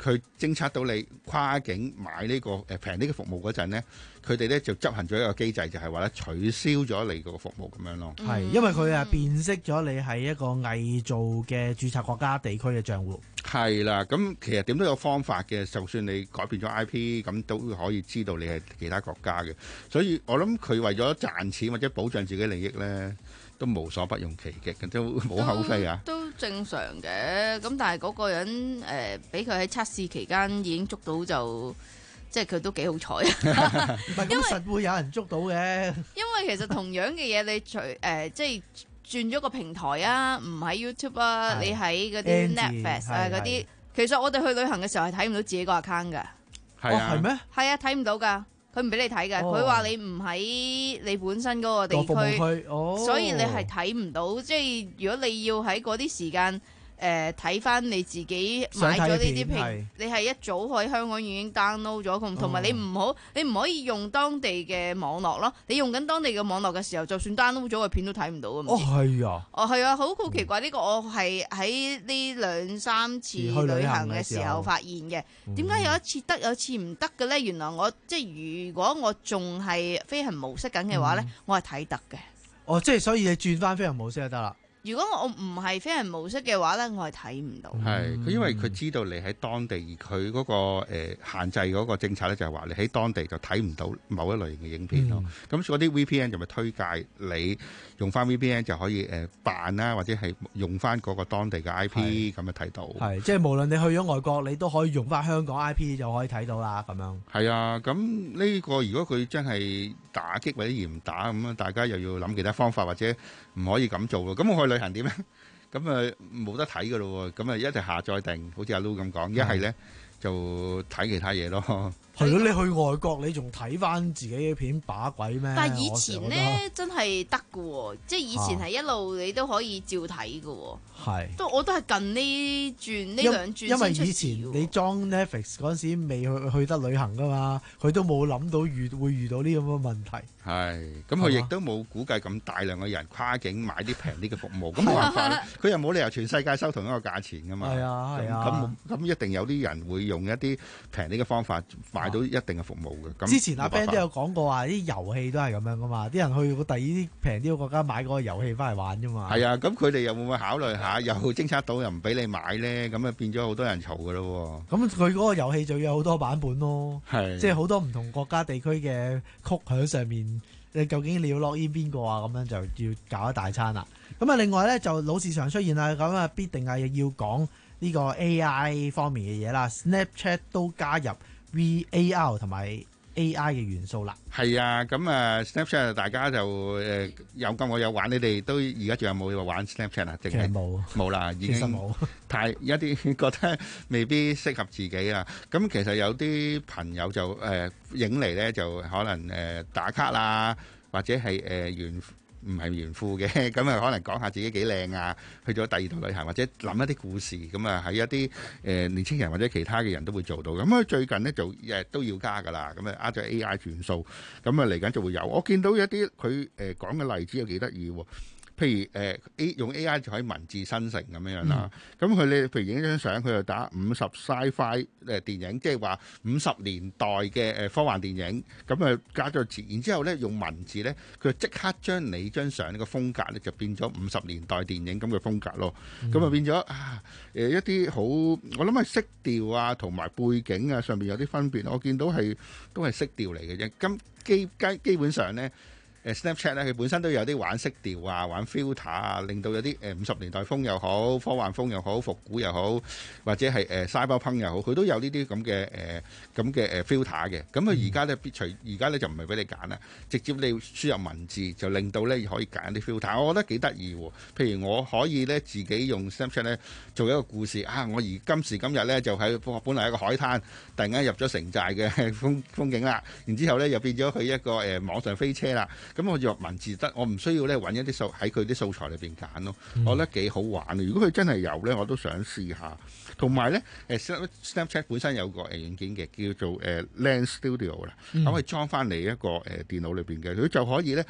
佢偵測到你跨境買呢個誒平啲嘅服務嗰陣咧，佢哋咧就執行咗一個機制，就係話咧取消咗你個服務咁樣咯。 係，因為佢啊辨識咗你係一個偽造嘅註冊國家地區嘅帳戶。 係啦，咁其實點都有方法嘅，就算你改變咗 I P， 咁都可以知道你係其他國家嘅。所以我諗佢為咗賺錢或者保障自己利益咧，都無所不用其極嘅，都冇口非啊。 都正常嘅，咁但係嗰個人誒，俾佢喺測試期間已經捉到就，即係佢都幾好彩啊！ 唔係咁實會有人捉到嘅。因為其實同樣嘅嘢，你除誒、呃、即係轉咗個平台啊，唔喺 YouTube 啊，你喺嗰啲 Netflix 啊嗰啲，其實我哋去旅行嘅時候係睇唔到自己個 account 㗎。 係啊， 係咩？ 係啊，睇唔到㗎。佢唔俾你睇嘅，佢話、哦、你唔喺你本身嗰個地區， 哦、 所以你係睇唔到。即係如果你要喺嗰啲時間誒睇翻你自己買咗呢啲片，你係一早喺香港已經 download 咗，同埋你唔好，你唔可以用當地嘅網絡咯。你用緊當地嘅網絡嘅時候，就算 download 咗個片都睇唔到嘅。 哦，係啊， 哦係啊，好好奇怪呢、嗯呢個，我係喺呢兩三次旅行嘅時候發現嘅。點解有一次得，有一次唔得嘅咧？原來我即係如果我仲係飛行模式緊嘅話咧、嗯，我係睇得嘅。 哦，即係所以你轉翻飛行模式就得啦。 如果我唔係飛行模式嘅話咧，我係睇唔到。 係佢因為佢知道你喺當地，而佢嗰、嗰個、呃、限制嗰個政策咧，就係話你喺當地就睇唔到某一類型嘅影片咯。咁嗰啲 V P N 就咪推介你用翻 V P N 就可以誒辦啦，或者係用翻嗰個當地嘅 I P 咁就睇到。係即係無論你去咗外國，你都可以用翻香港 I P 就可以睇到啦。咁樣係啊，咁呢個如果佢真係打擊或者嚴打咁樣，大家又要諗其他方法，或者唔可以咁做咯。咁我去旅行點咧？咁啊冇得睇噶咯喎，咁啊一係下載定，好似阿 Lu 咁講，一係咧就睇其他嘢咯。 係咯，你去外國你仲睇翻自己嘅片把鬼咩？ 但係以前咧真係得㗎喎，即係以前係一路你都可以照睇㗎喎。係，都我都係近呢轉呢兩轉。因為以前你裝 Netflix 嗰陣時未去去得旅行㗎嘛，佢都冇諗到遇會遇到呢咁嘅問題。係， 咁佢亦都冇估計咁大量嘅人跨境買啲平啲嘅服務，咁冇辦法啦。佢又冇理由全世界收同一個價錢㗎嘛。係啊，係啊。咁咁一定有啲人會用一啲平啲嘅方法買到一定嘅服務嘅。 之前阿 Ben 都有講過話，啲遊戲都係咁樣㗎嘛，啲人去個第二啲平啲嘅國家買嗰個遊戲翻嚟玩啫嘛。係啊， 咁佢哋又會唔會考慮下？又偵測到又唔俾你買咧，咁啊變咗好多人嘈㗎咯。 咁佢嗰個遊戲就要有好多版本咯，係即係好多唔同國家地區嘅曲喺上面。你究竟你要落 in 邊個啊？咁樣就要搞一大餐啦。咁啊，另外咧就老市場出現啦，咁啊必定係要講呢個 A I 方面嘅嘢啦。Snapchat 都加入 V R 同埋 A I 嘅元素啦。 係啊，咁啊 Snapchat 大家就誒有咁我有玩，你哋都而家仲有冇玩 Snapchat 啊？定係冇冇啦，已經冇太一啲覺得未必適合自己啊。咁其實有啲朋友就誒影嚟咧，就可能誒打卡啦，或者係誒炫唔係炫富嘅，咁啊可能講下自己幾靚啊，去咗第二度旅行，或者諗一啲故事，咁啊喺一啲誒年輕人或者其他嘅人都會做到。咁佢最近呢，就誒都要加㗎啦，咁啊加咗 A I 元素，咁啊嚟緊就會有。我見到一啲佢誒講嘅例子又幾得意喎。譬如誒 A、呃、用 A I 就可以文字生成咁樣樣啦，咁佢你譬如影張相，佢就打五十 Sci-Fi 誒電影，即係話五十年代嘅誒科幻電影，咁啊加咗字，然之後咧用文字咧，佢就即刻將你張相呢個風格咧就變咗五十年代電影咁嘅風格咯，咁啊、嗯、變咗啊誒一啲好，我諗係色調啊同埋背景啊上面有啲分別，我見到係都係色調嚟嘅啫，咁基基基本上咧。誒 Snapchat 咧，佢本身都有啲玩色調啊，玩 filter 啊，令到有啲誒五十年代風又好，科幻風又好，復古又好，或者係誒 cyberpunk 又好，佢都有呢啲咁嘅誒咁嘅誒 filter 嘅。咁佢而家咧，除而家咧就唔係俾你揀啦，直接你輸入文字就令到咧可以揀啲 filter。我覺得幾得意喎。譬如我可以咧自己用 Snapchat 咧做一個故事啊，我而今時今日咧就喺本來一個海灘，突然間入咗城寨嘅風風景啦，然之後咧又變咗佢一個誒、呃、網上飛車啦。咁我用文字得，我唔需要咧揾一啲素喺佢啲素材裏邊揀咯，嗯、我覺得幾好玩。如果佢真係有咧，我都想試下。同埋咧，誒 Snapchat 本身有個誒軟件嘅，叫做誒 Lens Studio 啦，咁可以裝翻嚟一個誒電腦裏邊嘅，佢就可以咧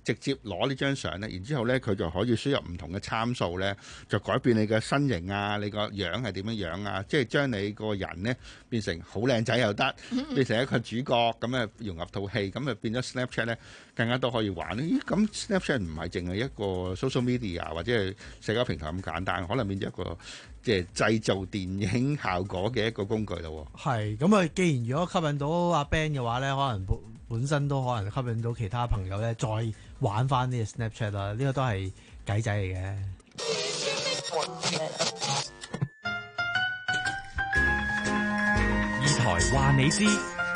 直接攞呢張相咧，然之後咧佢就可以輸入唔同嘅參數咧，就改變你嘅身形啊，你個樣係點樣樣啊，即係將你個人咧變成好靚仔又得，變成一個主角咁啊，融入套戲，咁啊變咗 Snapchat 咧更加多可以玩。咦，咁 Snapchat 唔係淨係一個 social media 或者係社交平台咁簡單，可能變咗一個即係製造電影效果嘅一個工具咯。 係咁啊！既然如果吸引到阿 Ben 嘅話咧，可能本本身都可能吸引到其他朋友咧，再玩翻呢個 Snapchat 啦。呢個都係計仔嚟嘅。 二台話你知。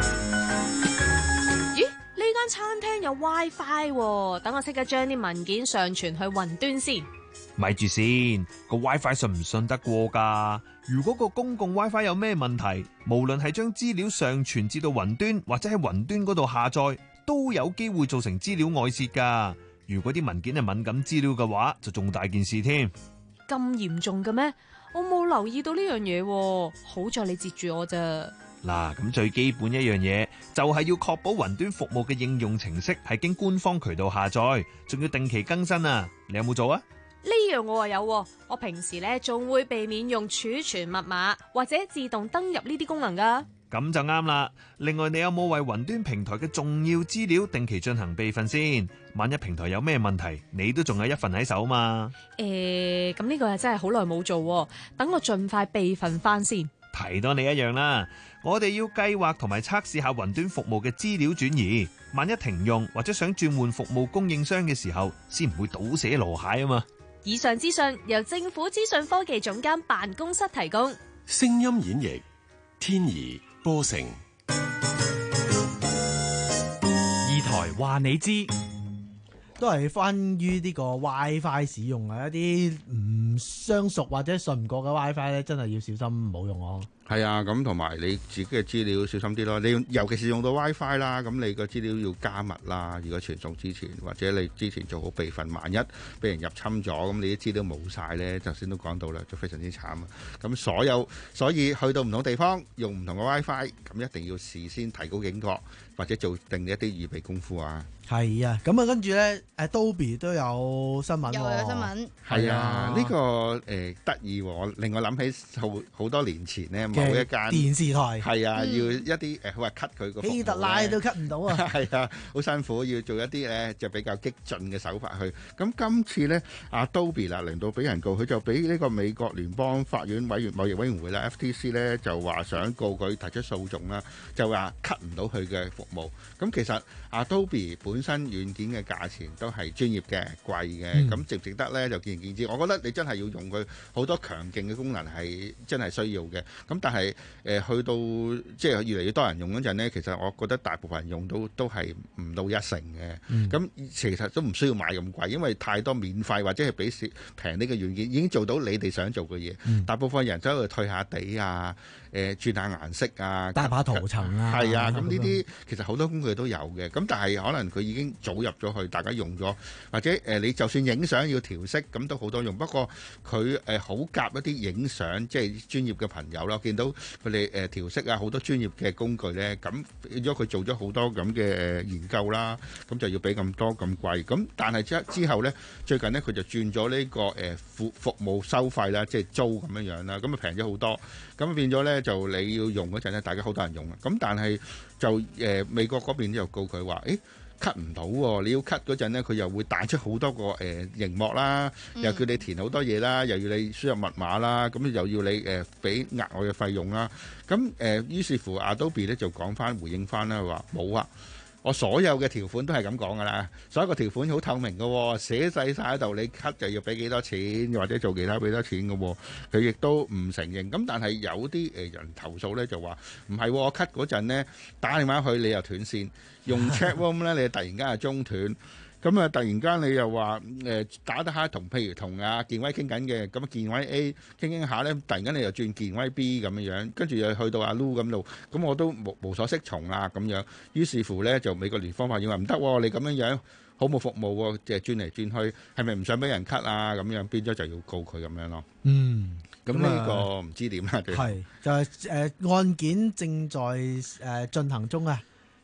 咦？呢間餐廳有 WiFi 喎，等我即刻將啲文件上傳去雲端先。 咪住先，個 WiFi 信唔信得過㗎？如果個公共 WiFi 有咩問題，無論係將資料上傳至到雲端，或者喺雲端嗰度下載，都有機會造成資料外泄㗎。如果啲文件係敏感資料嘅話，就仲大件事添。 咁嚴重嘅咩？我冇留意到呢樣嘢喎，好在你截住我咋。 嗱，咁最基本一樣嘢就係要確保雲端服務嘅應用程式係經官方渠道下載，仲要定期更新啊！你有冇做啊？ 呢樣我話有喎，我平時咧仲會避免用儲存密碼或者自動登入呢啲功能噶。 咁就啱啦。另外，你有冇為雲端平台嘅重要資料定期進行備份先？萬一平台有咩問題，你都仲有一份喺手嘛？ 誒，咁呢個又真係好耐冇做喎，等我盡快備份翻先。 提多你一樣啦，我哋要計劃同埋測試下雲端服務嘅資料轉移，萬一停用或者想轉換服務供應商嘅時候，先唔會倒瀉籮蟹啊嘛。 以上資訊由政府資訊科技總監辦公室提供。 聲音演繹天怡波成。 二台話你知， 都係關於呢個 WiFi 使用啊，一啲唔相熟或者信唔過嘅 WiFi 咧，真係要小心唔好用哦。 係啊，咁同埋你自己嘅資料小心啲咯。你尤其是用到 WiFi 啦，咁你個資料要加密啦。如果傳送之前，或者你之前做好備份，萬一俾人入侵咗，咁你啲資料冇晒咧，頭先都講到啦，就非常之慘啊。咁所有所以去到唔同地方用唔同嘅 WiFi，咁一定要事先提高警覺，或者做定一啲預備功夫啊。 係啊，咁啊跟住咧，Adobe 都有新聞， 又有新聞。 係啊，呢個誒得意喎，令我諗起好好多年前咧，某一間電視台係啊，要一啲誒，佢話 cut 佢個希特拉都 cut 唔到啊。 係啊，好辛苦，要做一啲咧就比較激進嘅手法去。咁今次咧，Adobe 啦，令到俾人告，佢就俾呢個美國聯邦法院委員貿易委員會啦 F T C 咧，就話想告佢提出訴訟啦，就話 cut 唔到佢嘅服務。咁其實 Adobe 本身軟件嘅價錢都係專業嘅、貴嘅，咁、嗯、值唔值得咧就見仁見智。我覺得你真係要用佢好多強勁嘅功能係真係需要嘅。咁但係誒、呃、去到即係越嚟越多人用嗰陣咧，其實我覺得大部分人用到都係唔到一成嘅。咁、嗯、其實都唔需要買咁貴，因為太多免費或者係比平啲嘅軟件已經做到你哋想做嘅嘢。嗯、大部分人都喺度退下地啊。誒轉下顏色啊， 大把塗層啊， 係啊，咁呢啲其實好多工具都有嘅，咁但係可能佢已經早入咗去，大家用咗，或者誒、呃、你就算影相要調色，咁都好多用。不過佢誒好夾一啲影相，即係專業嘅朋友啦，見到佢哋誒調色啊，好多專業嘅工具咧，咁變咗佢做咗好多咁嘅研究啦，咁就要俾咁多咁貴。咁但係之之後咧，最近咧佢就轉咗呢個誒服服務收費啦，即係租咁樣樣啦，咁啊平咗好多，咁變咗咧。就你要用嗰陣咧，大家好多人用啦。咁但係就誒、呃、美國嗰邊又告佢話，誒 cut 唔到喎。你要 cut 嗰陣咧，佢又會彈出好多個誒熒幕啦，又叫你填好多嘢啦，又要你輸入密碼啦，咁又要你誒俾、呃、額外嘅費用啦。咁誒、呃、於是乎 Adobe 咧就講翻回應翻啦，話冇啊。我所有嘅條款都係咁講噶啦，所有個條款好透明嘅，寫細晒喺度，你 cut 就要俾幾多錢，或者做其他俾多錢嘅，佢亦都唔承認。咁但係有啲誒人投訴咧，就話唔係，我 cut 嗰陣咧打電話去你又斷線，用 chat room 咧你突然間係中斷。咁啊！突然間你又話誒、呃、打得下同，譬如同阿健威傾緊嘅，咁啊健威 A 傾傾下咧，突然間你又轉健威 B 咁樣樣，跟住又去到阿 Lu 咁度，咁我都無無所適從啦咁樣。於是乎咧，就美國聯邦法院話唔得喎，你咁樣樣好冇服務喎，即係轉嚟轉去，係咪唔想俾人 cut 啊？咁樣變咗就要告佢咁樣咯。 嗯， 咁呢個唔知點啦。 係就係、是、誒、呃、案件正在誒、呃、進行中啊。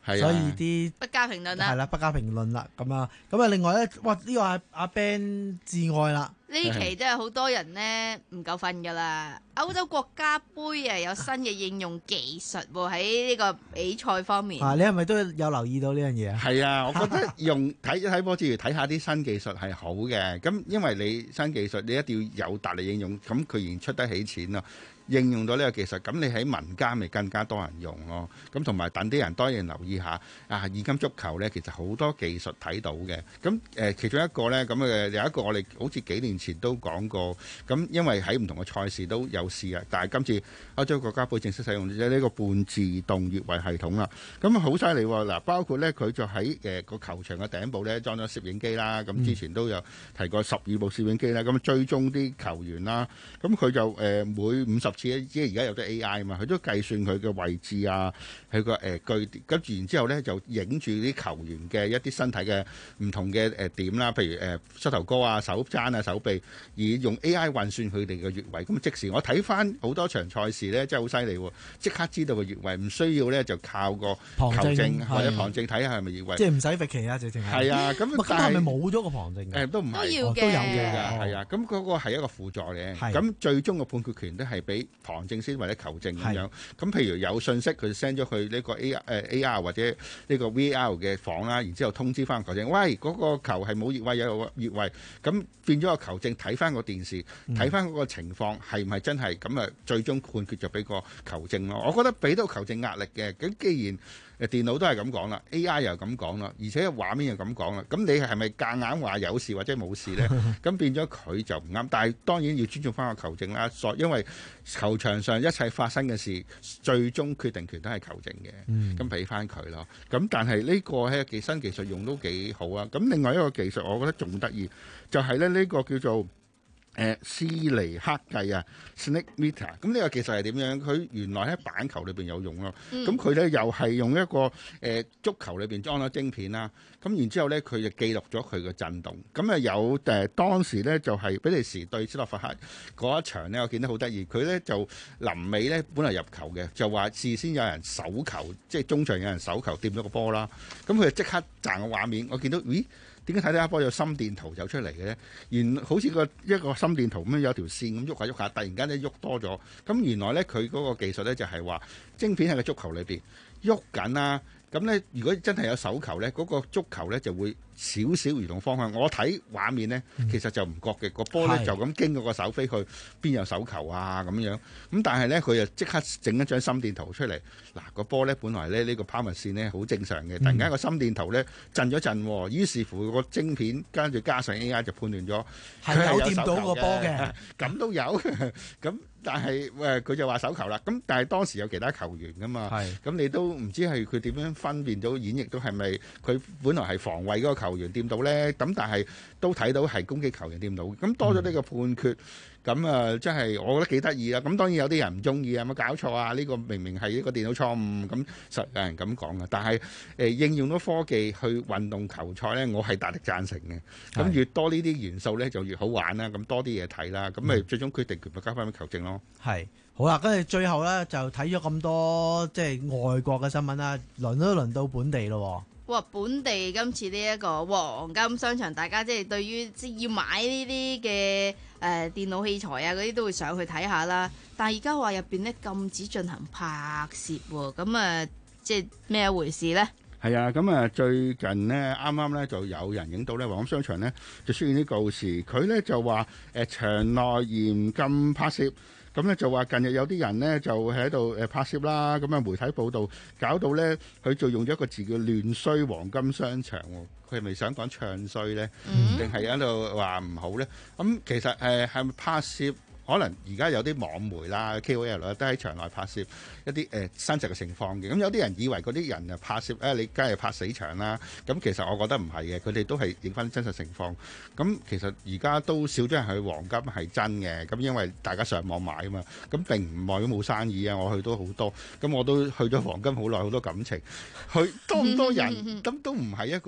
係啊所以啲不加評論啦。 係啦，不加評論啦。咁啊，咁啊，另外咧，哇，呢個阿阿 Ben 至愛啦。 呢期真係好多人呢唔夠瞓㗎啦！歐洲國家杯啊有新嘅應用技術喎，喺呢個比賽方面。 啊，你係咪都有留意到呢樣嘢啊？ 係啊，我覺得用睇睇波之餘睇下啲新技術係好嘅。咁因為你新技術你一定要有大力應用，咁佢然出得起錢咯。應用到呢個技術，咁你喺民間咪更加多人用咯。咁同埋等啲人當然留意下啊，現今足球呢，其實好多技術睇到嘅。咁誒、呃，其中一個呢，咁誒有一個我哋好似幾年前都講過。咁因為喺唔同嘅賽事都有試啊，但係今次歐洲國家杯正式使用咗呢個半自動越位系統啦。咁好犀利喎！嗱，包括呢，佢就喺誒個球場嘅頂部呢裝咗攝影機啦。咁之前都有提過十二部攝影機啦。咁追蹤啲球員啦。咁佢就誒、呃、每五十即係而家有啲 A I 啊嘛，佢都計算佢嘅位置啊，佢個誒據點，跟住然之後咧就影住啲球員嘅一啲身體嘅唔同嘅誒點啦，譬如誒膝頭哥啊、手踭啊、手臂，而用 A I 運算佢哋嘅越位。咁即時我睇翻好多場賽事咧，真係好犀利喎！即刻知道個越位，唔需要咧就靠個球證或者旁證睇下係咪越位。 即係唔使域期啊，直情係。 係啊，咁咁係咪冇咗個旁證？ 誒都唔係， 都要嘅， 都有嘅，係啊。咁嗰個係一個輔助嘅，咁最終嘅判決權都係俾旁證先或者球證咁樣，咁譬如有信息佢 send 咗去呢個 A 誒 A R 或者呢個 V R 嘅房啦，然之後通知翻球證，喂嗰、嗰個球係冇越位有越位，咁變咗個球證睇翻個電視，睇翻嗰個情況係唔係真係咁啊？最終判決就俾個球證咯。我覺得俾到球證壓力嘅，咁既然誒電腦都係咁講啦 ，A I 又咁講啦，而且畫面又咁講啦，咁你係咪夾硬話有事或者冇事呢？咁變咗佢就唔啱。但係當然要尊重翻個球證啦，因為球場上一切發生嘅事，最終決定權都係球證嘅。咁俾翻佢咯。咁但係呢個係技新技術用都幾好啊。咁另外一個技術，我覺得仲得意，就係咧呢個叫做誒斯尼克計啊 ，Snake Meter。咁呢個技術係點樣？佢原來喺板球裏邊有用咯。咁佢咧又係用一個誒、呃、足球裏邊裝咗晶片啦。咁然之後咧，佢就記錄咗佢嘅震動。咁啊有誒、呃、當時咧就係、是、比利時對斯洛伐克嗰一場咧，我見得好得意。佢咧就臨尾咧本來入球嘅，就話事先有人手球，即係中場有人手球掂咗個波啦。咁佢就即刻賺個畫面，我見到咦？點解睇睇下波有心電圖走出嚟嘅咧？原好似個一個心電圖咁樣有條線咁喐下喐下，突然間咧喐多咗。咁原來咧佢嗰個技術咧就係話晶片喺個足球裏邊喐緊啦。咁咧如果真係有手球咧，嗰、嗰個足球咧就會少少移動方向。我睇畫面咧，其實就唔覺嘅，個波咧就咁經過個手飛去，邊有手球啊咁樣。咁但係咧佢就即刻整一張心電圖出嚟。嗱、個波咧本來咧呢、呢個拋物線咧好正常嘅，突然間個心電圖咧震咗震，於是乎個晶片跟住加上 A I 就判斷咗佢係有掂到個波嘅，咁都有咁。但係誒佢就話手球啦，咁但係當時有其他球員噶嘛，咁你都唔知係佢點樣分辨到演繹到係咪佢本來係防衛嗰個球員掂到咧？咁但係都睇到係攻擊球員掂到，咁多咗呢個判決。咁啊，真係我覺得幾得意啦！咁當然有啲人唔中意啊，有冇搞錯啊？呢個明明係一個電腦錯誤，咁實有人咁講嘅。但係誒應用咗科技去運動球賽咧，我係大力贊成嘅。咁越多呢啲元素咧，就越好玩啦。咁多啲嘢睇啦，咁咪最終決定權咪交翻俾球證咯。 係好啦，跟住最後咧就睇咗咁多即係外國嘅新聞啦，輪都輪到本地咯。 哇！本地今次呢一個黃金商場，大家即係對於即係要買呢啲嘅誒電腦器材啊嗰啲都會上去睇下啦。但係而家話入邊咧禁止進行拍攝喎，咁啊即係咩一回事咧？ 係啊，咁啊最近呢，啱啱咧就有人影到咧黃金商場咧就出現啲告示，佢咧就話誒、呃、場內嚴禁拍攝。咁咧就話近日有啲人呢就喺度誒拍攝啦，咁啊媒體報道搞到咧佢就用咗一個字叫亂衰黃金商場喎，佢係咪想講唱衰咧，定係喺度話唔好咧？咁其實誒係咪拍攝？可能而家有啲網媒啦 K O L 都喺場內拍攝一啲誒、呃、真實嘅情況嘅，咁有啲人以為嗰啲人啊拍攝誒、哎、你梗係拍死場啦，咁其實我覺得唔係嘅，佢哋都係影翻真實情況。咁其實而家都少咗人去黃金係真嘅，咁因為大家上網買啊嘛，咁並唔代表冇生意啊，我去都好多，咁我都去咗黃金好耐，好多感情，去多唔多人咁都唔係一個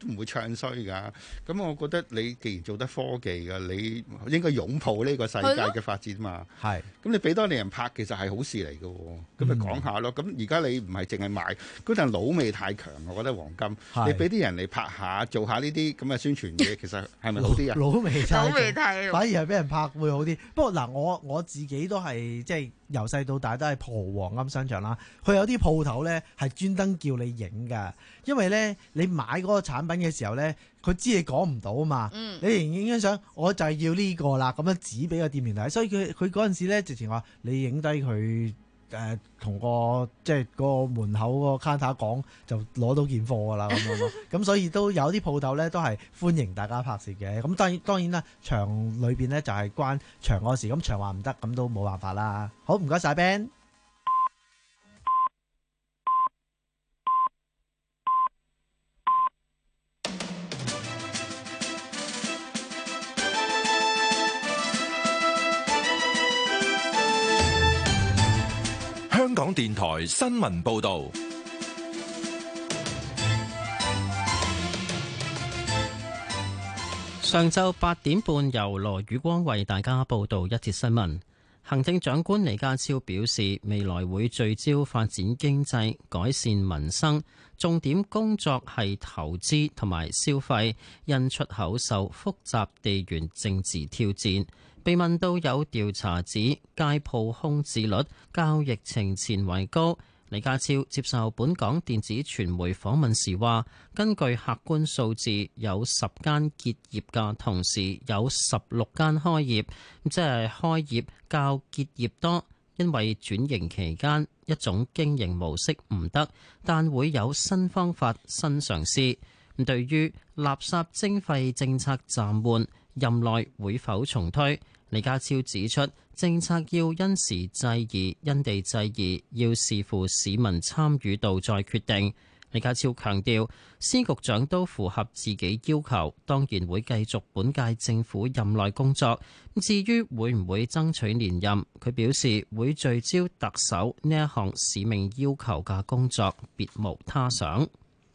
都唔會唱衰㗎。咁我覺得你既然做得科技㗎，你應該擁抱呢個世界嘅發展嘛。 係。 咁你俾多啲人拍，其實係好事嚟㗎。咁咪講下咯。咁而家你唔係淨係賣嗰陣老味太強，我覺得黃金。你俾啲人嚟拍下，做下呢啲咁嘅宣傳嘢，其實係咪好啲啊？ 老味太， 老味太， 反而係俾人拍會好啲。不過嗱，我我自己都係即係由細到大都係蒲黃金商場啦。佢有啲鋪頭咧係專登叫你影㗎，因為咧你買嗰個產品嘅時候咧，佢知你講唔到啊嘛。嗯、你影影張相，我就係要呢個啦，咁樣指俾個店員睇。所以佢佢嗰陣時咧，直情話你影低佢。誒同、呃、個即係個門口個 counter 講就攞到件貨㗎啦咁樣咯，咁所以都有啲鋪頭咧都係歡迎大家拍攝嘅。咁當然當然啦，場裏邊咧就係關場嗰時，咁場話唔得，咁都冇辦法啦。好，唔該晒 Ben。 香港電台新聞報道。 上晝八點半，由羅宇光為大家報道一節新聞。行政長官李家超表示，未來會聚焦發展經濟、改善民生，重點工作係投資同埋消費，因出口受複雜地緣政治挑戰。被問到有調查指街鋪空置率較疫情前為高，李家超接受本港電子傳媒訪問時話，根據客觀數字，有十間結業嘅同時有十六間開業，即係開業較結業多，因為轉型期間一種經營模式唔得，但會有新方法、新嘗試。對於垃圾徵費政策暫緩，任內會否重推？李家超指出，政策要因時制宜、因地制宜，要視乎市民參與度再決定。李家超強調，司局長都符合自己要求，當然會繼續本屆政府任內工作。至於會唔會爭取連任，佢表示會聚焦特首呢一項使命要求嘅工作，別無他想。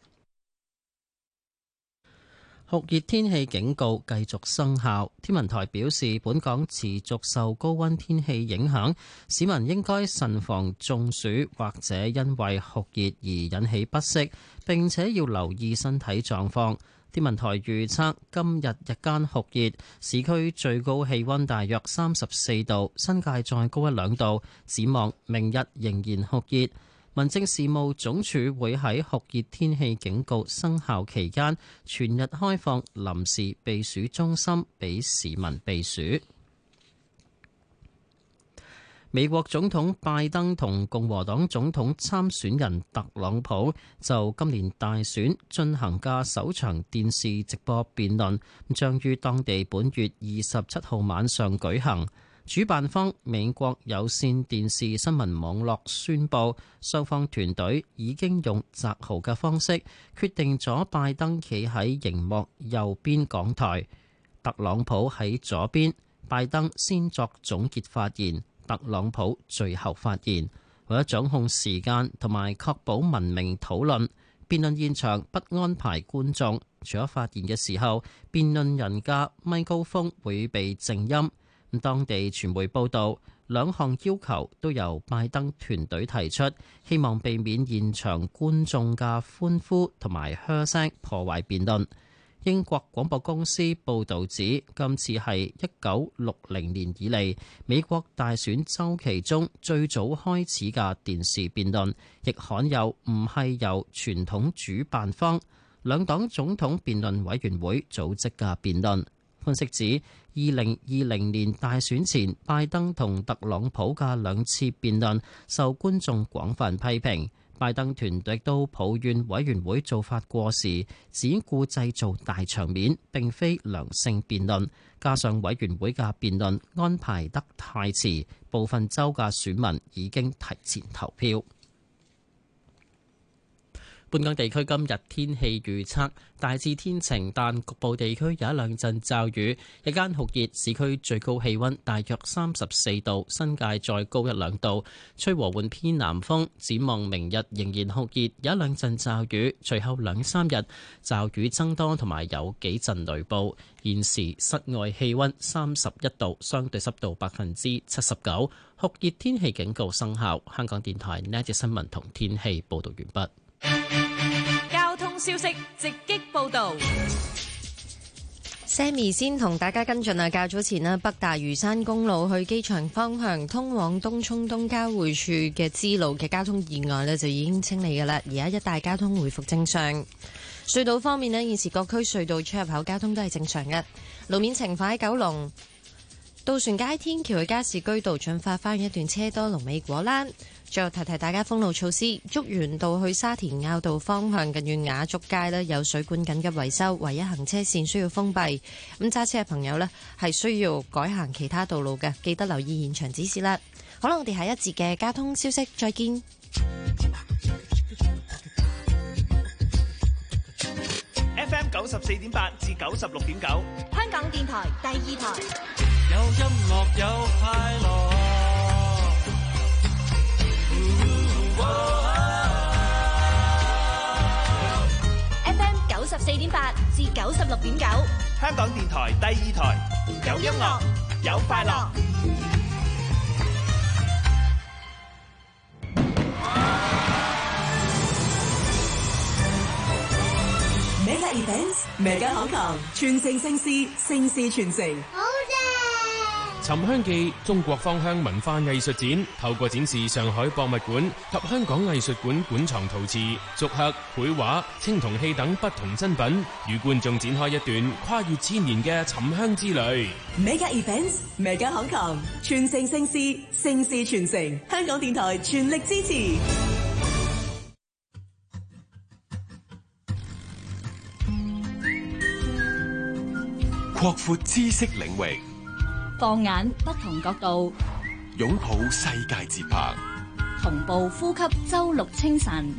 酷熱天氣警告繼續生效，天文台表示，本港持續受高溫天氣影響，市民應該慎防中暑或者因為酷熱而引起不適，並且要留意身體狀況。天文台預測今日日間酷熱，市區最高氣溫大約三十四度，新界再高一兩度。展望明日仍然酷熱。民政事務總署會喺酷熱天氣警告生效期間，全日開放臨時避暑中心俾市民避暑。美國總統拜登同共和黨總統參選人特朗普就今年大選進行嘅首場電視直播辯論，將於當地本月二十七號晚上舉行。主辦方美國有線電視新聞網絡宣布，雙方團隊已經用擇號嘅方式決定咗拜登企喺熒幕右邊講台，特朗普喺左邊。拜登先作總結發言，特朗普最後發言。為咗掌控時間同埋確保文明討論，辯論現場不安排觀眾，除咗發言嘅時候，辯論人嘅咪高峰會被靜音。當地傳媒報道，兩項要求都由拜登團隊提出，希望避免現場觀眾嘅歡呼同埋噓聲破壞辯論。英國廣播公司報導指，今次係一九六零年以嚟美國大選週期中最早開始嘅電視辯論，亦罕有唔係由傳統主辦方兩黨總統辯論委員會組織嘅辯論。分析指，二零二零年大選前，拜登同特朗普嘅兩次辯論受觀眾廣泛批評。拜登團隊都抱怨委員會做法過時，只顧製造大場面，並非良性辯論。加上委員會嘅辯論安排得太遲，部分州嘅選民已經提前投票。 本港地區今日天氣預測大致天晴，但局部地區有一兩陣驟雨。日間酷熱，市區最高氣溫大約三十四度，新界再高一兩度。吹和緩偏南風。展望明日仍然酷熱，有一兩陣驟雨，隨後兩三日驟雨增多，同埋有幾陣雷暴。現時室外氣溫三十一度，相對濕度百分之七十九，酷熱天氣警告生效。香港電台呢一節新聞同天氣報道完畢。 交通消息直擊報道。 Sammy 先同大家跟進啊，較早前咧北大嶼山公路去機場方向通往東涌東交匯處嘅支路嘅交通意外咧就已經清理㗎喇，而家一帶交通回復正常。隧道方面咧，現時各區隧道出入口交通都係正常嘅。路面情況喺九龍渡船街天橋去加士居道進發花園一段車多，龍尾果欄。最後提提大家封路措施，竹園道去沙田坳道方向近住雅竹街呢有水管緊急維修，唯一行車線需要封閉。咁揸車嘅朋友呢係需要改行其他道路嘅，記得留意現場指示啦。好啦，我哋下一節嘅交通消息再見。 F M 九十四點八至九十六點九， 香港電台第二台。 有音樂有快樂。 F M 九十四點八至九十六點九， 香港電台第二台，有音樂有快樂。 Mega Events Mega Hong Kong，傳承盛事，盛事傳承。 尋香記中國芳香文化藝術展，透過展示上海博物館及香港藝術館館藏陶瓷、竹刻、繪畫、青銅器等不同珍品，與觀眾展開一段跨越千年嘅尋香之旅。 Mega Events Mega Hong Kong，傳承盛事，盛事傳承。香港電台全力支持。 擴闊知識領域， 放眼不同角度， 擁抱世界節拍， 同步呼吸周六清晨。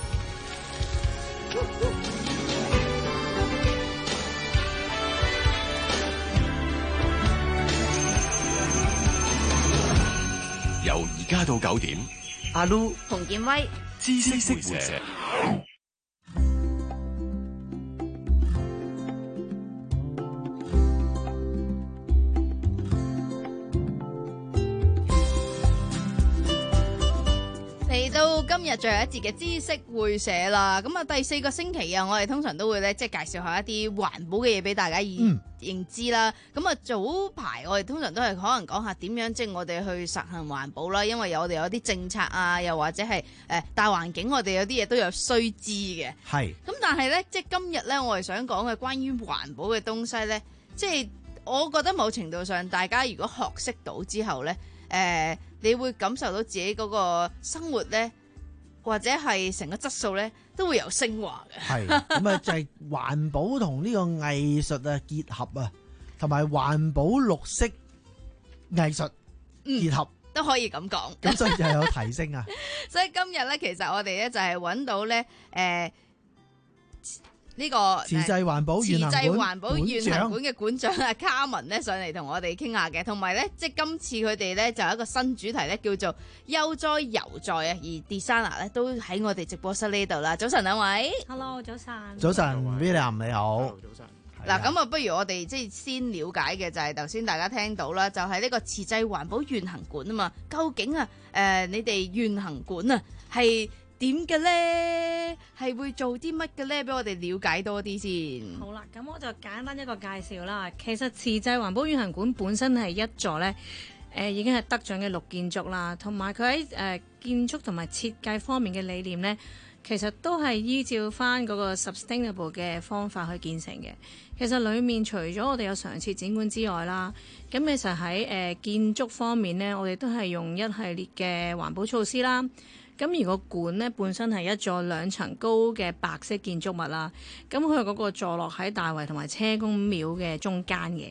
由而家到九點， 阿 Lu、 洪建威、 知識會社。 嚟到今日最後一節嘅知識會社啦，咁啊第四個星期啊，我哋通常都會咧即係介紹下一啲環保嘅嘢俾大家認、嗯、認知啦。咁啊早排我哋通常都係可能講下點樣即係我哋去實行環保啦，因為有我哋有啲政策啊，又或者係誒大環境，我哋有啲嘢都有須知嘅。係。咁但係咧，即係今日咧，我哋想講嘅關於環保嘅東西咧，即係我覺得某程度上，大家如果學識到之後咧，誒、呃。你會感受到自己嗰個生活咧，或者係成個質素咧，都會有升華嘅。係咁啊，就係環保同呢個藝術啊結合啊，同埋環保綠色藝術結合、嗯、 都可以咁講。 咁所以就有提升啊。 所以今日咧，其實我哋咧就係揾到咧，誒、呃。呢、這個慈濟環保遠行館慈濟環保遠行館嘅館長阿卡文咧上嚟同我哋傾下嘅，同埋咧即係今次佢哋咧就有一個新主題咧叫做悠哉遊在啊，而 designer 咧都喺我哋直播室呢度啦。早晨兩位 ，Hello 早晨， 早晨 William 你好， 早晨。 嗱咁啊，不如我哋即係先了解嘅就係頭先大家聽到啦，就係、是、呢個慈濟環保遠行館啊嘛。究竟啊誒、呃、你哋遠行館啊係點嘅咧？係會做啲乜嘅咧？俾我哋了解多啲先。 好啦，咁我就簡單一個介紹啦。其實慈濟環保遠行館本身係一座咧，誒、呃、已經係得獎嘅綠建築啦，同埋佢喺誒建築同埋設計方面嘅理念咧，其實都係依照翻嗰個 sustainable 嘅方法去建成嘅。其實裡面除咗我哋有常設展館之外啦，咁其實喺誒、呃、建築方面咧，我哋都係用一系列嘅環保措施啦。咁而個館咧本身係一座兩層高嘅白色建築物啦，咁佢嗰個坐落喺大圍同埋車公廟嘅中間嘅，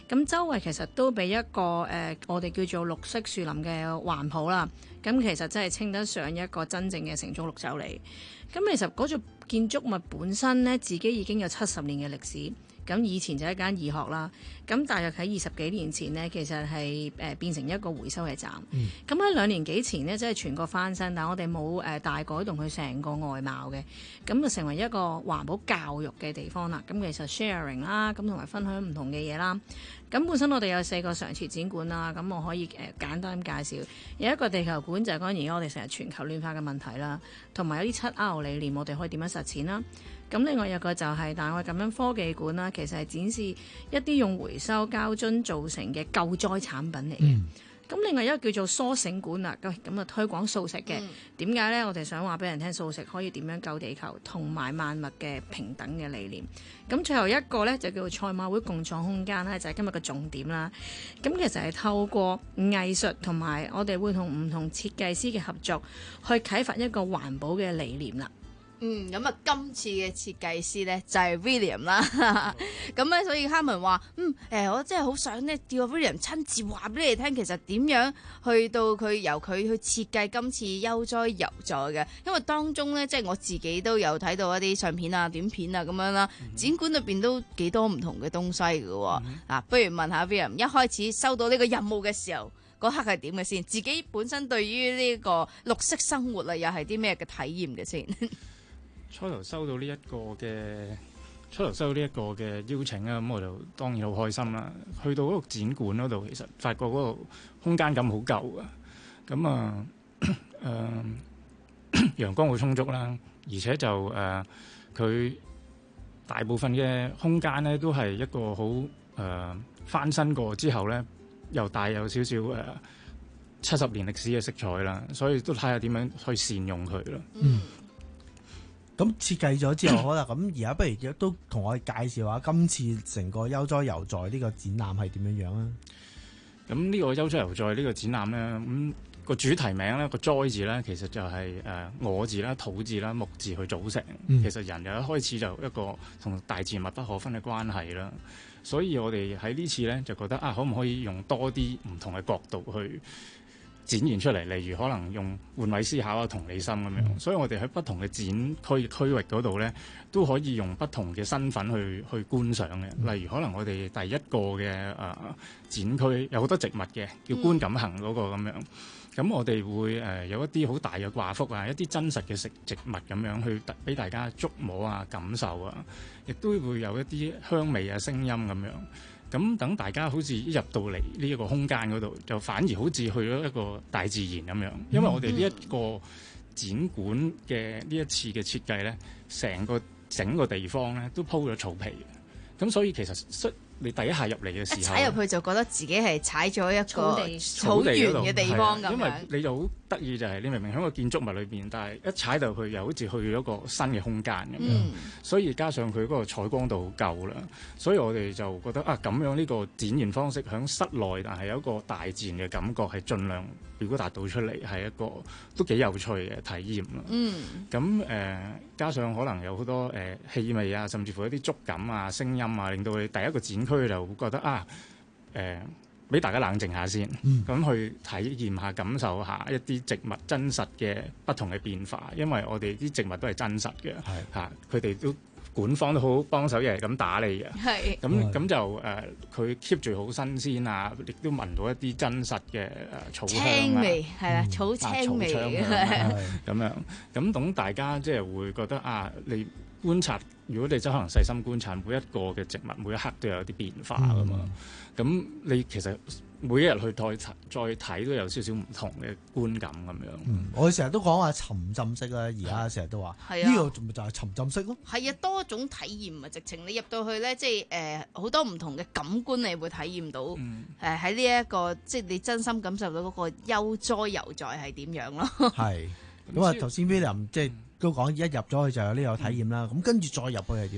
咁周圍其實都俾一個誒、呃、我哋叫做綠色樹林嘅環抱啦。咁其實真係稱得上一個真正嘅城中綠洲嚟。咁其實嗰座建築物本身呢，自己已經有七十年嘅歷史。咁以前就係一間義學啦，咁大約喺二十幾年前呢，其實係誒、呃、變成一個回收嘅站。咁喺、嗯、兩年幾前呢，即係全國翻新，但係我哋冇誒大改動佢成個外貌嘅，咁就成為一個環保教育嘅地方啦。咁其實 sharing 啦，咁同埋分享唔同嘅嘢啦。咁本身我哋有四個常設展館啦，咁我可以誒、呃、簡單介紹。有一個地球館就係講而家我哋成日全球暖化嘅問題啦，同埋有啲七 R 理念，我哋可以點樣實踐啦。咁另外有個就係大愛感恩科技館啦，其實係展示一啲用回收膠樽造成嘅救災產品嚟嘅。咁、嗯、另外一個叫做蘇醒館啦，咁咁啊推廣素食嘅。點解呢？我哋想話俾人聽素食可以點樣救地球同埋萬物嘅平等嘅理念。咁最後一個呢，就叫做賽馬會共創空間啦，就係、是、今日嘅重點啦。咁其實係透過藝術同埋我哋會同唔同設計師嘅合作，去啟發一個環保嘅理念啦。 嗯，咁啊，今次嘅設計師咧就係 William 啦，咁咧所以 Carmen 話，嗯，誒、呃，我真係好想咧叫 William 親自話俾你哋聽，其實點樣去到佢由佢去設計今次悠哉遊載嘅，因為當中咧即係我自己都有睇到一啲相片啊、短片啊咁樣啦，嗯、展館裏邊都幾多唔同嘅東西嘅喎，嗯、啊，不如問下 William，一開始收到呢個任務嘅時候，嗰刻係點嘅先？自己本身對於呢個綠色生活啊，又係啲咩嘅體驗嘅先？ 初頭收到呢一個嘅初頭收到呢一個嘅邀請啊，咁我就當然好開心啦。去到嗰個展館嗰度，其實發覺嗰個空間感好夠啊。咁啊，誒、呃、陽光好充足啦，而且就誒佢、呃、大部分嘅空間咧都係一個好誒、呃、翻新過之後咧，又帶有少少誒七十年歷史嘅色彩啦，所以都睇下點樣去善用佢咯。 嗯。咁設計咗之後，好啦，咁而家不如都同我哋介紹下今次成個悠哉遊載呢個展覽係點樣樣啊？ 咁呢個悠哉遊載呢個展覽咧，咁、那個主題名咧個哉字咧，其實就係、是、誒、呃、我字啦、土字啦、木字去組成。嗯、其實人由一開始就一個同大自然密不可分嘅關係啦，所以我哋喺呢次咧就覺得啊，可唔可以用多啲唔同嘅角度去展現出嚟，例如可能用換位思考啊、同理心咁樣，嗯、所以我哋喺不同嘅展區區域嗰度咧，都可以用不同嘅身份去去觀賞嘅。嗯、例如可能我哋第一個嘅誒、呃、展區有好多植物嘅，叫觀感行嗰個咁樣。咁、嗯、我哋會誒、呃、有一啲好大嘅掛幅啊，一啲真實嘅食植物咁樣去俾大家觸摸啊、感受啊，亦都會有一啲香味啊、聲音咁樣。咁等大家好似一入到嚟呢一個空間嗰度，就反而好似去咗一個大自然咁樣。因為我哋呢一個展館嘅呢一次嘅設計咧，成個整個地方咧都鋪咗草皮嘅，咁所以其實你第一下入嚟嘅時候， 踩入去就覺得自己係踩咗一個草原嘅地方咁樣。 因為你就好得意就係你明明喺個建築物裏邊，但係一踩到去又好似去咗個新嘅空間咁樣。嗯、所以加上佢嗰個採光度好夠啦，所以我哋就覺得啊，咁樣呢個展現方式喺室內，但係有一個大自然嘅感覺係盡量表達到出嚟，係一個都幾有趣嘅體驗啦。嗯，咁誒、呃、加上可能有好多誒、呃、氣味啊，甚至乎一啲觸感啊、聲音啊，令到你第一個展區就會覺得啊，誒俾大家冷靜下先，咁、嗯、去體驗下、感受下一啲植物真實嘅不同嘅變化，因為我哋啲植物都係真實嘅，嚇佢哋都館方都好幫手，一係咁打理嘅，咁咁就誒佢 keep 住好新鮮啊，亦都聞到一啲真實嘅誒草香啊， 味係啦，草青味咁樣，咁等大家即係會覺得啊，你觀察。如果你真可能細心觀察每一個嘅植物，每一刻都有啲變化噶嘛。咁、嗯、你其實每一日去再再睇都有少少唔同嘅觀感咁樣。 嗯、我哋成日都講話沉浸式啦，而家成日都話呢、啊、個咪就係沉浸式咯。 係啊，多種體驗啊，直情你入到去咧，即係誒好多唔同嘅感官，你會體驗到誒喺呢一個即係你真心感受到嗰個悠哉遊載係點樣咯。係咁啊，頭先 William 即係。都講一入咗去就有呢個體驗啦，咁跟住再入去係點咧？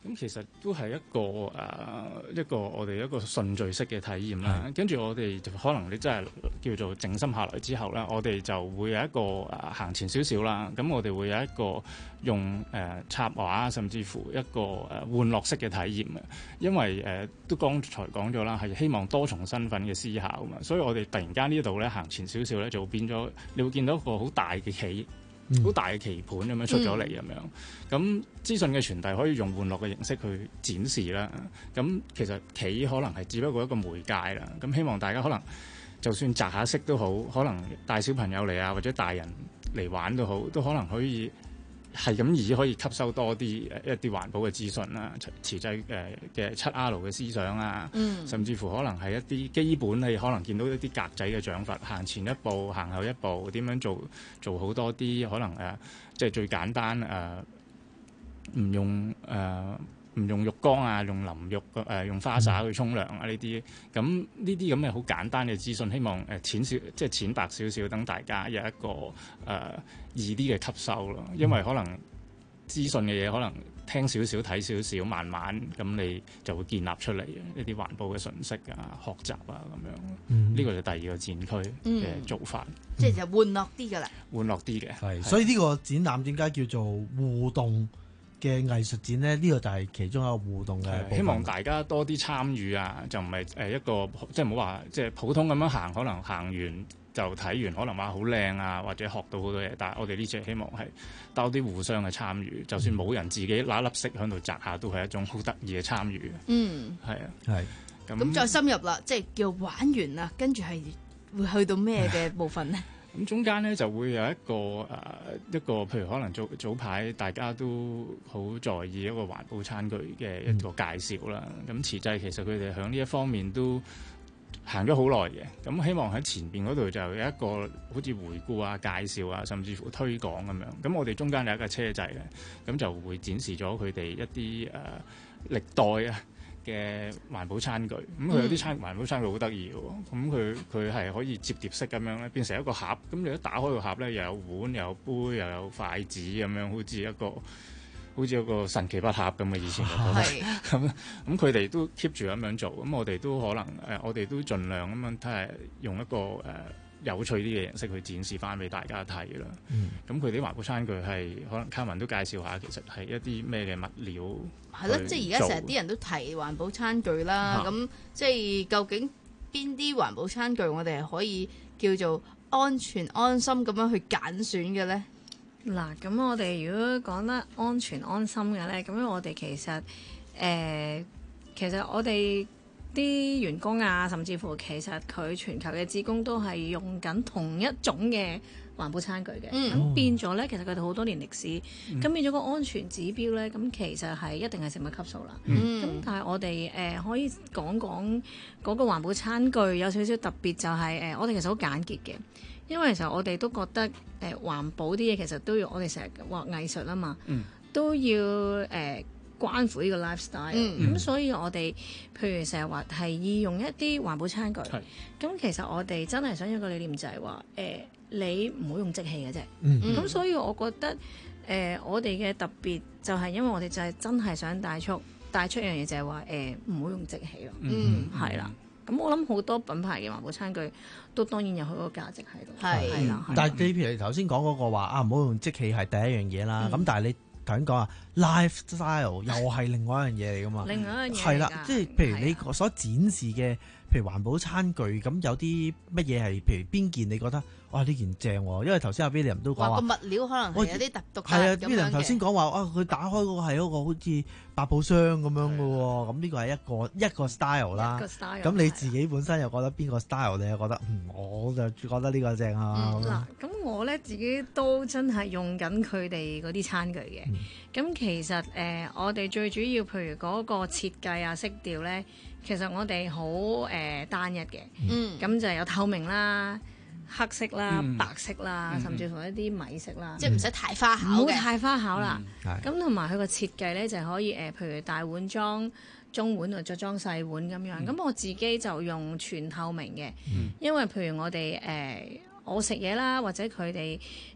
咁其實都係一個誒、呃、一個我哋一個順序式嘅體驗啦。跟住我哋就可能你真係叫做靜心下來之後咧，我哋就會有一個誒、呃、行前少少啦。咁我哋會有一個用誒、呃、插畫，甚至乎一個誒、呃、玩樂式嘅體驗嘅。因為誒、呃、都剛才講咗啦，係希望多重身份嘅思考啊嘛。所以我哋突然間呢度咧行前少少咧，就變咗你會見到一個好大嘅棋。好、嗯、大嘅棋盤咁樣出咗嚟咁樣，咁資訊嘅傳遞可以用玩樂嘅形式去展示啦。咁其實棋可能係只不過一個媒介啦。咁希望大家可能就算擲下色都好，可能帶小朋友嚟啊，或者大人嚟玩都好，都可能可以係咁以可以吸收多啲一啲環保嘅資訊啦，慈濟誒嘅七 R 嘅思想啊，嗯、甚至乎可能係一啲基本你可能見到一啲格仔嘅獎罰，行前一步，行後一步，點樣做做好多啲可能誒、呃，即係最簡單誒，唔、呃、用誒唔、呃、用浴缸啊，用淋浴誒、呃、用花灑去沖涼啊呢啲，咁呢啲咁嘅好簡單嘅資訊，希望誒淺少即係淺白少少，等大家有一個誒。呃易啲嘅吸收咯，因為可能資訊嘅嘢可能聽少少睇少少，慢慢咁你就會建立出嚟一啲環保嘅信息啊、學習啊咁樣。呢、嗯、個就第二個展區嘅做法， 嗯、即係就玩樂啲㗎啦。 玩樂啲嘅， 係。所以呢個展覽點解叫做互動嘅藝術展咧？呢、呢個就係其中一個互動嘅。 希望大家多啲參與啊，就唔係誒一個即係唔好話即係普通咁樣行，可能行完就睇完，可能話好靚啊，或者學到好多嘢。但係我哋呢隻希望係多啲互相嘅參與，就算冇人自己拿粒色喺度擲下，都係一種好得意嘅參與。嗯，係啊，係。咁咁再深入啦，即係叫玩完啦，跟住係會去到咩嘅部分呢？ 咁中間咧就會有一個誒、呃、一個，譬如可能早早排大家都好在意一個環保餐具嘅一個介紹啦。咁、嗯、慈濟其實佢哋喺呢一方面都行咗好耐嘅，咁希望喺前邊嗰度就有一個好似回顧啊、介紹啊，甚至乎推廣咁樣。咁我哋中間有一個車仔咧，咁就會展示咗佢哋一啲誒、呃、歷代啊嘅環保餐具。咁佢有啲餐環保餐具好得意嘅喎，咁佢佢係可以摺疊式咁樣咧，變成一個盒。咁你一打開個盒咧，又有碗、又有杯、又有筷子咁樣，好似一個好似一個神奇筆盒咁嘅以前覺得。咁咁佢哋都 keep 住咁樣做，咁我哋都可能誒、呃，我哋都盡量咁樣睇下用一個誒、呃、有趣啲嘅形式去展示翻俾大家睇啦。咁佢啲環保餐具係可能卡文都介紹下，其實係一啲咩嘅物料？ 係咯，即係而家成日啲人都提環保餐具啦，咁、啊、即係究竟邊啲環保餐具我哋係可以叫做安全安心咁樣去揀選嘅咧？ 嗱，咁我哋如果講得安全安心嘅咧，咁樣我哋其實誒、呃，其實我哋啲員工啊，甚至乎其實佢全球嘅志工都係用緊同一種嘅環保餐具嘅，咁、嗯、變咗咧，其實佢哋好多年歷史，咁、嗯、變咗個安全指標咧，咁其實係一定係食物級數啦。咁、嗯、但係我哋誒、呃、可以講講嗰個環保餐具有少少特別、就係，就係誒我哋其實好簡潔嘅。因為其實我哋都覺得誒、呃、環保啲嘢其實都要我哋成日話藝術啊嘛，嗯、都要誒、呃、關乎呢個 lifestyle。咁、嗯嗯、所以我哋譬如成日話係要用一啲環保餐具。咁其實我哋真係想有個理念就係話誒你唔好用即棄嘅啫。咁、嗯、所以我覺得誒、呃、我哋嘅特別就係因為我哋就係真係想帶出帶出一樣嘢就係話誒唔好用即棄咯。嗯，係啦。咁我諗好多品牌嘅環保餐具都當然有佢個價值喺度，係係啦。 但係你譬如你頭先講嗰個話啊，唔好用即棄係第一樣嘢啦。咁、嗯、但係你頭先講啊 lifestyle 又係另外一樣嘢嚟噶嘛？另外一樣嘢係啦，即係譬如你所展示嘅，譬如環保餐具，咁有啲乜嘢係譬如邊件你覺得哇呢件正喎？因為頭先阿 William 都講話個物料可能係有啲特獨特咁樣嘅。 係啊 William 頭先講話啊，佢打開嗰個係一個好似百寶箱咁樣嘅喎，咁呢個係一個一個 style 啦。咁你自己本身又覺得邊個 style 你又覺得嗯，我就覺得呢個正啊。 嗱、嗯，咁我咧自己都真係用緊佢哋嗰啲餐具嘅。咁、嗯、其實誒、呃，我哋最主要譬如嗰個設計啊、色調咧，其實我哋好誒單一嘅。嗯。咁就有透明啦、黑色啦、嗯、白色啦，嗯、甚至乎一啲米色啦， 即係唔使太花巧嘅， 唔好太花巧啦。咁同埋佢個設計咧，就可以誒、呃，譬如大碗裝中碗，或者裝細碗咁樣。咁、嗯、我自己就用全透明嘅、嗯，因為譬如我哋誒、呃，我食嘢啦，或者佢哋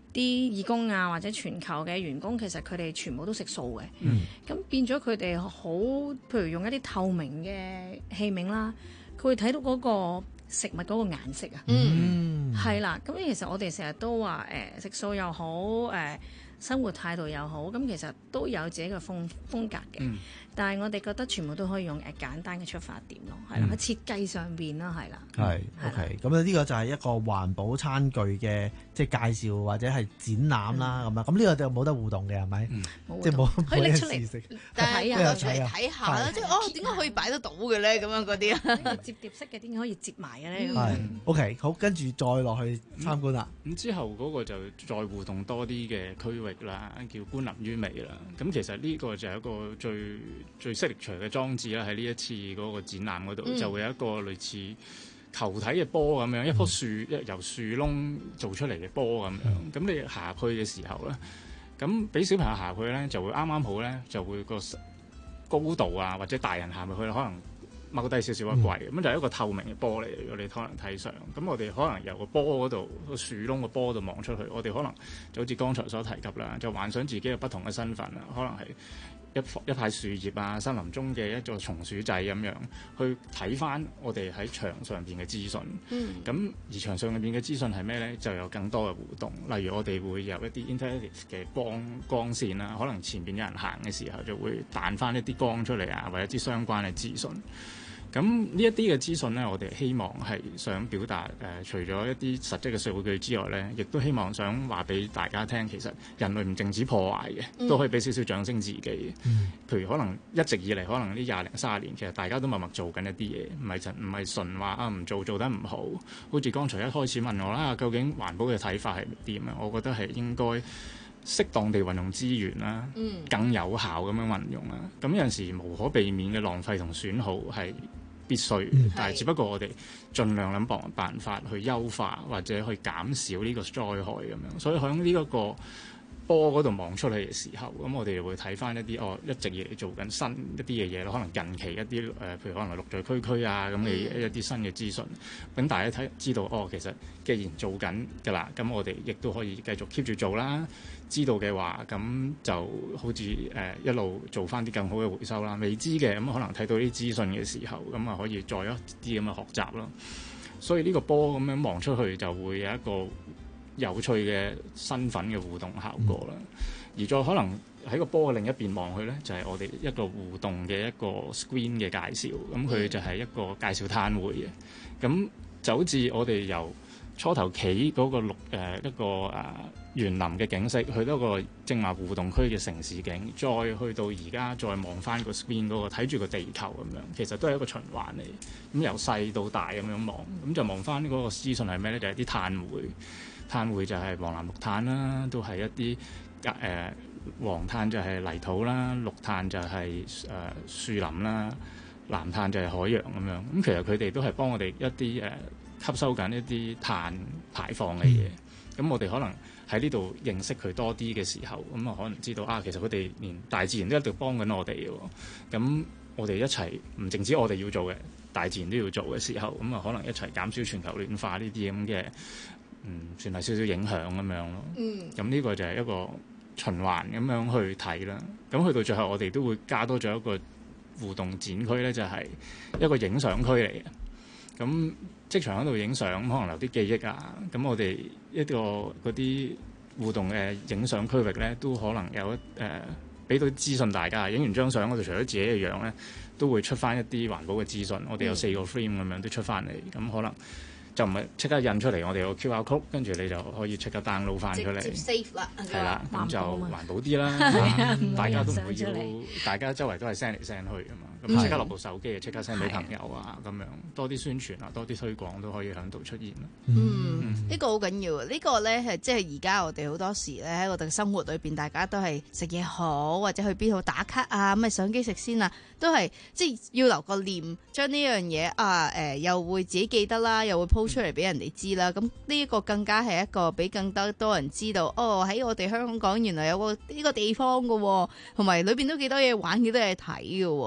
啲義工啊或者全球嘅員工，其實佢哋全部都食素嘅。咁、嗯、變咗佢哋好，譬如用一啲透明嘅器皿啦，佢會睇到嗰個食物嗰個顏色啊。嗯，係啦。咁其實我哋成日都話誒、呃、食素又好誒。呃生活態度又好，咁其實都有自己嘅風風格嘅。嗯、但係我哋覺得全部都可以用誒簡單嘅出發點咯，係啦，喺、嗯、設計上邊啦，係啦。係 ，OK，咁呢個就係一個環保餐具嘅即係介紹或者係展覽啦，咁啊、嗯，咁呢個就冇得互動嘅係咪？冇，即係冇可以拎出嚟， 但係攞出嚟睇下啦，即係哦點解可以擺得到嘅咧？咁樣嗰啲啊， 摺疊式嘅點解可以摺埋嘅咧？ 係、嗯、，OK，好，跟住再落去參觀啦。 咁、嗯、之後嗰個就再互動多啲嘅區域啦，叫觀林於微啦。咁其實呢個就係一個最最犀利除嘅裝置啦。喺呢一次嗰個展覽嗰度，嗯、就會有一個類似球體嘅波咁樣，一棵樹一由樹窿做出嚟嘅波咁樣。咁、嗯、你下去嘅時候咧，咁俾小朋友下去咧，就會啱啱好咧，就會個高度啊，或者大人行入去可能踎低少少一跪，咁、嗯、就係一個透明嘅波嚟。如果你可能睇上，咁我哋可能由個波嗰度個樹窿個波度望出去，我哋可能就好似剛才所提及啦，就幻想自己有不同嘅身份啦，可能係一一塊樹葉啊，森林中嘅一座松鼠仔咁樣，去睇翻我哋喺牆上邊嘅資訊。咁、嗯、而牆上邊嘅資訊係咩咧？就有更多嘅互動，例如我哋會有一啲 interactive 嘅光光線啦，可能前邊有人行嘅時候就會彈翻一啲光出嚟啊，或者一啲相關嘅資訊。咁呢一啲嘅資訊呢，我哋希望係想表達誒、呃，除咗一啲實質嘅數據之外呢，亦都希望想話俾大家聽，其實人類唔淨止破壞嘅，嗯、都可以俾少少掌聲自己嘅。嗯、譬如可能一直以嚟，可能呢廿零三十年，其實大家都默默做緊一啲嘢，唔係純唔係純話啊唔做做得唔好。好似剛才一開始問我啦，究竟環保嘅睇法係點啊？我覺得係應該適當地運用資源啦，嗯、更有效咁樣運用啦。咁有陣時無可避免嘅浪費同損耗係必須，嗯、但係只不過我哋盡量諗辦辦法去優化或者去減少呢個災害咁樣。所以喺呢一個波嗰度望出去嘅時候，咁我哋就會睇翻一啲哦一直以嚟做緊新一啲嘅嘢咯。可能近期一啲誒、呃，譬如可能綠在區區啊咁嘅一啲新嘅資訊，咁大家睇知道哦，其實既然做緊㗎啦，咁我哋亦都可以繼續 keep 住做啦。知道嘅話，咁就好似誒、呃、一路做翻啲更好嘅回收啦。未知嘅咁可能睇到啲資訊嘅時候，咁啊可以再一啲咁嘅學習咯。所以呢個波咁樣望出去就會有一個有趣嘅身份嘅互動效果啦。嗯、而再可能喺個波嘅另一邊望去咧，就係、是、我哋一個互動嘅一個 screen 嘅介紹。咁佢就係一個介紹攤會嘅。咁就好似我哋由初頭企嗰個綠誒、呃、一個誒園林嘅景色，去到一個正話互動區嘅城市景，再去到而家再望翻個 screen 嗰個睇住個地球咁樣，其實都係一個循環嚟。咁由細到大咁樣望，咁就望翻嗰個資訊係咩咧？就係、是、啲碳匯，碳匯就係黃藍綠碳啦，都係一啲誒、呃、黃碳就係泥土啦，綠碳就係誒樹林啦，藍碳就係海洋咁樣。咁其實佢哋都係幫我哋一啲誒。呃吸收緊一啲碳排放嘅嘢，咁、嗯、我哋可能喺呢度認識佢多啲嘅時候，咁啊可能知道啊，其實佢哋連大自然都一直幫緊我哋嘅，咁我哋一齊唔淨止我哋要做嘅，大自然都要做嘅時候，咁啊可能一齊減少全球暖化呢啲咁嘅，嗯，算係少少影響咁樣咯。嗯，咁呢個就係一個循環咁樣去睇啦。咁去到最後，我哋都會加多咗一個互動展區咧，就係、是、一個影相區嚟嘅。咁即場喺度影相，可能留啲記憶啊。咁我哋一個嗰啲互動嘅影相區域咧，都可能有一誒俾到資訊大家。影完張相，我哋除咗自己嘅樣咧，都會出翻一啲環保嘅資訊。我哋有四個 frame 咁樣都出翻嚟。咁可能就唔係即刻印出嚟，我哋有 Q R code，跟住你就可以即刻 download 翻出嚟。 save 啦， 係啦，咁就環保啲啦。大家都唔會要，大家周圍都係 send 嚟 send 去㗎嘛。咁即刻落部手機，即刻 send 俾朋友啊，咁樣多啲宣傳啊，多啲推廣都可以喺度出現啦。 嗯，呢個好緊要啊！呢個咧係即係而家我哋好多時咧喺我哋生活裏邊，大家都係食嘢好，或者去邊度打卡啊，咁啊相機食先啊，都係即係要留個念，將呢樣嘢啊誒又會自己記得啦，又會 po 出嚟俾人哋知啦。咁呢一個更加係一個俾更多多人知道，哦喺我哋香港原來有個呢個地方㗎喎，同埋裏邊都幾多嘢玩，幾多嘢睇㗎喎。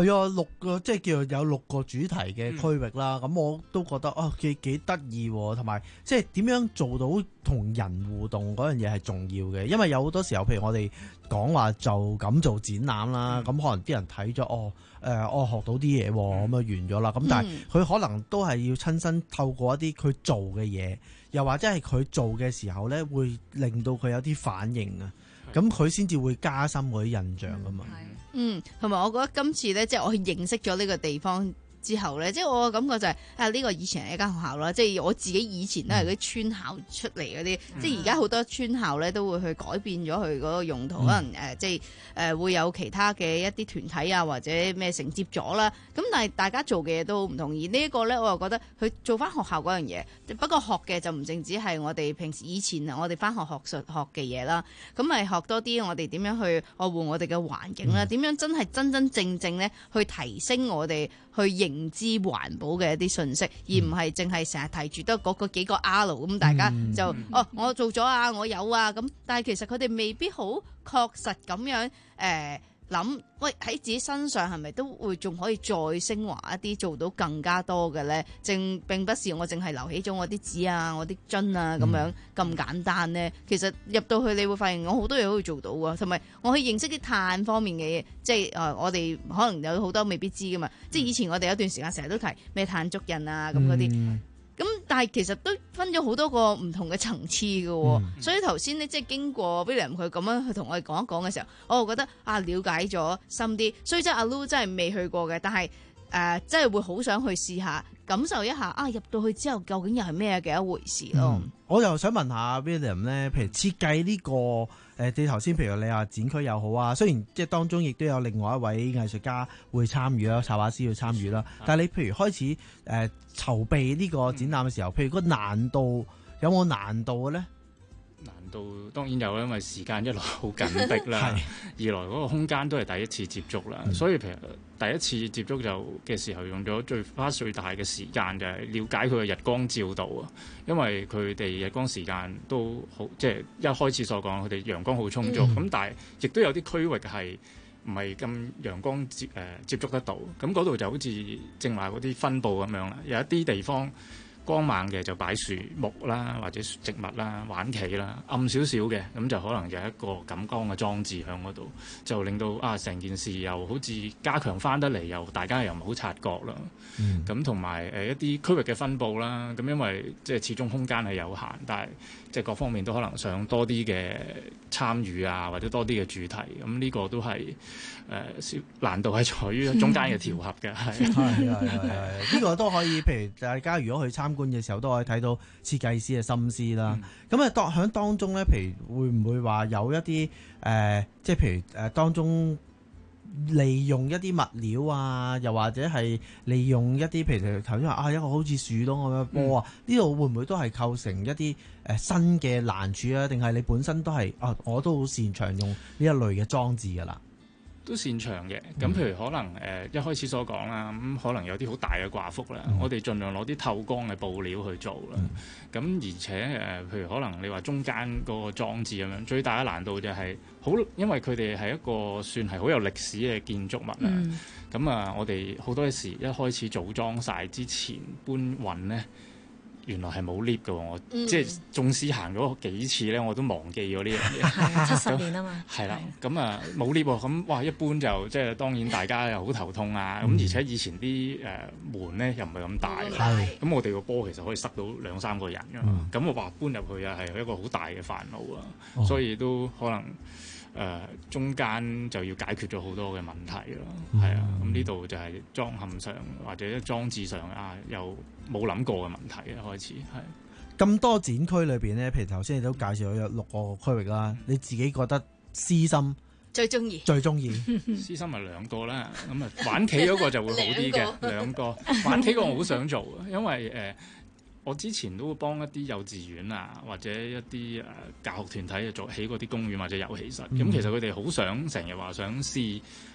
係啊，六個即係叫做有六個主題嘅區域啦。咁、嗯、我都覺得啊幾幾得意，同埋即係點樣做到同人互動嗰樣嘢係重要嘅。因為有好多時候，譬如我哋講話就咁做展覽啦，咁、嗯、可能啲人睇咗哦，誒、呃、我學到啲嘢咁啊完咗啦。咁、嗯、但係佢可能都係要親身透過一啲佢做嘅嘢，又或者係佢做嘅時候咧，會令到佢有啲反應啊。咁佢先至會加深嗰啲印象噶嘛。 嗯，同埋我覺得今次咧，即係我去認識咗呢個地方之後咧，即係我嘅感覺就係、是、啊呢、這個以前係一間學校啦，即係我自己以前都係嗰啲村校出嚟嗰啲，嗯、即係而家好多村校咧都會去改變咗佢嗰個用途，嗯、可能誒、呃、即係誒、呃、會有其他嘅一啲團體啊或者咩承接咗啦。咁但係大家做嘅嘢都唔同，而呢一個咧我又覺得佢做翻學校嗰樣嘢，不過學嘅就唔淨止係我哋平時以前我哋翻學學術學嘅嘢啦，咁咪學多啲我哋點樣去愛護我哋嘅環境啦，點、嗯、樣真係真真正正咧去提升我哋去認知環保嘅一啲信息，而唔係淨係成日提住得嗰個幾個 R 咁，大家就、嗯、哦我做咗啊，我有啊咁，但係其實佢哋未必好確實咁樣誒諗，喂喺自己身上係咪都會仲可以再升華一啲，做到更加多嘅咧？正並不是我淨係留起咗我啲紙啊，我啲樽啊咁樣咁簡單咧。其實入到去你會發現我好多嘢可以做到啊，同埋我去認識啲碳方面嘅嘢，即係誒、呃、我哋可能有好多未必知噶嘛。嗯、即係以前我哋有段時間成日都提咩碳足印啊咁嗰啲。嗯咁但係其實都分咗好多個唔同嘅層次嘅、哦，嗯、所以頭先呢，即係經過 William 佢咁樣去同我哋講一講嘅時候，我就覺得啊了解咗深啲。所以即係阿 Lu 真係未去過嘅，但係誒、呃、真係會好想去試下感受一下啊入到去之後究竟又係咩嘅一回事咯、嗯。我又想問下 William 咧，譬如設計呢、這個誒、呃，你頭先譬如你話展區又好啊，雖然即係當中亦都有另外一位藝術家會參與啦，插畫師去參與啦，但係你譬如開始誒。呃籌備呢個展覽嘅時候，譬如個難度有冇難度嘅咧？ 難度當然有啦，因為時間一來好緊迫啦，二來嗰個空間都係第一次接觸啦，嗯、所以譬如第一次接觸就嘅時候用咗最花最大嘅時間就係了解佢嘅日光照度啊，因為佢哋日光時間都好，即係一開始所講佢哋陽光好充足，咁、嗯、但係亦都有啲區域係唔係咁陽光接誒、呃、接觸得到，咁嗰度就好似正話嗰啲分佈咁樣啦。有一啲地方光猛嘅就擺樹木啦，或者植物啦、玩棋啦；暗少少嘅咁就可能有一個感光嘅裝置喺嗰度，就令到啊成件事又好似加強翻得嚟，又大家又唔好察覺啦。咁同埋誒一啲區域嘅分佈啦，咁因為即係始終空間係有限，但係即係各方面都可能想多啲嘅參與啊，或者多啲嘅主題，咁呢個都係誒、呃、難度係在於中間嘅調合嘅，係係係係，呢個都可以。譬如大家如果去參觀嘅時候，都可以睇到設計師嘅心思啦。咁啊、嗯，當喺當中咧，譬如會唔會話有一啲誒、呃，即係譬如誒、呃、當中利用一啲物料啊，又或者係利用一啲譬如頭先話啊一個好似樹窿咁樣波啊，呢度、嗯、會唔會都係構成一啲誒新嘅難處啊？定係你本身都係啊，我都好擅長用呢一類嘅裝置㗎啦。 都擅長嘅，咁譬如可能誒、呃、一開始所講啦，咁、嗯、可能有啲好大嘅掛幅啦，嗯、我哋盡量攞啲透光嘅布料去做啦。咁、嗯、而且誒、呃，譬如可能你話中間嗰個裝置咁樣，最大嘅難度就係好，因為佢哋係一個算係好有歷史嘅建築物啦。咁、嗯、啊，我哋好多時一開始組裝晒之前搬運咧。原來係冇 lift 嘅喎，我、嗯、即係縱使行咗幾次咧，我都忘記咗呢樣嘢。 係七十年啊嘛。係啦，咁啊冇 lift 喎，咁哇一般就即係當然大家又好頭痛啊。咁、嗯、而且以前啲誒、呃、門咧又唔係咁大，咁、嗯、我哋個波其實可以塞到兩三個人㗎嘛。咁、嗯、我話搬入去啊係一個好大嘅煩惱啊，哦、所以都可能。誒、呃、中間就要解決咗好多嘅問題咯，係、嗯、啊，咁呢度就係裝嵌上或者裝置上啊，又冇諗過嘅問題啊，開始係咁多展區裏邊咧，譬如頭先你都介紹咗有六個區域啦，你自己覺得私心最中意最中意私心咪兩個啦，咁啊玩棋嗰個就會好啲嘅兩個玩棋個我好想做，因為誒。呃我之前都會幫一啲幼稚園啊，或者一啲誒、呃、教學團體做起嗰啲公園或者遊戲室。咁、嗯、其實佢哋好想成日話想試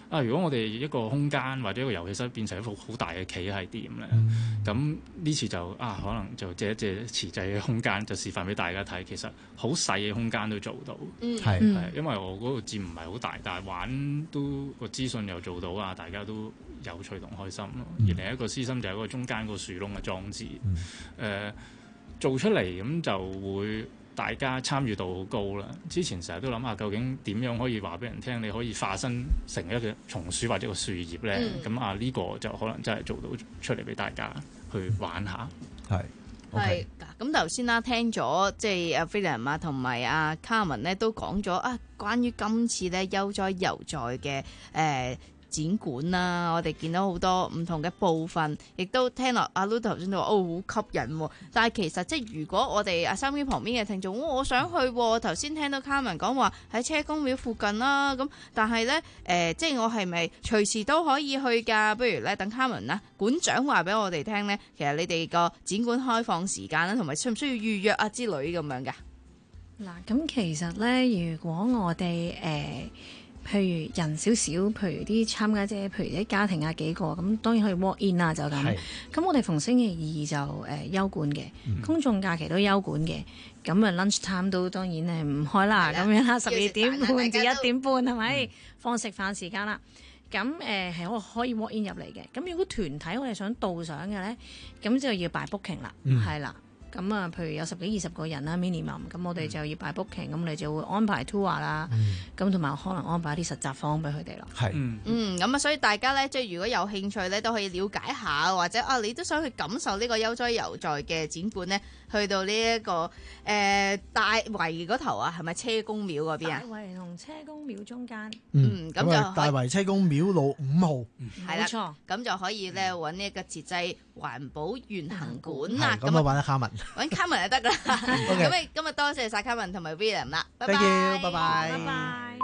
啊，如果我哋一個空間或者一個遊戲室變成一幅好大嘅棋係點咧？咁呢、嗯、次就啊，可能就借一借遲滯嘅空間，就示範俾大家睇，其實好細嘅空間都做到。 嗯， 係係，因為我嗰個佔唔係好大，但係玩都個資訊又做到啊，大家都有趣同開心咯。嗯、而另一個私心就係嗰個中間個樹窿嘅裝置，誒、嗯呃、做出嚟咁就會。大家參與度好高啦！之前成日都諗下，究竟點樣可以話俾人聽？你可以化身成一個松樹或者個樹葉咧？咁、嗯、啊，呢、呢個就可能真係做到出嚟俾大家去玩下。係係嗱，咁頭先啦，聽咗即係阿 William 啊同埋阿 Carmen 咧都講咗啊，關於今次咧悠哉遊在嘅誒。呃展館啦，我哋見到好多唔同嘅部分，亦都聽落阿 Lulu 頭先都話哦好吸引喎。但係其實即係如果我哋啊收音機旁邊嘅聽眾，我想去喎。頭先聽到 Carmen 講話喺車公廟附近啦，咁但係咧誒，即係我係咪隨時都可以去㗎？不如咧等 Carmen 啦，館長話俾我哋聽咧，其實你哋個展館開放時間啦，同埋需唔需要預約啊之類咁樣㗎？ 嗱，咁其實咧，如果我哋誒。呃譬如人少少，譬如啲參加者，譬如啲家庭啊幾個，咁當然可以 walk in 啦，就咁。咁我哋逢星期二就誒、呃、休館嘅，嗯、公眾假期都休館嘅。咁啊 lunch time 都當然係唔開啦，咁樣啦，十二點半至一點半係咪、嗯、放食飯時間啦？咁誒係可可以 walk in 入嚟嘅。咁如果團體我哋想導賞嘅咧，咁就要擺 booking 啦，係啦、嗯。咁啊，譬如有十幾二十個人啦 minimum， 咁我哋就要擺 booking，咁你就會安排 tour 啦，咁同埋可能安排一啲實習坊俾佢哋咯。係， 嗯，咁啊，所以大家咧，即係如果有興趣咧，都可以了解下，或者啊，你都想去感受呢個悠哉遊在嘅展館咧，去到呢、這、一個誒、呃、大圍嗰頭啊，係咪車公廟嗰邊啊？大圍同車公廟中間。 嗯，咁、嗯、就大圍車公廟路五號。 係啦、嗯，咁就可以咧揾呢一個節制環保遠行館啦。 咁啊，揾阿卡文。 揾卡文就得噶啦。咁今日多謝晒卡文同埋 William 啦，拜拜。 Thank you，拜拜。 拜拜。